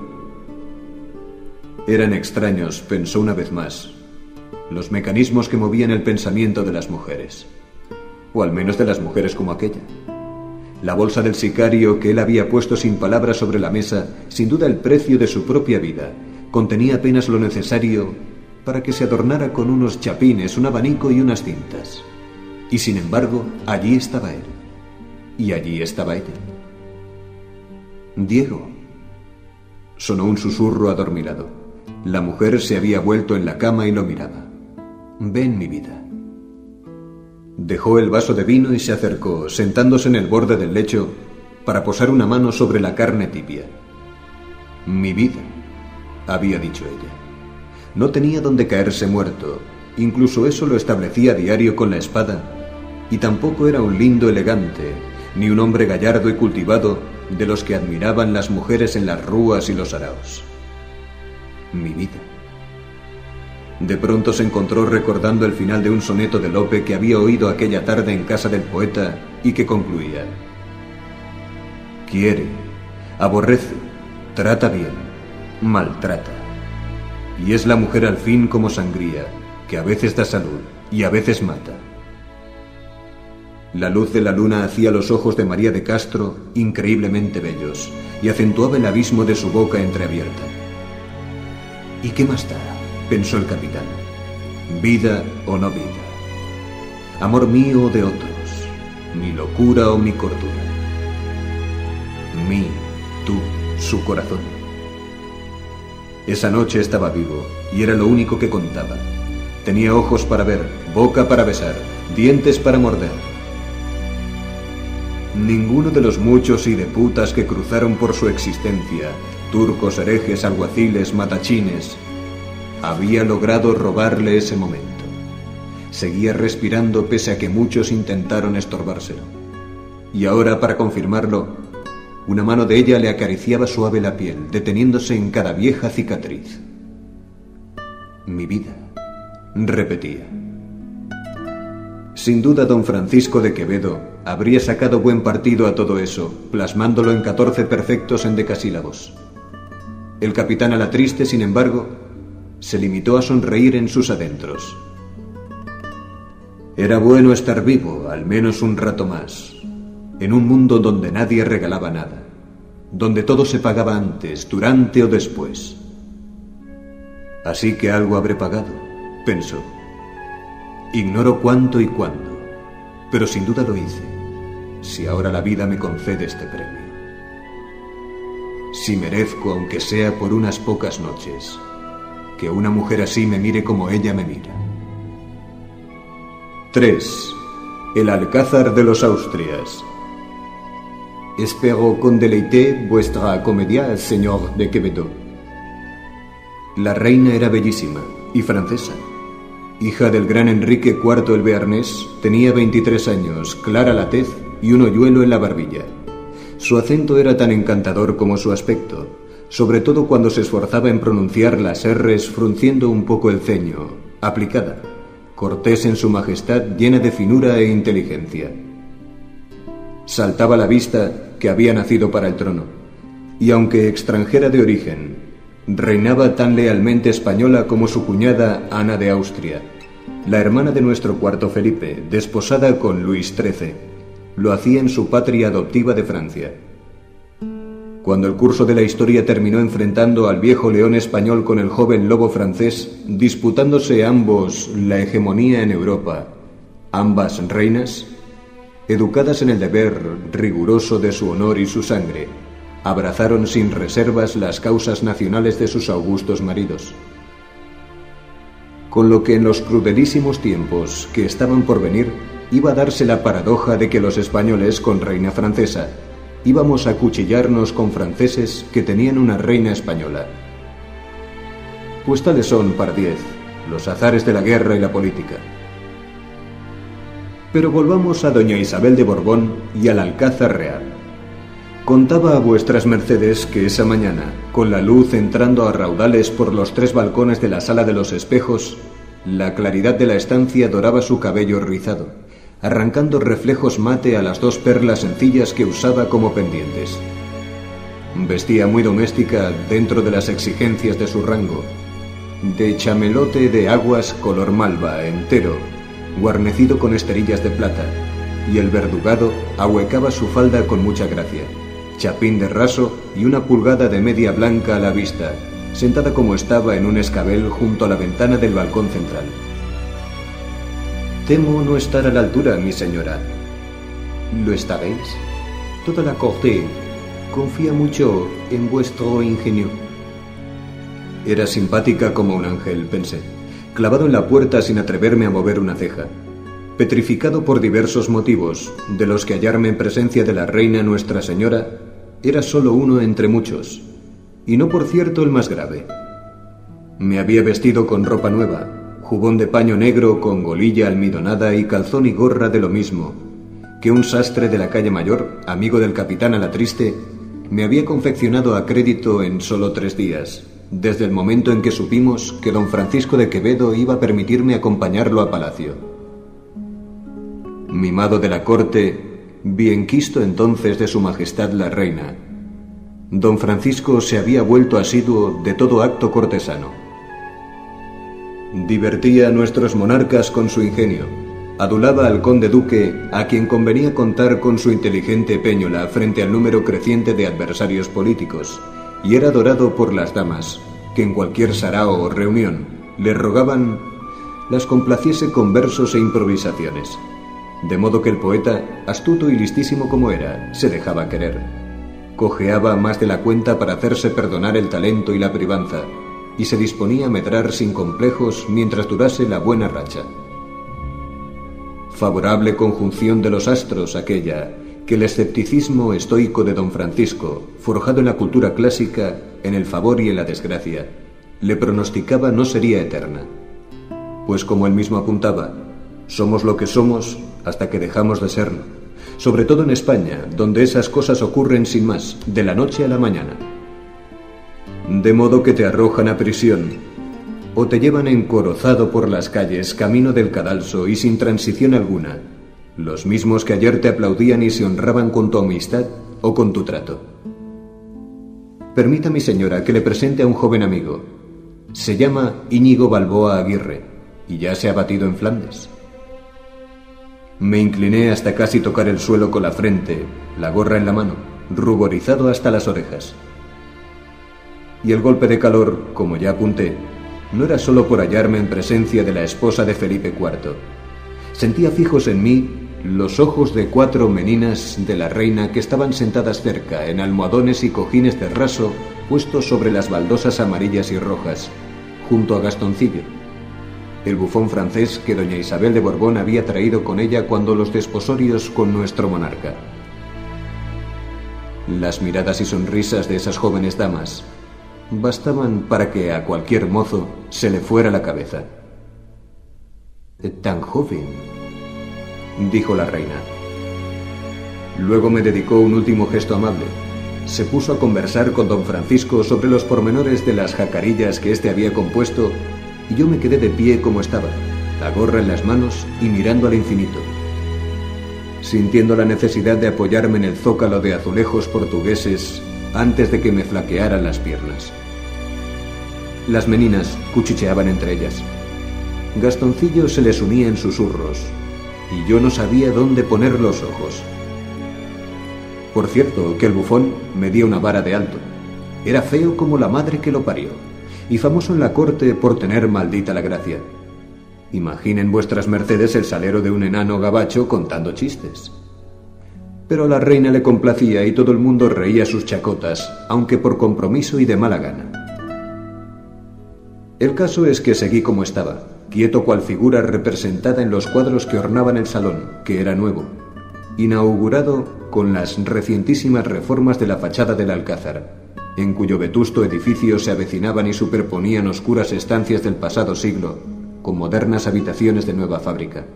Eran extraños, pensó una vez más, los mecanismos que movían el pensamiento de las mujeres, o al menos de las mujeres como aquella. La bolsa del sicario que él había puesto sin palabras sobre la mesa, sin duda el precio de su propia vida, contenía apenas lo necesario para que se adornara con unos chapines, un abanico y unas cintas. Y sin embargo, allí estaba él, y allí estaba ella. Diego. Sonó un susurro adormilado. La mujer se había vuelto en la cama y lo miraba. Ven, mi vida. Dejó el vaso de vino y se acercó, sentándose en el borde del lecho, para posar una mano sobre la carne tibia. Mi vida, había dicho ella. No tenía donde caerse muerto, incluso eso lo establecía a diario con la espada, y tampoco era un lindo elegante, ni un hombre gallardo y cultivado de los que admiraban las mujeres en las rúas y los araos. Mi vida. De pronto se encontró recordando el final de un soneto de Lope que había oído aquella tarde en casa del poeta y que concluía: quiere, aborrece, trata bien, maltrata. Y es la mujer al fin como sangría, que a veces da salud y a veces mata. La luz de la luna hacía los ojos de María de Castro increíblemente bellos y acentuaba el abismo de su boca entreabierta. ¿Y qué más da?, pensó el capitán. ¿Vida o no vida? ¿Amor mío o de otros? ¿Mi locura o mi cordura? Mí, tú, su corazón. Esa noche estaba vivo y era lo único que contaba. Tenía ojos para ver, boca para besar, dientes para morder. Ninguno de los muchos hideputas que cruzaron por su existencia, turcos, herejes, alguaciles, matachines, había logrado robarle ese momento. Seguía respirando pese a que muchos intentaron estorbárselo. Y ahora, para confirmarlo, una mano de ella le acariciaba suave la piel, deteniéndose en cada vieja cicatriz. Mi vida, repetía. Sin duda, don Francisco de Quevedo habría sacado buen partido a todo eso, plasmándolo en 14 perfectos endecasílabos. El capitán Alatriste, sin embargo, se limitó a sonreír en sus adentros. Era bueno estar vivo, al menos un rato más, en un mundo donde nadie regalaba nada, donde todo se pagaba antes, durante o después. Así que algo habré pagado, pensó. Ignoro cuánto y cuándo, pero sin duda lo hice, si ahora la vida me concede este premio. Si merezco, aunque sea por unas pocas noches, que una mujer así me mire como ella me mira. 3. El Alcázar de los Austrias. Espero con deleite vuestra comedia, señor de Quevedo. La reina era bellísima y francesa. Hija del gran Enrique IV el Bearnés, tenía 23 años, clara la tez y un hoyuelo en la barbilla. Su acento era tan encantador como su aspecto, sobre todo cuando se esforzaba en pronunciar las R's frunciendo un poco el ceño, aplicada, cortés en su majestad, llena de finura e inteligencia. Saltaba a la vista que había nacido para el trono, y aunque extranjera de origen, reinaba tan lealmente española como su cuñada Ana de Austria, la hermana de nuestro cuarto Felipe, desposada con Luis XIII. Lo hacía en su patria adoptiva de Francia. Cuando el curso de la historia terminó enfrentando al viejo león español con el joven lobo francés, disputándose ambos la hegemonía en Europa, ambas reinas, educadas en el deber riguroso de su honor y su sangre, abrazaron sin reservas las causas nacionales de sus augustos maridos. Con lo que en los crudelísimos tiempos que estaban por venir iba a darse la paradoja de que los españoles, con reina francesa, íbamos a acuchillarnos con franceses que tenían una reina española. Pues tales son, pardiez, los azares de la guerra y la política. Pero volvamos a doña Isabel de Borbón y al Alcázar Real. Contaba a vuestras mercedes que esa mañana, con la luz entrando a raudales por los 3 balcones de la sala de los espejos, la claridad de la estancia doraba su cabello rizado, arrancando reflejos mate a las 2 perlas sencillas que usaba como pendientes. Vestía muy doméstica dentro de las exigencias de su rango, de chamelote de aguas color malva entero, guarnecido con esterillas de plata, y el verdugado ahuecaba su falda con mucha gracia, chapín de raso y una pulgada de media blanca a la vista, sentada como estaba en un escabel junto a la ventana del balcón central. Temo no estar a la altura, mi señora. ¿Lo estaréis? Toda la corte confía mucho en vuestro ingenio. Era simpática como un ángel, pensé, clavado en la puerta sin atreverme a mover una ceja, petrificado por diversos motivos, de los que hallarme en presencia de la reina Nuestra Señora era solo uno entre muchos, y no por cierto el más grave. Me había vestido con ropa nueva, jubón de paño negro con golilla almidonada y calzón y gorra de lo mismo, que un sastre de la calle Mayor, amigo del capitán Alatriste, me había confeccionado a crédito en solo 3 días, desde el momento en que supimos que don Francisco de Quevedo iba a permitirme acompañarlo a palacio. Mimado de la corte, bienquisto entonces de su majestad la reina, don Francisco se había vuelto asiduo de todo acto cortesano. Divertía a nuestros monarcas con su ingenio, adulaba al conde duque, a quien convenía contar con su inteligente péñola frente al número creciente de adversarios políticos, y era adorado por las damas, que en cualquier sarao o reunión le rogaban las complaciese con versos e improvisaciones, de modo que el poeta, astuto y listísimo como era, se dejaba querer. Cojeaba más de la cuenta para hacerse perdonar el talento y la privanza, y se disponía a medrar sin complejos mientras durase la buena racha. Favorable conjunción de los astros aquella, que el escepticismo estoico de don Francisco, forjado en la cultura clásica, en el favor y en la desgracia, le pronosticaba no sería eterna. Pues como él mismo apuntaba, somos lo que somos hasta que dejamos de serlo, sobre todo en España, donde esas cosas ocurren sin más, de la noche a la mañana. De modo que te arrojan a prisión, o te llevan encorozado por las calles, camino del cadalso y sin transición alguna, los mismos que ayer te aplaudían y se honraban con tu amistad o con tu trato. Permita, mi señora, que le presente a un joven amigo. Se llama Íñigo Balboa Aguirre, y ya se ha batido en Flandes. Me incliné hasta casi tocar el suelo con la frente, la gorra en la mano, ruborizado hasta las orejas. Y el golpe de calor, como ya apunté, no era solo por hallarme en presencia de la esposa de Felipe IV. Sentía fijos en mí los ojos de 4 meninas de la reina que estaban sentadas cerca, en almohadones y cojines de raso puestos sobre las baldosas amarillas y rojas, junto a Gastoncillo, el bufón francés que doña Isabel de Borbón había traído con ella cuando los desposorios con nuestro monarca. Las miradas y sonrisas de esas jóvenes damas bastaban para que a cualquier mozo se le fuera la cabeza. «Tan joven», dijo la reina. Luego me dedicó un último gesto amable. Se puso a conversar con don Francisco sobre los pormenores de las jacarillas que éste había compuesto, y yo me quedé de pie como estaba, la gorra en las manos y mirando al infinito, sintiendo la necesidad de apoyarme en el zócalo de azulejos portugueses antes de que me flaquearan las piernas. Las meninas cuchicheaban entre ellas. Gastoncillo se les unía en susurros, y yo no sabía dónde poner los ojos. Por cierto, que el bufón medía una vara de alto. Era feo como la madre que lo parió, y famoso en la corte por tener maldita la gracia. Imaginen vuestras mercedes el salero de un enano gabacho contando chistes. Pero a la reina le complacía y todo el mundo reía sus chacotas, aunque por compromiso y de mala gana. El caso es que seguí como estaba, quieto cual figura representada en los cuadros que ornaban el salón, que era nuevo, inaugurado con las recientísimas reformas de la fachada del Alcázar, en cuyo vetusto edificio se avecinaban y superponían oscuras estancias del pasado siglo, con modernas habitaciones de nueva fábrica.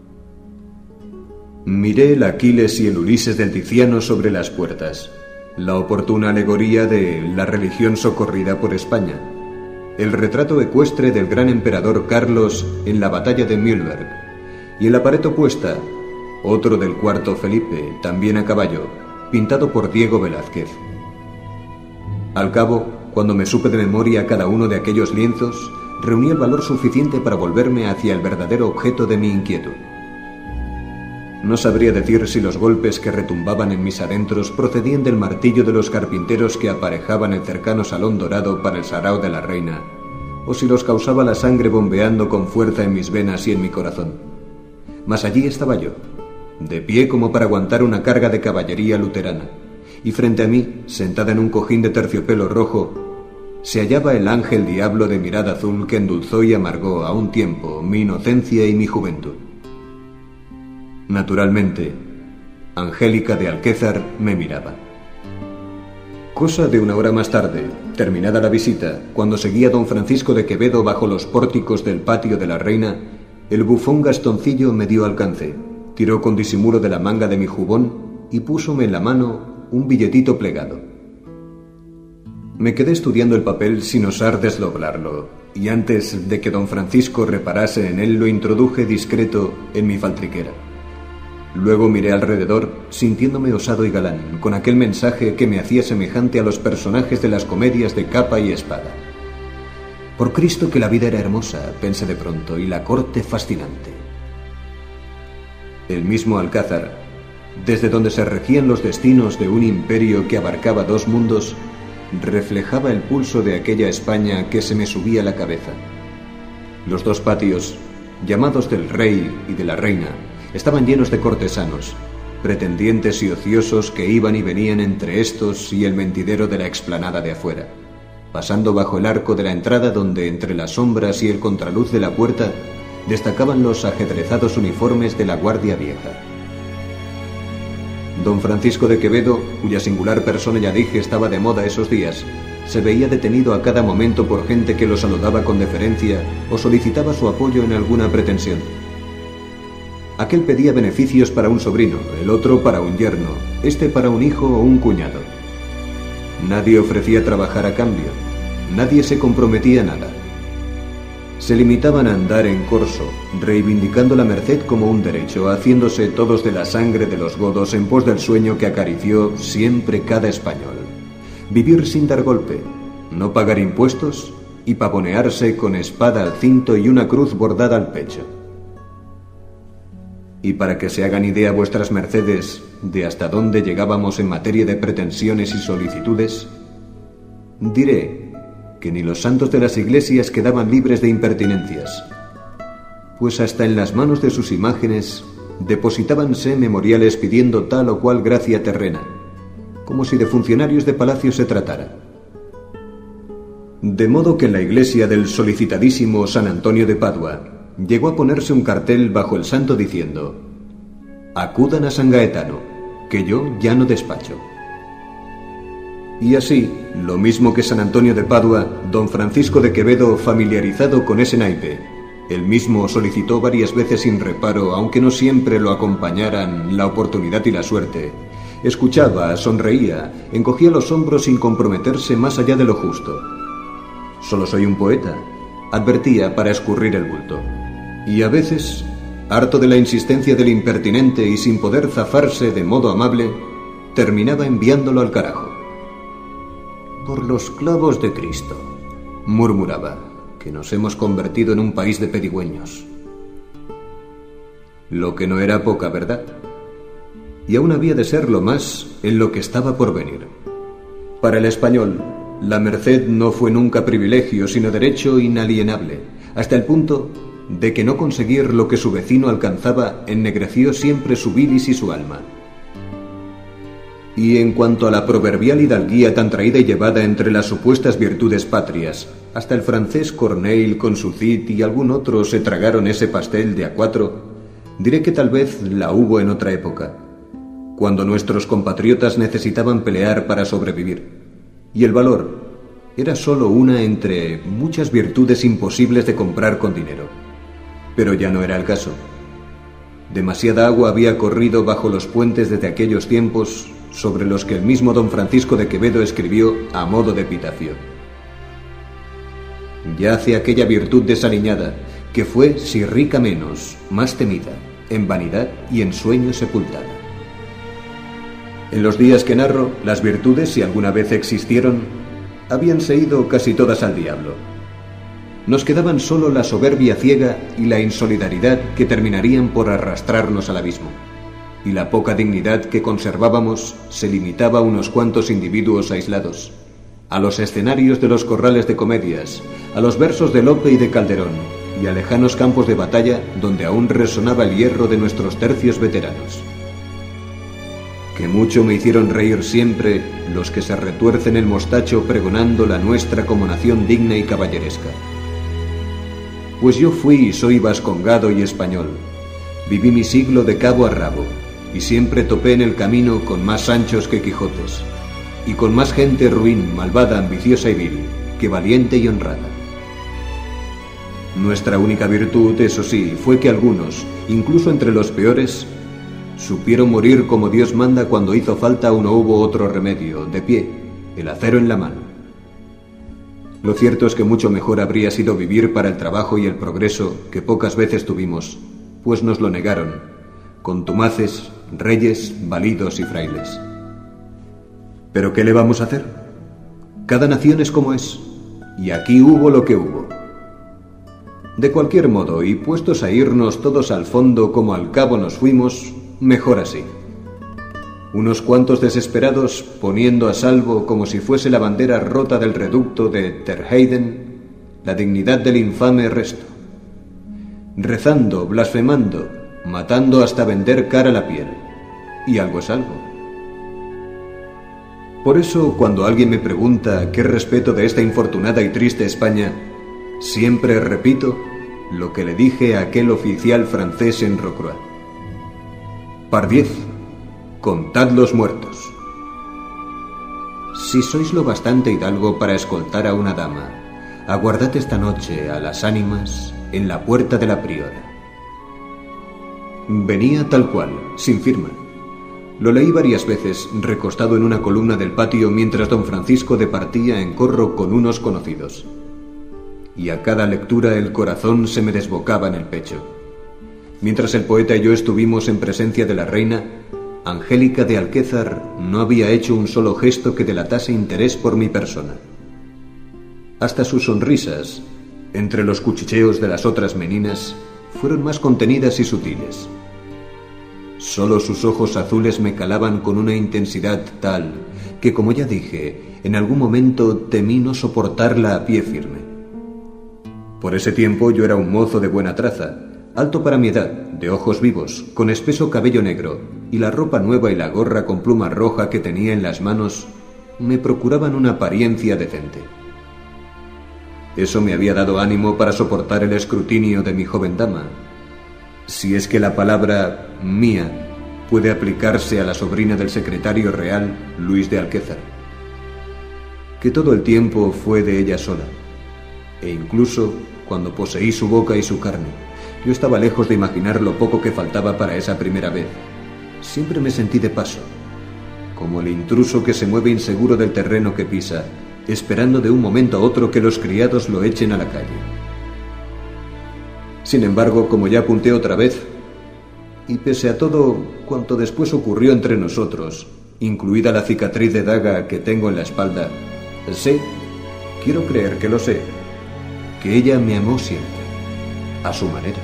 Miré el Aquiles y el Ulises del Ticiano sobre las puertas, la oportuna alegoría de la religión socorrida por España, el retrato ecuestre del gran emperador Carlos en la batalla de Mühlberg, y en la pared opuesta, otro del cuarto Felipe, también a caballo, pintado por Diego Velázquez. Al cabo, cuando me supe de memoria cada uno de aquellos lienzos, reuní el valor suficiente para volverme hacia el verdadero objeto de mi inquietud. No sabría decir si los golpes que retumbaban en mis adentros procedían del martillo de los carpinteros que aparejaban el cercano salón dorado para el sarao de la reina, o si los causaba la sangre bombeando con fuerza en mis venas y en mi corazón. Mas allí estaba yo, de pie como para aguantar una carga de caballería luterana, y frente a mí, sentada en un cojín de terciopelo rojo, se hallaba el ángel diablo de mirada azul que endulzó y amargó a un tiempo mi inocencia y mi juventud. Naturalmente, Angélica de Alquézar me miraba. Cosa de una hora más tarde, terminada la visita, cuando seguía don Francisco de Quevedo bajo los pórticos del patio de la reina, el bufón Gastoncillo me dio alcance, tiró con disimulo de la manga de mi jubón y púsome en la mano un billetito plegado. Me quedé estudiando el papel sin osar desdoblarlo, y antes de que don Francisco reparase en él lo introduje discreto en mi faltriquera. Luego miré alrededor, sintiéndome osado y galán, con aquel mensaje que me hacía semejante a los personajes de las comedias de capa y espada. Por Cristo que la vida era hermosa, pensé de pronto, y la corte fascinante. El mismo Alcázar, desde donde se regían los destinos de un imperio que abarcaba 2 mundos, reflejaba el pulso de aquella España que se me subía a la cabeza. Los 2 patios, llamados del rey y de la reina, estaban llenos de cortesanos, pretendientes y ociosos que iban y venían entre estos y el mentidero de la explanada de afuera, pasando bajo el arco de la entrada donde, entre las sombras y el contraluz de la puerta, destacaban los ajedrezados uniformes de la Guardia Vieja. Don Francisco de Quevedo, cuya singular persona ya dije estaba de moda esos días, se veía detenido a cada momento por gente que lo saludaba con deferencia o solicitaba su apoyo en alguna pretensión. Aquel pedía beneficios para un sobrino, el otro para un yerno, este para un hijo o un cuñado. Nadie ofrecía trabajar a cambio, nadie se comprometía a nada. Se limitaban a andar en corso, reivindicando la merced como un derecho, haciéndose todos de la sangre de los godos en pos del sueño que acarició siempre cada español. Vivir sin dar golpe, no pagar impuestos y pavonearse con espada al cinto y una cruz bordada al pecho. Y para que se hagan idea vuestras mercedes de hasta dónde llegábamos en materia de pretensiones y solicitudes, diré que ni los santos de las iglesias quedaban libres de impertinencias, pues hasta en las manos de sus imágenes depositábanse memoriales pidiendo tal o cual gracia terrena, como si de funcionarios de palacio se tratara. De modo que en la iglesia del solicitadísimo San Antonio de Padua llegó a ponerse un cartel bajo el santo diciendo: «Acudan a San Gaetano, que yo ya no despacho». Y así, lo mismo que San Antonio de Padua, don Francisco de Quevedo, familiarizado con ese naipe, él mismo solicitó varias veces sin reparo, aunque no siempre lo acompañaran la oportunidad y la suerte. Escuchaba, sonreía, encogía los hombros sin comprometerse más allá de lo justo. «Solo soy un poeta», advertía para escurrir el bulto. Y a veces, harto de la insistencia del impertinente y sin poder zafarse de modo amable, terminaba enviándolo al carajo. «Por los clavos de Cristo», murmuraba, «que nos hemos convertido en un país de pedigüeños». Lo que no era poca verdad. Y aún había de serlo más en lo que estaba por venir. Para el español, la merced no fue nunca privilegio, sino derecho inalienable, hasta el punto de que no conseguir lo que su vecino alcanzaba ennegreció siempre su bilis y su alma. Y en cuanto a la proverbial hidalguía tan traída y llevada entre las supuestas virtudes patrias, hasta el francés Corneille con su Cid y algún otro se tragaron ese pastel de A4, diré que tal vez la hubo en otra época, cuando nuestros compatriotas necesitaban pelear para sobrevivir, y el valor era solo una entre muchas virtudes imposibles de comprar con dinero. Pero ya no era el caso. Demasiada agua había corrido bajo los puentes desde aquellos tiempos sobre los que el mismo don Francisco de Quevedo escribió a modo de epitafio: «Yace aquella virtud desaliñada, que fue, si rica menos, más temida, en vanidad y en sueño sepultada». En los días que narro, las virtudes, si alguna vez existieron, habíanse ido casi todas al diablo. Nos quedaban solo la soberbia ciega y la insolidaridad que terminarían por arrastrarnos al abismo. Y la poca dignidad que conservábamos se limitaba a unos cuantos individuos aislados, a los escenarios de los corrales de comedias, a los versos de Lope y de Calderón, y a lejanos campos de batalla donde aún resonaba el hierro de nuestros tercios veteranos. Que mucho me hicieron reír siempre los que se retuercen el mostacho pregonando la nuestra como nación digna y caballeresca. Pues yo fui y soy vascongado y español, viví mi siglo de cabo a rabo, y siempre topé en el camino con más Sanchos que Quijotes, y con más gente ruin, malvada, ambiciosa y vil, que valiente y honrada. Nuestra única virtud, eso sí, fue que algunos, incluso entre los peores, supieron morir como Dios manda cuando hizo falta o no hubo otro remedio, de pie, el acero en la mano. Lo cierto es que mucho mejor habría sido vivir para el trabajo y el progreso que pocas veces tuvimos, pues nos lo negaron, contumaces, reyes, validos y frailes. ¿Pero qué le vamos a hacer? Cada nación es como es, y aquí hubo lo que hubo. De cualquier modo, y puestos a irnos todos al fondo como al cabo nos fuimos, mejor así. Unos cuantos desesperados poniendo a salvo, como si fuese la bandera rota del reducto de Terheiden, la dignidad del infame resto. Rezando, blasfemando, matando hasta vender cara la piel. Y algo es algo. Por eso, cuando alguien me pregunta qué respeto de esta infortunada y triste España, siempre repito lo que le dije a aquel oficial francés en Rocroi: Pardiez, contad los muertos. Si sois lo bastante hidalgo para escoltar a una dama, aguardad esta noche a las ánimas en la puerta de la priora. Venía tal cual, sin firma. Lo leí varias veces, recostado en una columna del patio mientras don Francisco departía en corro con unos conocidos. Y a cada lectura el corazón se me desbocaba en el pecho. Mientras el poeta y yo estuvimos en presencia de la reina, Angélica de Alquézar no había hecho un solo gesto que delatase interés por mi persona. Hasta sus sonrisas, entre los cuchicheos de las otras meninas, fueron más contenidas y sutiles. Solo sus ojos azules me calaban con una intensidad tal que, como ya dije, en algún momento temí no soportarla a pie firme. Por ese tiempo yo era un mozo de buena traza, alto para mi edad, de ojos vivos, con espeso cabello negro, y la ropa nueva y la gorra con pluma roja que tenía en las manos me procuraban una apariencia decente. Eso me había dado ánimo para soportar el escrutinio de mi joven dama, si es que la palabra mía puede aplicarse a la sobrina del secretario real, Luis de Alquézar. que todo el tiempo fue de ella sola, e incluso cuando poseí su boca y su carne, yo estaba lejos de imaginar lo poco que faltaba para esa primera vez. Siempre me sentí de paso, como el intruso que se mueve inseguro del terreno que pisa, esperando de un momento a otro que los criados lo echen a la calle. Sin embargo, como ya apunté otra vez, y pese a todo cuanto después ocurrió entre nosotros, incluida la cicatriz de daga que tengo en la espalda, sé, quiero creer que lo sé, que ella me amó siempre, a su manera.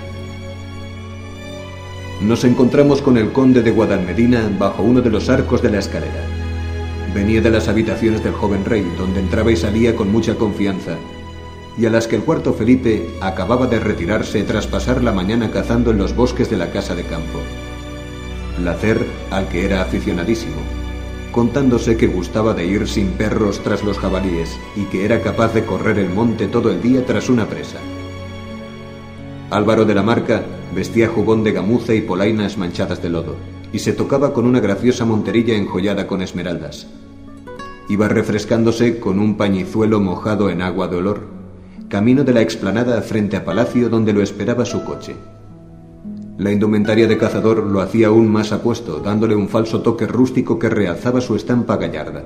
Nos encontramos con el conde de Guadalmedina bajo uno de los arcos de la escalera. Venía de las habitaciones del joven rey, donde entraba y salía con mucha confianza, y a las que el cuarto Felipe acababa de retirarse tras pasar la mañana cazando en los bosques de la casa de campo. Placer al que era aficionadísimo, contándose que gustaba de ir sin perros tras los jabalíes y que era capaz de correr el monte todo el día tras una presa. Álvaro de la Marca vestía jubón de gamuza y polainas manchadas de lodo, y se tocaba con una graciosa monterilla enjollada con esmeraldas. Iba refrescándose con un pañizuelo mojado en agua de olor, camino de la explanada frente a Palacio donde lo esperaba su coche. La indumentaria de cazador lo hacía aún más apuesto, dándole un falso toque rústico que realzaba su estampa gallarda.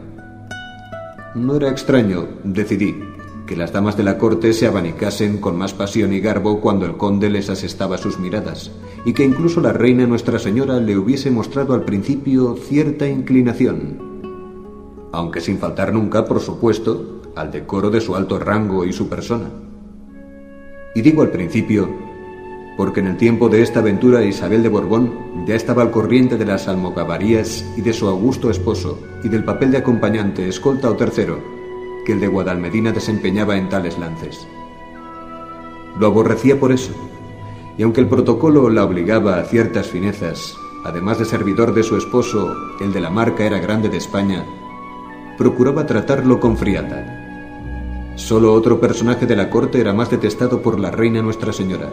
No era extraño, decidí, que las damas de la corte se abanicasen con más pasión y garbo cuando el conde les asestaba sus miradas, y que incluso la reina Nuestra Señora le hubiese mostrado al principio cierta inclinación, aunque sin faltar nunca, por supuesto, al decoro de su alto rango y su persona. Y digo al principio, porque en el tiempo de esta aventura Isabel de Borbón ya estaba al corriente de las almogávarías y de su augusto esposo, y del papel de acompañante, escolta o tercero, que el de Guadalmedina desempeñaba en tales lances. Lo aborrecía por eso, y aunque el protocolo la obligaba a ciertas finezas, además de servidor de su esposo, el de la Marca era grande de España, procuraba tratarlo con frialdad. Solo otro personaje de la corte era más detestado por la reina Nuestra Señora: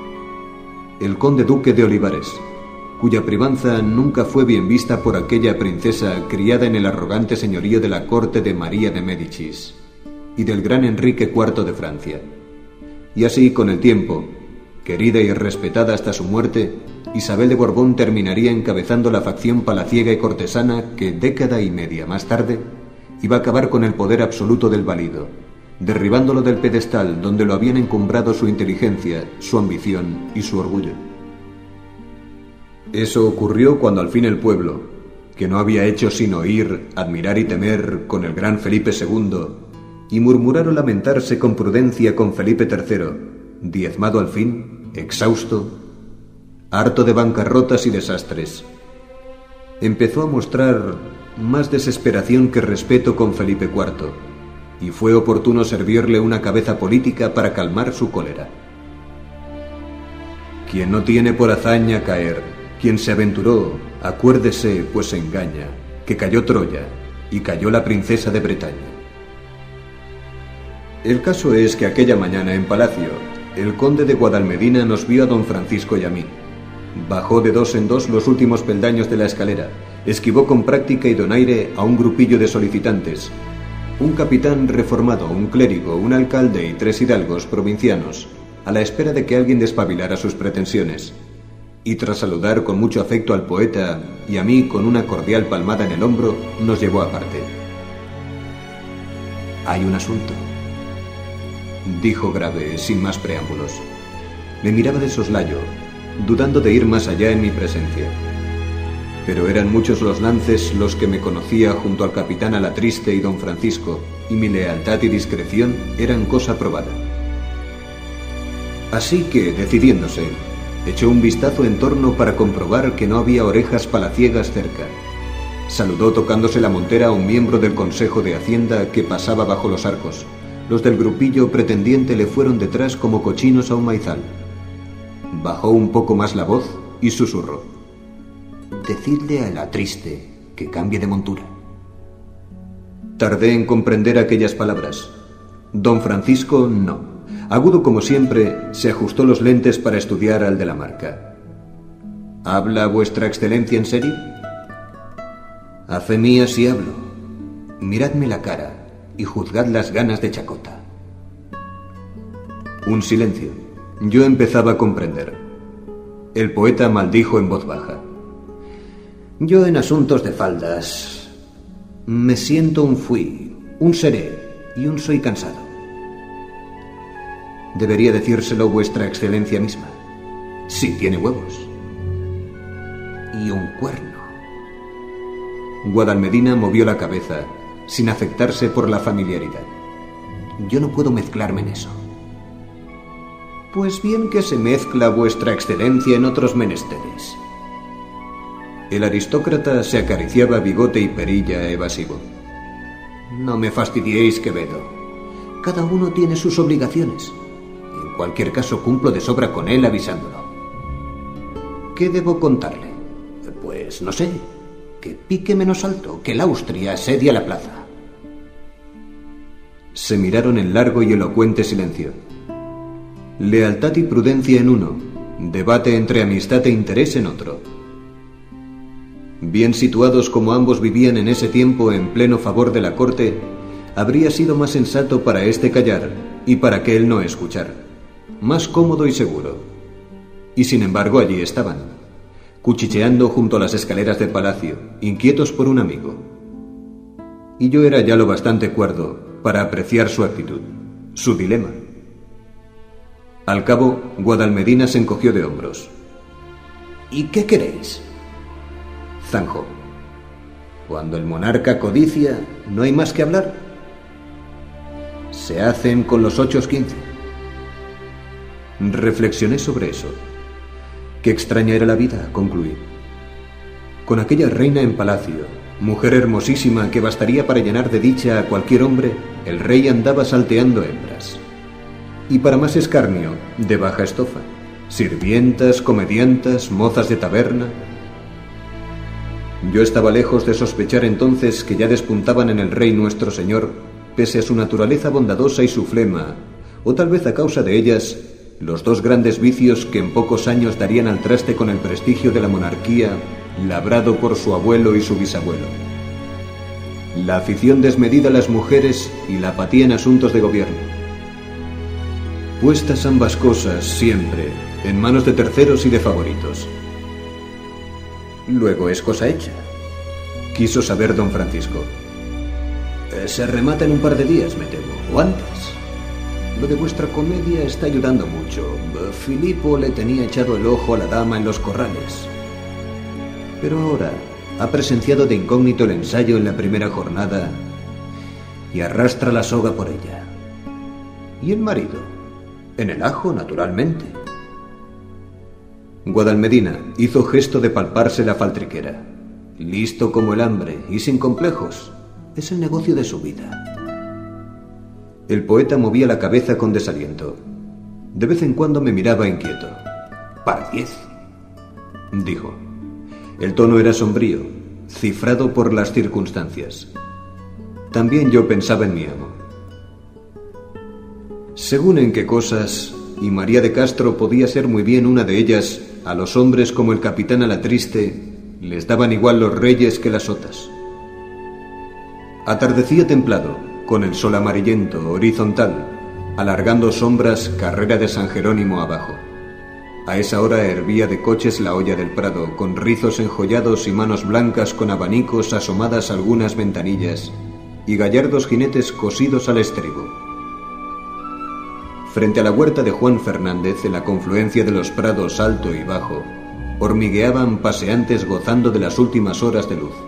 el conde duque de Olivares, cuya privanza nunca fue bien vista por aquella princesa criada en el arrogante señorío de la corte de María de Médicis y del gran Enrique IV de Francia. Y así, con el tiempo, querida y respetada hasta su muerte, Isabel de Borbón terminaría encabezando la facción palaciega y cortesana que, década y media más tarde, iba a acabar con el poder absoluto del valido, derribándolo del pedestal donde lo habían encumbrado su inteligencia, su ambición y su orgullo. Eso ocurrió cuando al fin el pueblo, que no había hecho sino oír, admirar y temer con el gran Felipe II, y murmurar o lamentarse con prudencia con Felipe III, diezmado al fin, exhausto, harto de bancarrotas y desastres, empezó a mostrar más desesperación que respeto con Felipe IV, y fue oportuno servirle una cabeza política para calmar su cólera. Quien no tiene por hazaña caer, quien se aventuró, acuérdese, pues se engaña, que cayó Troya y cayó la princesa de Bretaña. El caso es que aquella mañana en Palacio, el conde de Guadalmedina nos vio a don Francisco y a mí. Bajó de dos en dos los últimos peldaños de la escalera, esquivó con práctica y donaire a un grupillo de solicitantes, un capitán reformado, un clérigo, un alcalde y 3 hidalgos provincianos, a la espera de que alguien despabilara sus pretensiones. Y tras saludar con mucho afecto al poeta y a mí con una cordial palmada en el hombro, nos llevó aparte. «Hay un asunto», dijo grave, sin más preámbulos. Me miraba de soslayo, dudando de ir más allá en mi presencia. Pero eran muchos los lances los que me conocía junto al capitán Alatriste y don Francisco, y mi lealtad y discreción eran cosa probada. Así que, decidiéndose, echó un vistazo en torno para comprobar que no había orejas palaciegas cerca. Saludó tocándose la montera a un miembro del Consejo de Hacienda que pasaba bajo los arcos. Los del grupillo pretendiente le fueron detrás como cochinos a un maizal. Bajó un poco más la voz y susurró: «Decidle a Alatriste que cambie de montura». Tardé en comprender aquellas palabras. Don Francisco no. Agudo como siempre, se ajustó los lentes para estudiar al de la Marca. ¿Habla vuestra excelencia en serio? A fe mía sí hablo. Miradme la cara y juzgad las ganas de chacota. Un silencio. Yo empezaba a comprender. El poeta maldijo en voz baja. Yo en asuntos de faldas me siento un fui, un seré y un soy cansado. Debería decírselo vuestra excelencia misma, si tiene huevos. Y un cuerno. Guadalmedina movió la cabeza, sin afectarse por la familiaridad. Yo no puedo mezclarme en eso. Pues bien que se mezcla vuestra excelencia en otros menesteres. El aristócrata se acariciaba bigote y perilla evasivo. No me fastidiéis, Quevedo. Cada uno tiene sus obligaciones. En cualquier caso, cumplo de sobra con él avisándolo. ¿Qué debo contarle? Pues no sé. Que pique menos alto, que el Austria asedia la plaza. Se miraron en largo y elocuente silencio. Lealtad y prudencia en uno, debate entre amistad e interés en otro. Bien situados como ambos vivían en ese tiempo en pleno favor de la corte, habría sido más sensato para éste callar y para aquél no escuchar, más cómodo y seguro. Y sin embargo allí estaban, cuchicheando junto a las escaleras del palacio, inquietos por un amigo. Y yo era ya lo bastante cuerdo para apreciar su actitud, su dilema. Al cabo, Guadalmedina se encogió de hombros. ¿Y qué queréis? Zanjó. Cuando el monarca codicia, no hay más que hablar. Se hacen con los 8:15. Reflexioné sobre eso. Qué extraña era la vida, concluí. Con aquella reina en palacio, mujer hermosísima que bastaría para llenar de dicha a cualquier hombre, el rey andaba salteando hembras. Y para más escarnio, de baja estofa, sirvientas, comediantas, mozas de taberna. Yo estaba lejos de sospechar entonces que ya despuntaban en el rey nuestro señor, pese a su naturaleza bondadosa y su flema, o tal vez a causa de ellas, los dos grandes vicios que en pocos años darían al traste con el prestigio de la monarquía, labrado por su abuelo y su bisabuelo. La afición desmedida a las mujeres y la apatía en asuntos de gobierno. Puestas ambas cosas, siempre, en manos de terceros y de favoritos. Luego es cosa hecha, quiso saber don Francisco. Se remata en un par de días, me temo, o antes. Lo de vuestra comedia está ayudando mucho. Filipo le tenía echado el ojo a la dama en los corrales. Pero ahora ha presenciado de incógnito el ensayo en la primera jornada y arrastra la soga por ella. ¿Y el marido? En el ajo, naturalmente. Guadalmedina hizo gesto de palparse la faltriquera. Listo como el hambre y sin complejos. Es el negocio de su vida. El poeta movía la cabeza con desaliento. De vez en cuando me miraba inquieto. «Pardiez», dijo. El tono era sombrío, cifrado por las circunstancias. También yo pensaba en mi amo. Según en qué cosas, y María de Castro podía ser muy bien una de ellas, a los hombres como el capitán Alatriste les daban igual los reyes que las sotas. Atardecía templado, con el sol amarillento, horizontal, alargando sombras carrera de San Jerónimo abajo. A esa hora hervía de coches la olla del Prado, con rizos enjollados y manos blancas con abanicos asomadas algunas ventanillas, y gallardos jinetes cosidos al estribo. Frente a la huerta de Juan Fernández, en la confluencia de los prados alto y bajo, hormigueaban paseantes gozando de las últimas horas de luz.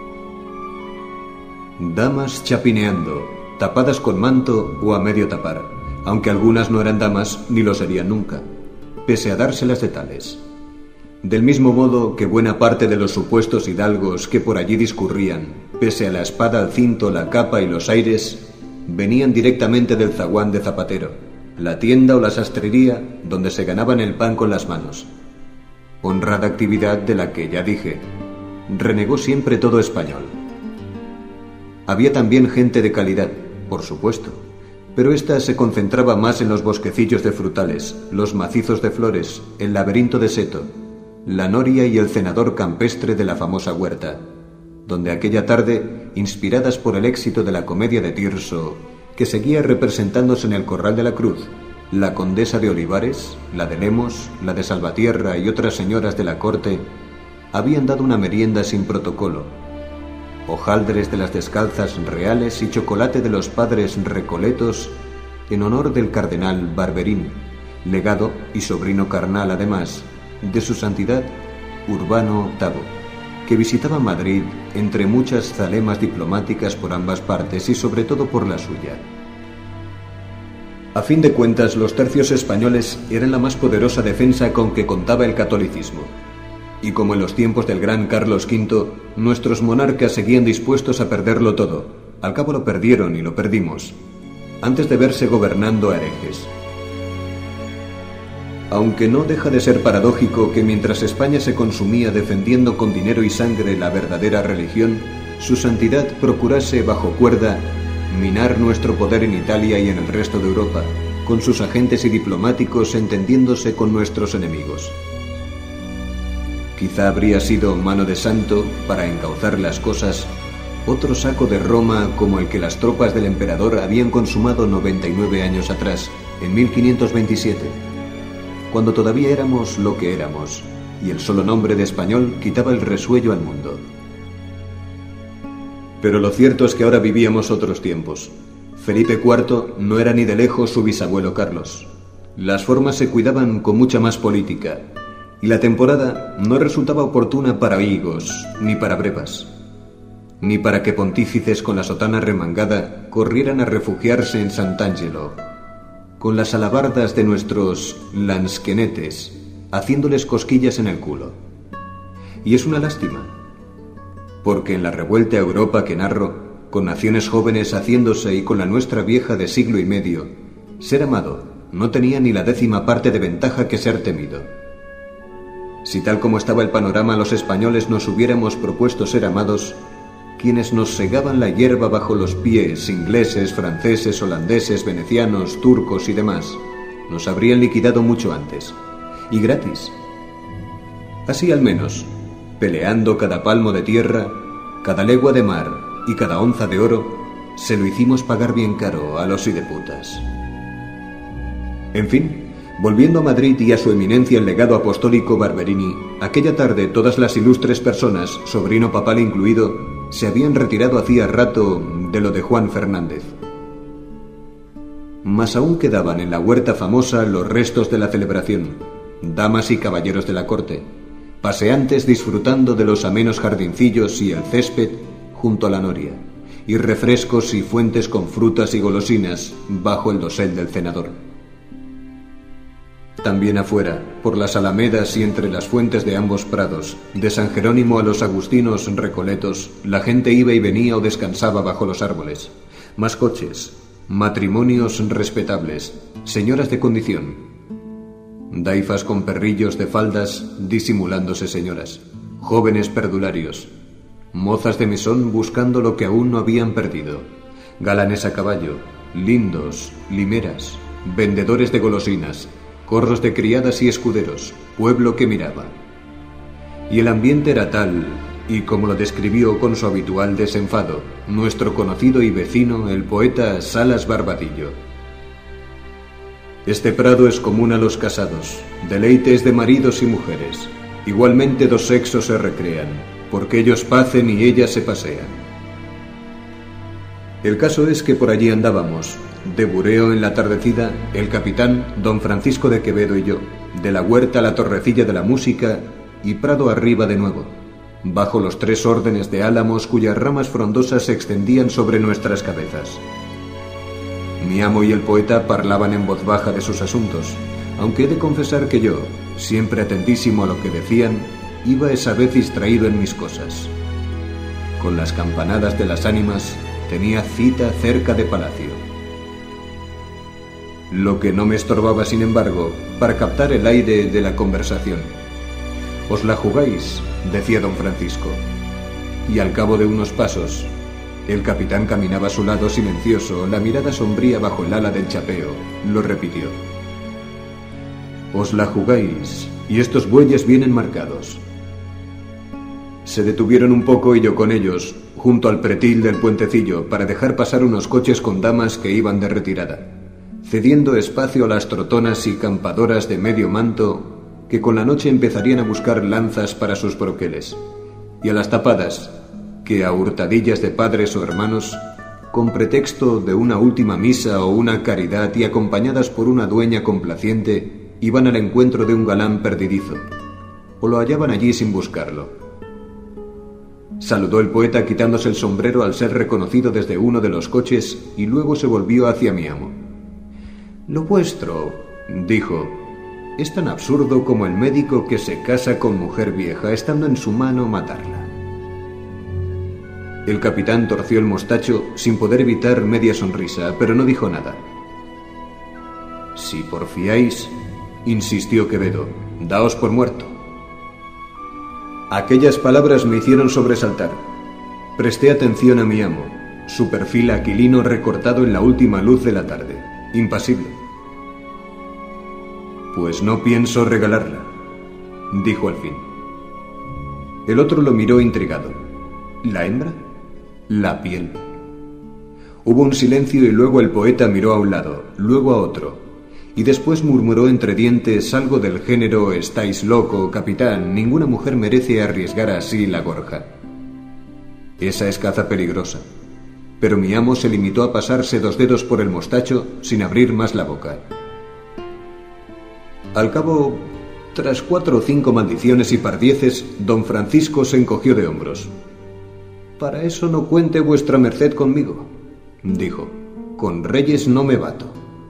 Damas chapineando, tapadas con manto o a medio tapar, aunque algunas no eran damas ni lo serían nunca, pese a dárselas de tales. Del mismo modo que buena parte de los supuestos hidalgos que por allí discurrían, pese a la espada al cinto, la capa y los aires, venían directamente del zaguán de zapatero, la tienda o la sastrería donde se ganaban el pan con las manos. Honrada actividad de la que, ya dije, renegó siempre todo español. Había también gente de calidad, por supuesto, pero ésta se concentraba más en los bosquecillos de frutales, los macizos de flores, el laberinto de seto, la noria y el cenador campestre de la famosa huerta, donde aquella tarde inspiradas por el éxito de la comedia de Tirso, que seguía representándose en el Corral de la Cruz, la condesa de Olivares, la de Lemos, la de Salvatierra y otras señoras de la corte habían dado una merienda sin protocolo. Hojaldres de las descalzas reales y chocolate de los padres Recoletos en honor del cardenal Barberini, legado y sobrino carnal además de su santidad Urbano VIII, que visitaba Madrid entre muchas zalemas diplomáticas por ambas partes y sobre todo por la suya. A fin de cuentas, los tercios españoles eran la más poderosa defensa con que contaba el catolicismo. Y como en los tiempos del gran Carlos V, nuestros monarcas seguían dispuestos a perderlo todo. Al cabo lo perdieron y lo perdimos, antes de verse gobernando a herejes. Aunque no deja de ser paradójico que mientras España se consumía defendiendo con dinero y sangre la verdadera religión, su santidad procurase bajo cuerda minar nuestro poder en Italia y en el resto de Europa, con sus agentes y diplomáticos entendiéndose con nuestros enemigos. Quizá habría sido mano de santo, para encauzar las cosas, otro saco de Roma como el que las tropas del emperador habían consumado 99 años atrás, en 1527, cuando todavía éramos lo que éramos, y el solo nombre de español quitaba el resuello al mundo. Pero lo cierto es que ahora vivíamos otros tiempos. Felipe IV no era ni de lejos su bisabuelo Carlos. Las formas se cuidaban con mucha más política, y la temporada no resultaba oportuna para higos, ni para brevas, ni para que pontífices con la sotana remangada corrieran a refugiarse en Sant'Angelo, con las alabardas de nuestros lansquenetes, haciéndoles cosquillas en el culo. Y es una lástima, porque en la revuelta Europa que narro, con naciones jóvenes haciéndose y con la nuestra vieja de siglo y medio, ser amado no tenía ni la 10ª parte de ventaja que ser temido. Si tal como estaba el panorama los españoles nos hubiéramos propuesto ser amados, quienes nos segaban la hierba bajo los pies, ingleses, franceses, holandeses, venecianos, turcos y demás, nos habrían liquidado mucho antes, y gratis. Así al menos, peleando cada palmo de tierra, cada legua de mar y cada onza de oro, se lo hicimos pagar bien caro a los hideputas. En fin, volviendo a Madrid y a su eminencia el legado apostólico Barberini, aquella tarde todas las ilustres personas, sobrino papal incluido, se habían retirado hacía rato de lo de Juan Fernández. Mas aún quedaban en la huerta famosa los restos de la celebración, damas y caballeros de la corte, paseantes disfrutando de los amenos jardincillos y el césped junto a la noria, y refrescos y fuentes con frutas y golosinas bajo el dosel del cenador. También afuera, por las alamedas y entre las fuentes de ambos prados, de San Jerónimo a los agustinos Recoletos, la gente iba y venía o descansaba bajo los árboles. Más coches, matrimonios respetables, señoras de condición, daifas con perrillos de faldas disimulándose señoras, jóvenes perdularios, mozas de mesón buscando lo que aún no habían perdido, galanes a caballo, lindos, limeras, vendedores de golosinas, corros de criadas y escuderos, pueblo que miraba. Y el ambiente era tal, y como lo describió con su habitual desenfado, nuestro conocido y vecino, el poeta Salas Barbadillo. Este prado es común a los casados, deleites de maridos y mujeres. Igualmente dos sexos se recrean, porque ellos pacen y ellas se pasean. El caso es que por allí andábamos, de bureo en la tardecida, el capitán, don Francisco de Quevedo y yo, de la huerta a la torrecilla de la música y prado arriba de nuevo, bajo los 3 órdenes de álamos cuyas ramas frondosas se extendían sobre nuestras cabezas. Mi amo y el poeta parlaban en voz baja de sus asuntos, aunque he de confesar que yo, siempre atentísimo a lo que decían, iba esa vez distraído en mis cosas. Con las campanadas de las ánimas tenía cita cerca de palacio. Lo que no me estorbaba, sin embargo, para captar el aire de la conversación. «¿Os la jugáis?», decía don Francisco. Y al cabo de unos pasos, el capitán caminaba a su lado silencioso, la mirada sombría bajo el ala del chapeo. Lo repitió. «¿Os la jugáis? Y estos bueyes vienen marcados». Se detuvieron un poco y yo con ellos, junto al pretil del puentecillo, para dejar pasar unos coches con damas que iban de retirada, cediendo espacio a las trotonas y campadoras de medio manto que con la noche empezarían a buscar lanzas para sus broqueles, y a las tapadas, que a hurtadillas de padres o hermanos, con pretexto de una última misa o una caridad y acompañadas por una dueña complaciente, iban al encuentro de un galán perdidizo, o lo hallaban allí sin buscarlo. Saludó el poeta quitándose el sombrero al ser reconocido desde uno de los coches y luego se volvió hacia mi amo. «Lo vuestro», dijo, «es tan absurdo como el médico que se casa con mujer vieja estando en su mano matarla». El capitán torció el mostacho sin poder evitar media sonrisa, pero no dijo nada. «Si porfiáis», insistió Quevedo, «daos por muerto». Aquellas palabras me hicieron sobresaltar. Presté atención a mi amo, su perfil aquilino recortado en la última luz de la tarde, impasible. «Pues no pienso regalarla», dijo al fin. El otro lo miró intrigado. «¿La hembra? La piel». Hubo un silencio y luego el poeta miró a un lado, luego a otro, y después murmuró entre dientes algo del género «Estáis loco, capitán, ninguna mujer merece arriesgar así la gorja». Esa es caza peligrosa. Pero mi amo se limitó a pasarse 2 dedos por el mostacho sin abrir más la boca. Al cabo, tras 4 o 5 maldiciones y pardieces, don Francisco se encogió de hombros. «Para eso no cuente vuestra merced conmigo», dijo. «Con reyes no me bato».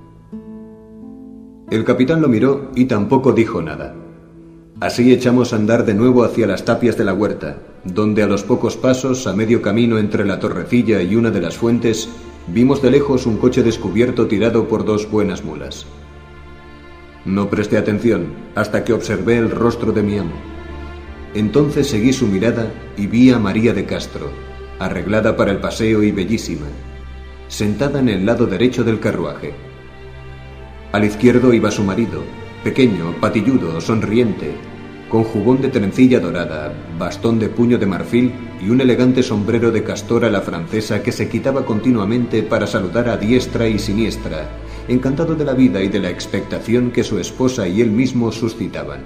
El capitán lo miró y tampoco dijo nada. Así echamos a andar de nuevo hacia las tapias de la huerta, donde a los pocos pasos, a medio camino entre la torrecilla y una de las fuentes, vimos de lejos un coche descubierto tirado por 2 buenas mulas. No presté atención hasta que observé el rostro de mi amo. Entonces seguí su mirada y vi a María de Castro, arreglada para el paseo y bellísima, sentada en el lado derecho del carruaje. Al izquierdo iba su marido, pequeño, patilludo, sonriente, con jubón de trencilla dorada, bastón de puño de marfil y un elegante sombrero de castor a la francesa que se quitaba continuamente para saludar a diestra y siniestra, encantado de la vida y de la expectación que su esposa y él mismo suscitaban.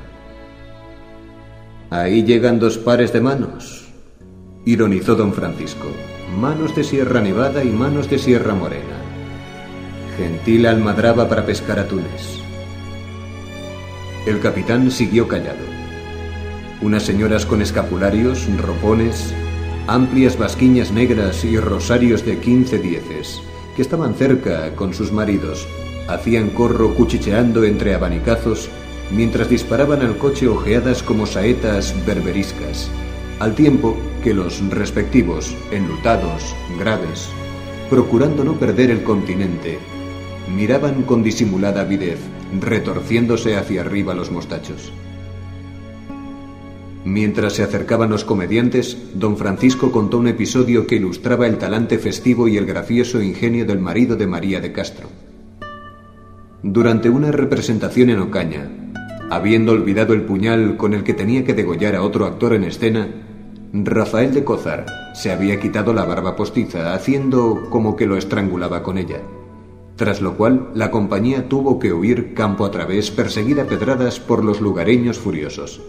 «Ahí llegan 2 pares de manos», ironizó don Francisco, «manos de Sierra Nevada y manos de Sierra Morena. Gentil almadraba para pescar atunes». El capitán siguió callado. Unas señoras con escapularios, ropones, amplias basquiñas negras y rosarios de 15 dieces, que estaban cerca con sus maridos, hacían corro cuchicheando entre abanicazos mientras disparaban al coche ojeadas como saetas berberiscas, al tiempo que los respectivos, enlutados, graves, procurando no perder el continente, miraban con disimulada avidez, retorciéndose hacia arriba los mostachos. Mientras se acercaban los comediantes, don Francisco contó un episodio que ilustraba el talante festivo y el gracioso ingenio del marido de María de Castro. Durante una representación en Ocaña, habiendo olvidado el puñal con el que tenía que degollar a otro actor en escena, Rafael de Cózar se había quitado la barba postiza, haciendo como que lo estrangulaba con ella, tras lo cual la compañía tuvo que huir campo a través, perseguida a pedradas por los lugareños furiosos.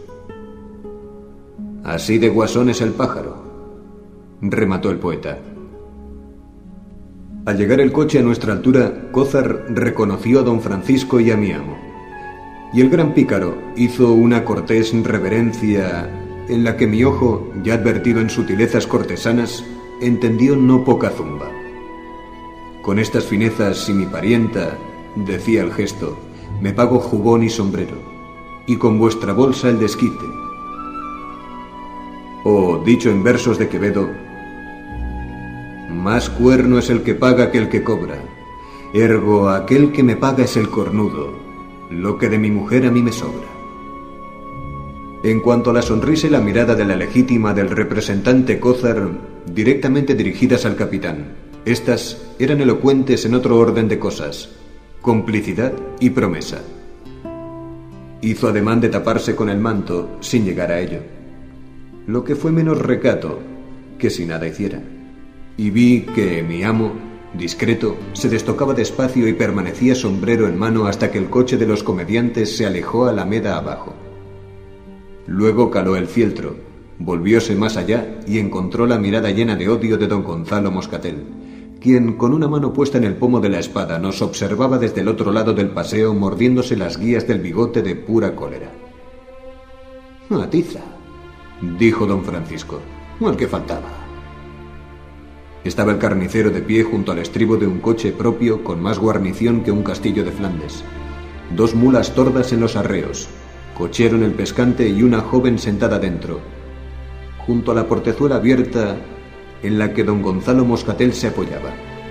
«Así de guasón es el pájaro», remató el poeta. Al llegar el coche a nuestra altura, Cózar reconoció a don Francisco y a mi amo, y el gran pícaro hizo una cortés reverencia en la que mi ojo, ya advertido en sutilezas cortesanas, entendió no poca zumba. «Con estas finezas, si mi parienta», decía el gesto, «me pago jubón y sombrero, y con vuestra bolsa el desquite». O, dicho en versos de Quevedo, «Más cuerno es el que paga que el que cobra, ergo aquel que me paga es el cornudo, lo que de mi mujer a mí me sobra». En cuanto a la sonrisa y la mirada de la legítima del representante Cózar, directamente dirigidas al capitán, estas eran elocuentes en otro orden de cosas: complicidad y promesa. Hizo ademán de taparse con el manto sin llegar a ello. lo que fue menos recato que si nada hiciera, y vi que mi amo, discreto, se destocaba despacio y permanecía sombrero en mano hasta que el coche de los comediantes se alejó alameda abajo. Luego caló el fieltro, volvióse más allá y encontró la mirada llena de odio de don Gonzalo Moscatel, quien, con una mano puesta en el pomo de la espada, nos observaba desde el otro lado del paseo, mordiéndose las guías del bigote de pura cólera. «Atiza», dijo don Francisco, «al que faltaba». Estaba el carnicero de pie junto al estribo de un coche propio con más guarnición que un castillo de Flandes. 2 mulas tordas en los arreos, cochero en el pescante y una joven sentada dentro, junto a la portezuela abierta en la que don Gonzalo Moscatel se apoyaba.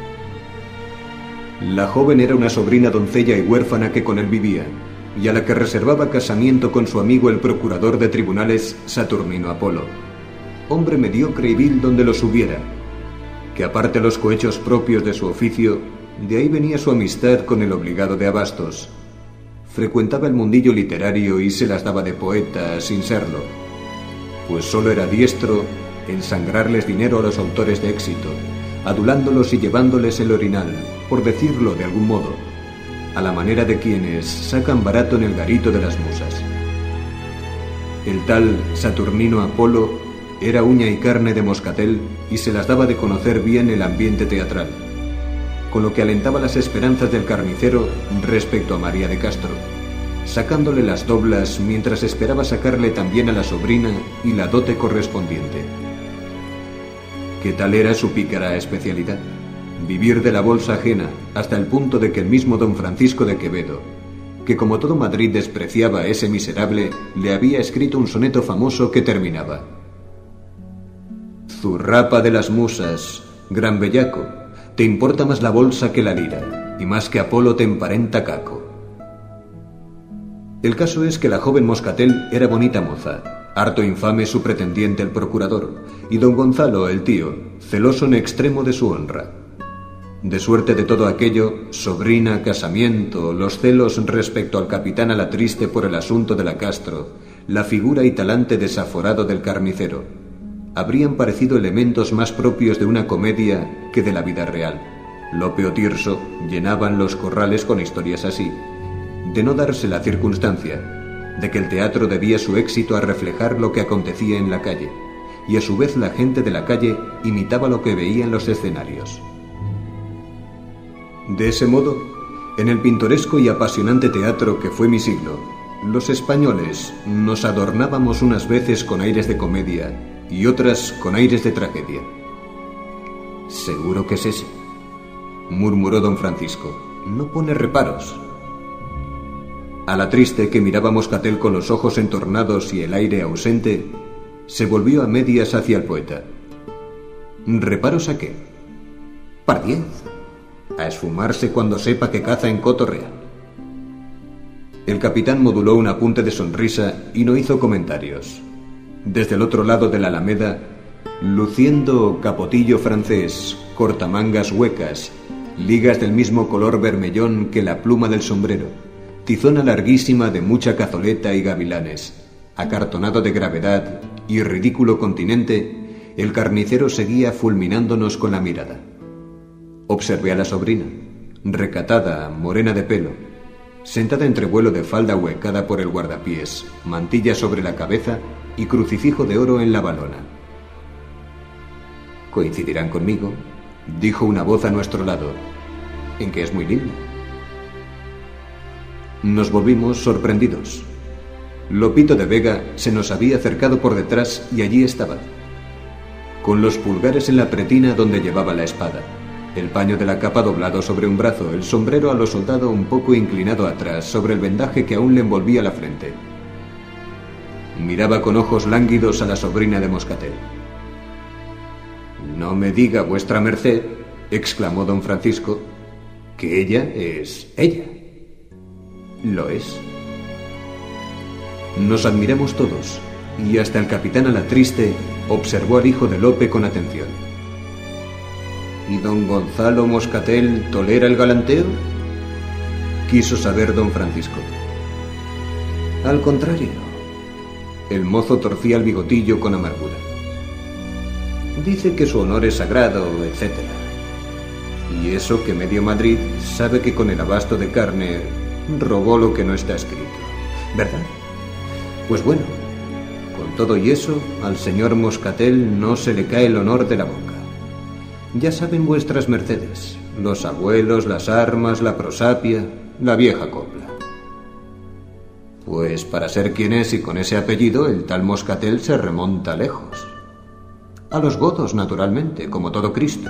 La joven era una sobrina doncella y huérfana que con él vivía, y a la que reservaba casamiento con su amigo el procurador de tribunales Saturnino Apolo, hombre mediocre y vil donde los hubiera, que aparte los cohechos propios de su oficio, de ahí venía su amistad con el obligado de Abastos. Frecuentaba el mundillo literario y se las daba de poeta sin serlo, pues solo era diestro en sangrarles dinero a los autores de éxito, adulándolos y llevándoles el orinal, por decirlo de algún modo, a la manera de quienes sacan barato en el garito de las musas. El tal Saturnino Apolo era uña y carne de Moscatel y se las daba de conocer bien el ambiente teatral, con lo que alentaba las esperanzas del carnicero respecto a María de Castro, sacándole las doblas mientras esperaba sacarle también a la sobrina y la dote correspondiente. ¿Qué tal era su pícara especialidad? Vivir de la bolsa ajena hasta el punto de que el mismo don Francisco de Quevedo, que como todo Madrid despreciaba a ese miserable, le había escrito un soneto famoso que terminaba: «Zurrapa de las musas, gran bellaco, te importa más la bolsa que la lira, y más que Apolo te emparenta Caco». El caso es que la joven Moscatel era bonita moza, harto infame su pretendiente el procurador, y don Gonzalo, el tío, celoso en extremo de su honra. De suerte de todo aquello, sobrina, casamiento, los celos respecto al capitán Alatriste por el asunto de la Castro, la figura y talante desaforado del carnicero, habrían parecido elementos más propios de una comedia que de la vida real. Lope o Tirso llenaban los corrales con historias así, de no darse la circunstancia de que el teatro debía su éxito a reflejar lo que acontecía en la calle, y a su vez la gente de la calle imitaba lo que veía en los escenarios. De ese modo, en el pintoresco y apasionante teatro que fue mi siglo, los españoles nos adornábamos unas veces con aires de comedia y otras con aires de tragedia. «Seguro que es ese», murmuró don Francisco. «No pone reparos». Alatriste, que miraba a Moscatel con los ojos entornados y el aire ausente, se volvió a medias hacia el poeta. «¿Reparos a qué?» «Pardiez, a esfumarse cuando sepa que caza en coto real». El capitán moduló un apunte de sonrisa y no hizo comentarios. Desde el otro lado de la alameda, luciendo capotillo francés, cortamangas huecas, ligas del mismo color vermellón que la pluma del sombrero, tizona larguísima de mucha cazoleta y gavilanes, acartonado de gravedad y ridículo continente, el carnicero seguía fulminándonos con la mirada. Observé a la sobrina, recatada, morena de pelo, sentada entre vuelo de falda huecada por el guardapiés, mantilla sobre la cabeza y crucifijo de oro en la valona. «Coincidirán conmigo», dijo una voz a nuestro lado, «en que es muy linda». Nos volvimos sorprendidos. Lopito de Vega se nos había acercado por detrás y allí estaba, con los pulgares en la pretina donde llevaba la espada, el paño de la capa doblado sobre un brazo, el sombrero a lo soldado un poco inclinado atrás sobre el vendaje que aún le envolvía la frente. Miraba con ojos lánguidos a la sobrina de Moscatel. «No me diga vuestra merced», exclamó don Francisco, «que ella es ella». «Lo es». Nos admiramos todos, y hasta el capitán Alatriste observó al hijo de Lope con atención. «¿Y don Gonzalo Moscatel tolera el galanteo?», quiso saber don Francisco. «Al contrario, El mozo torcía el bigotillo con amargura. Dice que su honor es sagrado, etc. Y eso que medio Madrid sabe que con el abasto de carne robó lo que no está escrito, ¿verdad? Pues bueno, con todo y eso, al señor Moscatel no se le cae el honor de la boca. Ya saben vuestras mercedes, los abuelos, las armas, la prosapia, la vieja copla. Pues para ser quien es y con ese apellido, el tal Moscatel se remonta lejos. A los godos, naturalmente, como todo Cristo.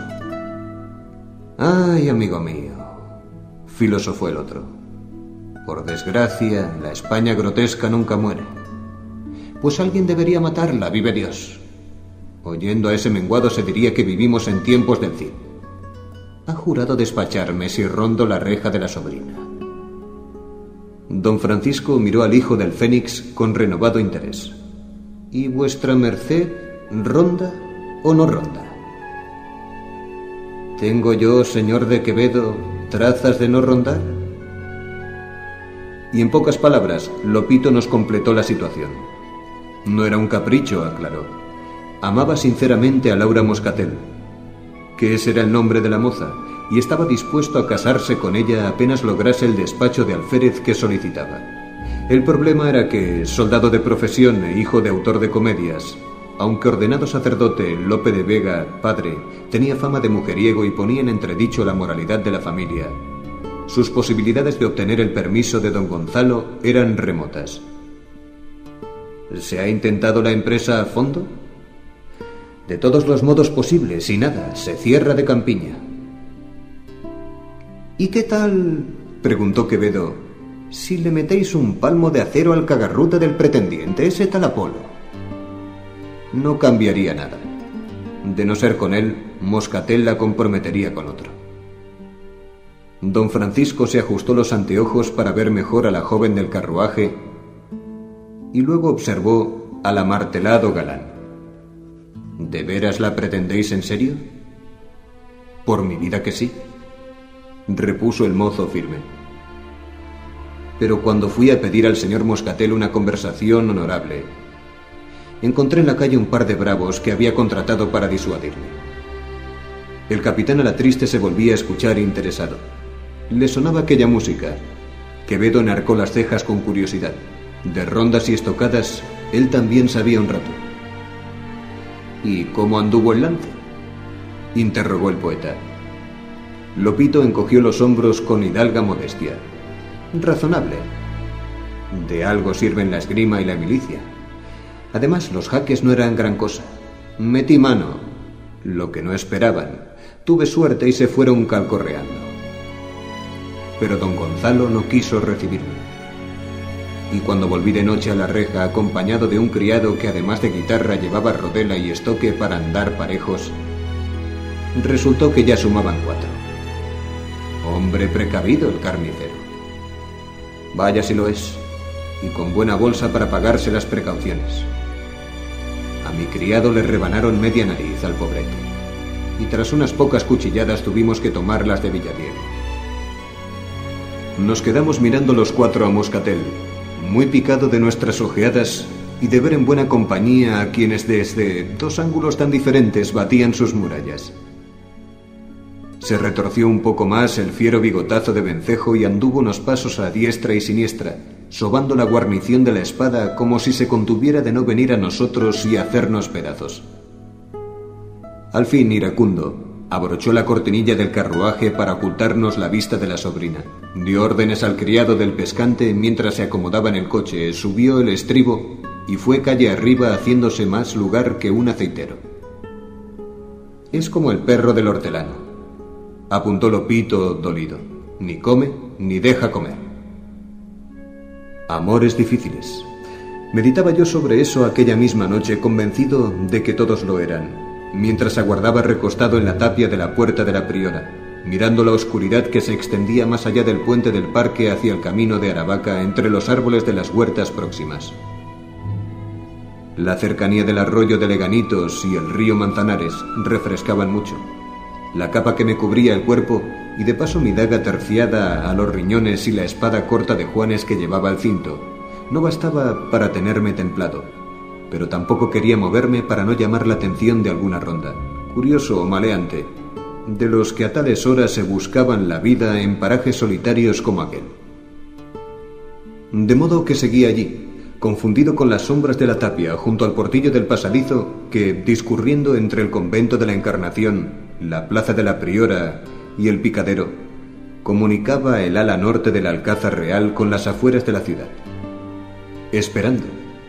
Ay, amigo mío, filosofó el otro. Por desgracia, la España grotesca nunca muere. Pues alguien debería matarla, vive Dios. Oyendo a ese menguado se diría que vivimos en tiempos del Cid. Ha jurado despacharme si rondo la reja de la sobrina. Don Francisco miró al hijo del Fénix con renovado interés. ¿Y vuestra merced ronda o no ronda? ¿Tengo yo, señor de Quevedo, trazas de no rondar? Y en pocas palabras, Lopito nos completó la situación. No era un capricho, aclaró. Amaba sinceramente a Laura Moscatel, que ese era el nombre de la moza, y estaba dispuesto a casarse con ella apenas lograse el despacho de alférez que solicitaba. El problema era que, soldado de profesión e hijo de autor de comedias, aunque ordenado sacerdote, Lope de Vega, padre, tenía fama de mujeriego y ponía en entredicho la moralidad de la familia. Sus posibilidades de obtener el permiso de don Gonzalo eran remotas. ¿Se ha intentado la empresa a fondo? De todos los modos posibles y nada, se cierra de campiña. ¿Y qué tal, preguntó Quevedo, si le metéis un palmo de acero al cagarrute del pretendiente, ese tal Apolo? No cambiaría nada. De no ser con él, Moscatel la comprometería con otro. Don Francisco se ajustó los anteojos para ver mejor a la joven del carruaje y luego observó al amartelado galán. ¿De veras la pretendéis en serio? Por mi vida que sí, repuso el mozo firme. Pero cuando fui a pedir al señor Moscatel una conversación honorable, encontré en la calle un par de bravos que había contratado para disuadirme. El capitán a la triste se volvía a escuchar interesado. Le sonaba aquella música. Quevedo enarcó las cejas con curiosidad. De rondas y estocadas, él también sabía un rato. ¿Y cómo anduvo el lance?, interrogó el poeta. Lopito encogió los hombros con hidalga modestia. Razonable. De algo sirven la esgrima y la milicia. Además, los jaques no eran gran cosa. Metí mano, lo que no esperaban. Tuve suerte y se fueron calcorreando. Pero don Gonzalo no quiso recibirme. Y cuando volví de noche a la reja, acompañado de un criado que además de guitarra llevaba rodela y estoque para andar parejos, resultó que ya sumaban 4. Hombre precavido el carnicero. Vaya si lo es, y con buena bolsa para pagarse las precauciones. A mi criado le rebanaron media nariz al pobrete, y tras unas pocas cuchilladas tuvimos que tomarlas de Villadiego. Nos quedamos mirando los 4 a Moscatel, muy picado de nuestras ojeadas y de ver en buena compañía a quienes desde 2 ángulos tan diferentes batían sus murallas. Se retorció un poco más el fiero bigotazo de Vencejo y anduvo unos pasos a diestra y siniestra, sobando la guarnición de la espada como si se contuviera de no venir a nosotros y hacernos pedazos. Al fin, iracundo, abrochó la cortinilla del carruaje para ocultarnos la vista de la sobrina. Dio órdenes al criado del pescante mientras se acomodaba en el coche, subió el estribo y fue calle arriba haciéndose más lugar que un aceitero. Es como el perro del hortelano, apuntó Lopito dolido. Ni come ni deja comer. Amores difíciles. Meditaba yo sobre eso aquella misma noche, convencido de que todos lo eran, mientras aguardaba recostado en la tapia de la puerta de la priora, mirando la oscuridad que se extendía más allá del puente del parque hacia el camino de Aravaca entre los árboles de las huertas próximas. La cercanía del arroyo de Leganitos y el río Manzanares refrescaban mucho. La capa que me cubría el cuerpo y de paso mi daga terciada a los riñones y la espada corta de Juanes que llevaba al cinto no bastaba para tenerme templado, pero tampoco quería moverme para no llamar la atención de alguna ronda, curioso o maleante, de los que a tales horas se buscaban la vida en parajes solitarios como aquel. De modo que seguí allí, confundido con las sombras de la tapia junto al portillo del pasadizo que, discurriendo entre el convento de la Encarnación, la plaza de la Priora y el Picadero, comunicaba el ala norte del Alcázar Real con las afueras de la ciudad. Esperando.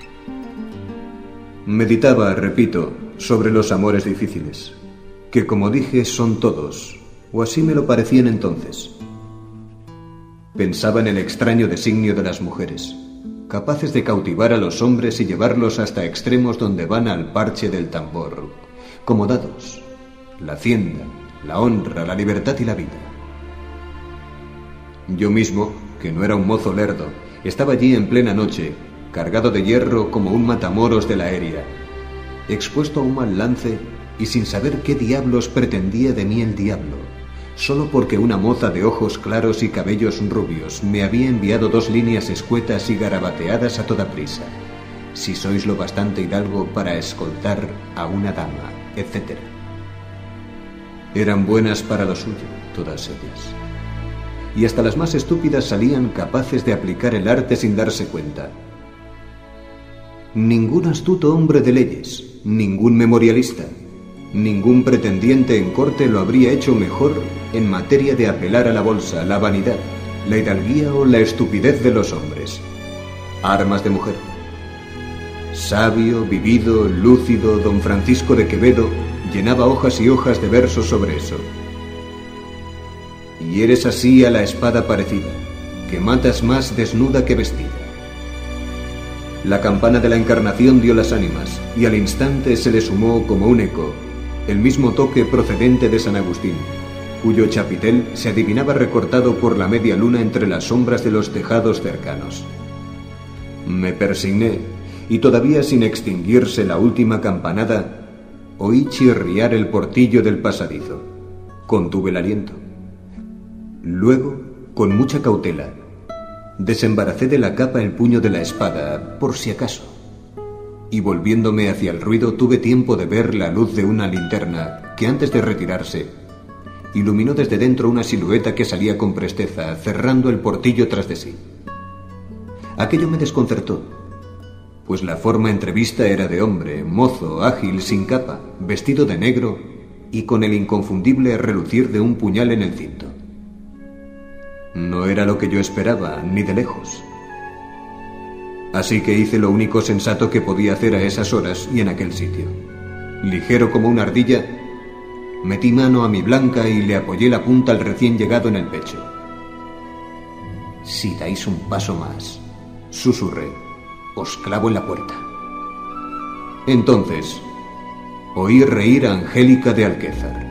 Meditaba, repito, sobre los amores difíciles, que como dije son todos, o así me lo parecían entonces. Pensaba en el extraño designio de las mujeres, capaces de cautivar a los hombres y llevarlos hasta extremos donde van al parche del tambor, como dados, la hacienda, la honra, la libertad y la vida. Yo mismo, que no era un mozo lerdo, estaba allí en plena noche, cargado de hierro como un matamoros de la aérea, expuesto a un mal lance y sin saber qué diablos pretendía de mí el diablo, solo porque una moza de ojos claros y cabellos rubios me había enviado 2 líneas escuetas y garabateadas a toda prisa. Si sois lo bastante hidalgo para escoltar a una dama, etc. Eran buenas para lo suyo, todas ellas. Y hasta las más estúpidas salían capaces de aplicar el arte sin darse cuenta. Ningún astuto hombre de leyes, ningún memorialista, ningún pretendiente en corte lo habría hecho mejor en materia de apelar a la bolsa, la vanidad, la hidalguía o la estupidez de los hombres. Armas de mujer. Sabio, vivido, lúcido, don Francisco de Quevedo llenaba hojas y hojas de versos sobre eso. Y eres así a la espada parecida, que matas más desnuda que vestida. La campana de la Encarnación dio las ánimas, y al instante se le sumó como un eco el mismo toque procedente de San Agustín, cuyo chapitel se adivinaba recortado por la media luna entre las sombras de los tejados cercanos. Me persigné, y todavía sin extinguirse la última campanada, oí chirriar el portillo del pasadizo. Contuve el aliento. Luego, con mucha cautela, desembaracé de la capa el puño de la espada, por si acaso, y volviéndome hacia el ruido tuve tiempo de ver la luz de una linterna que, antes de retirarse, iluminó desde dentro una silueta que salía con presteza, cerrando el portillo tras de sí. Aquello me desconcertó, pues la forma entrevista era de hombre, mozo, ágil, sin capa, vestido de negro y con el inconfundible relucir de un puñal en el cinto. No era lo que yo esperaba, ni de lejos. Así que hice lo único sensato que podía hacer a esas horas y en aquel sitio. Ligero como una ardilla, metí mano a mi blanca y le apoyé la punta al recién llegado en el pecho. Si dais un paso más, susurré, os clavo en la puerta. Entonces, oí reír a Angélica de Alquézar.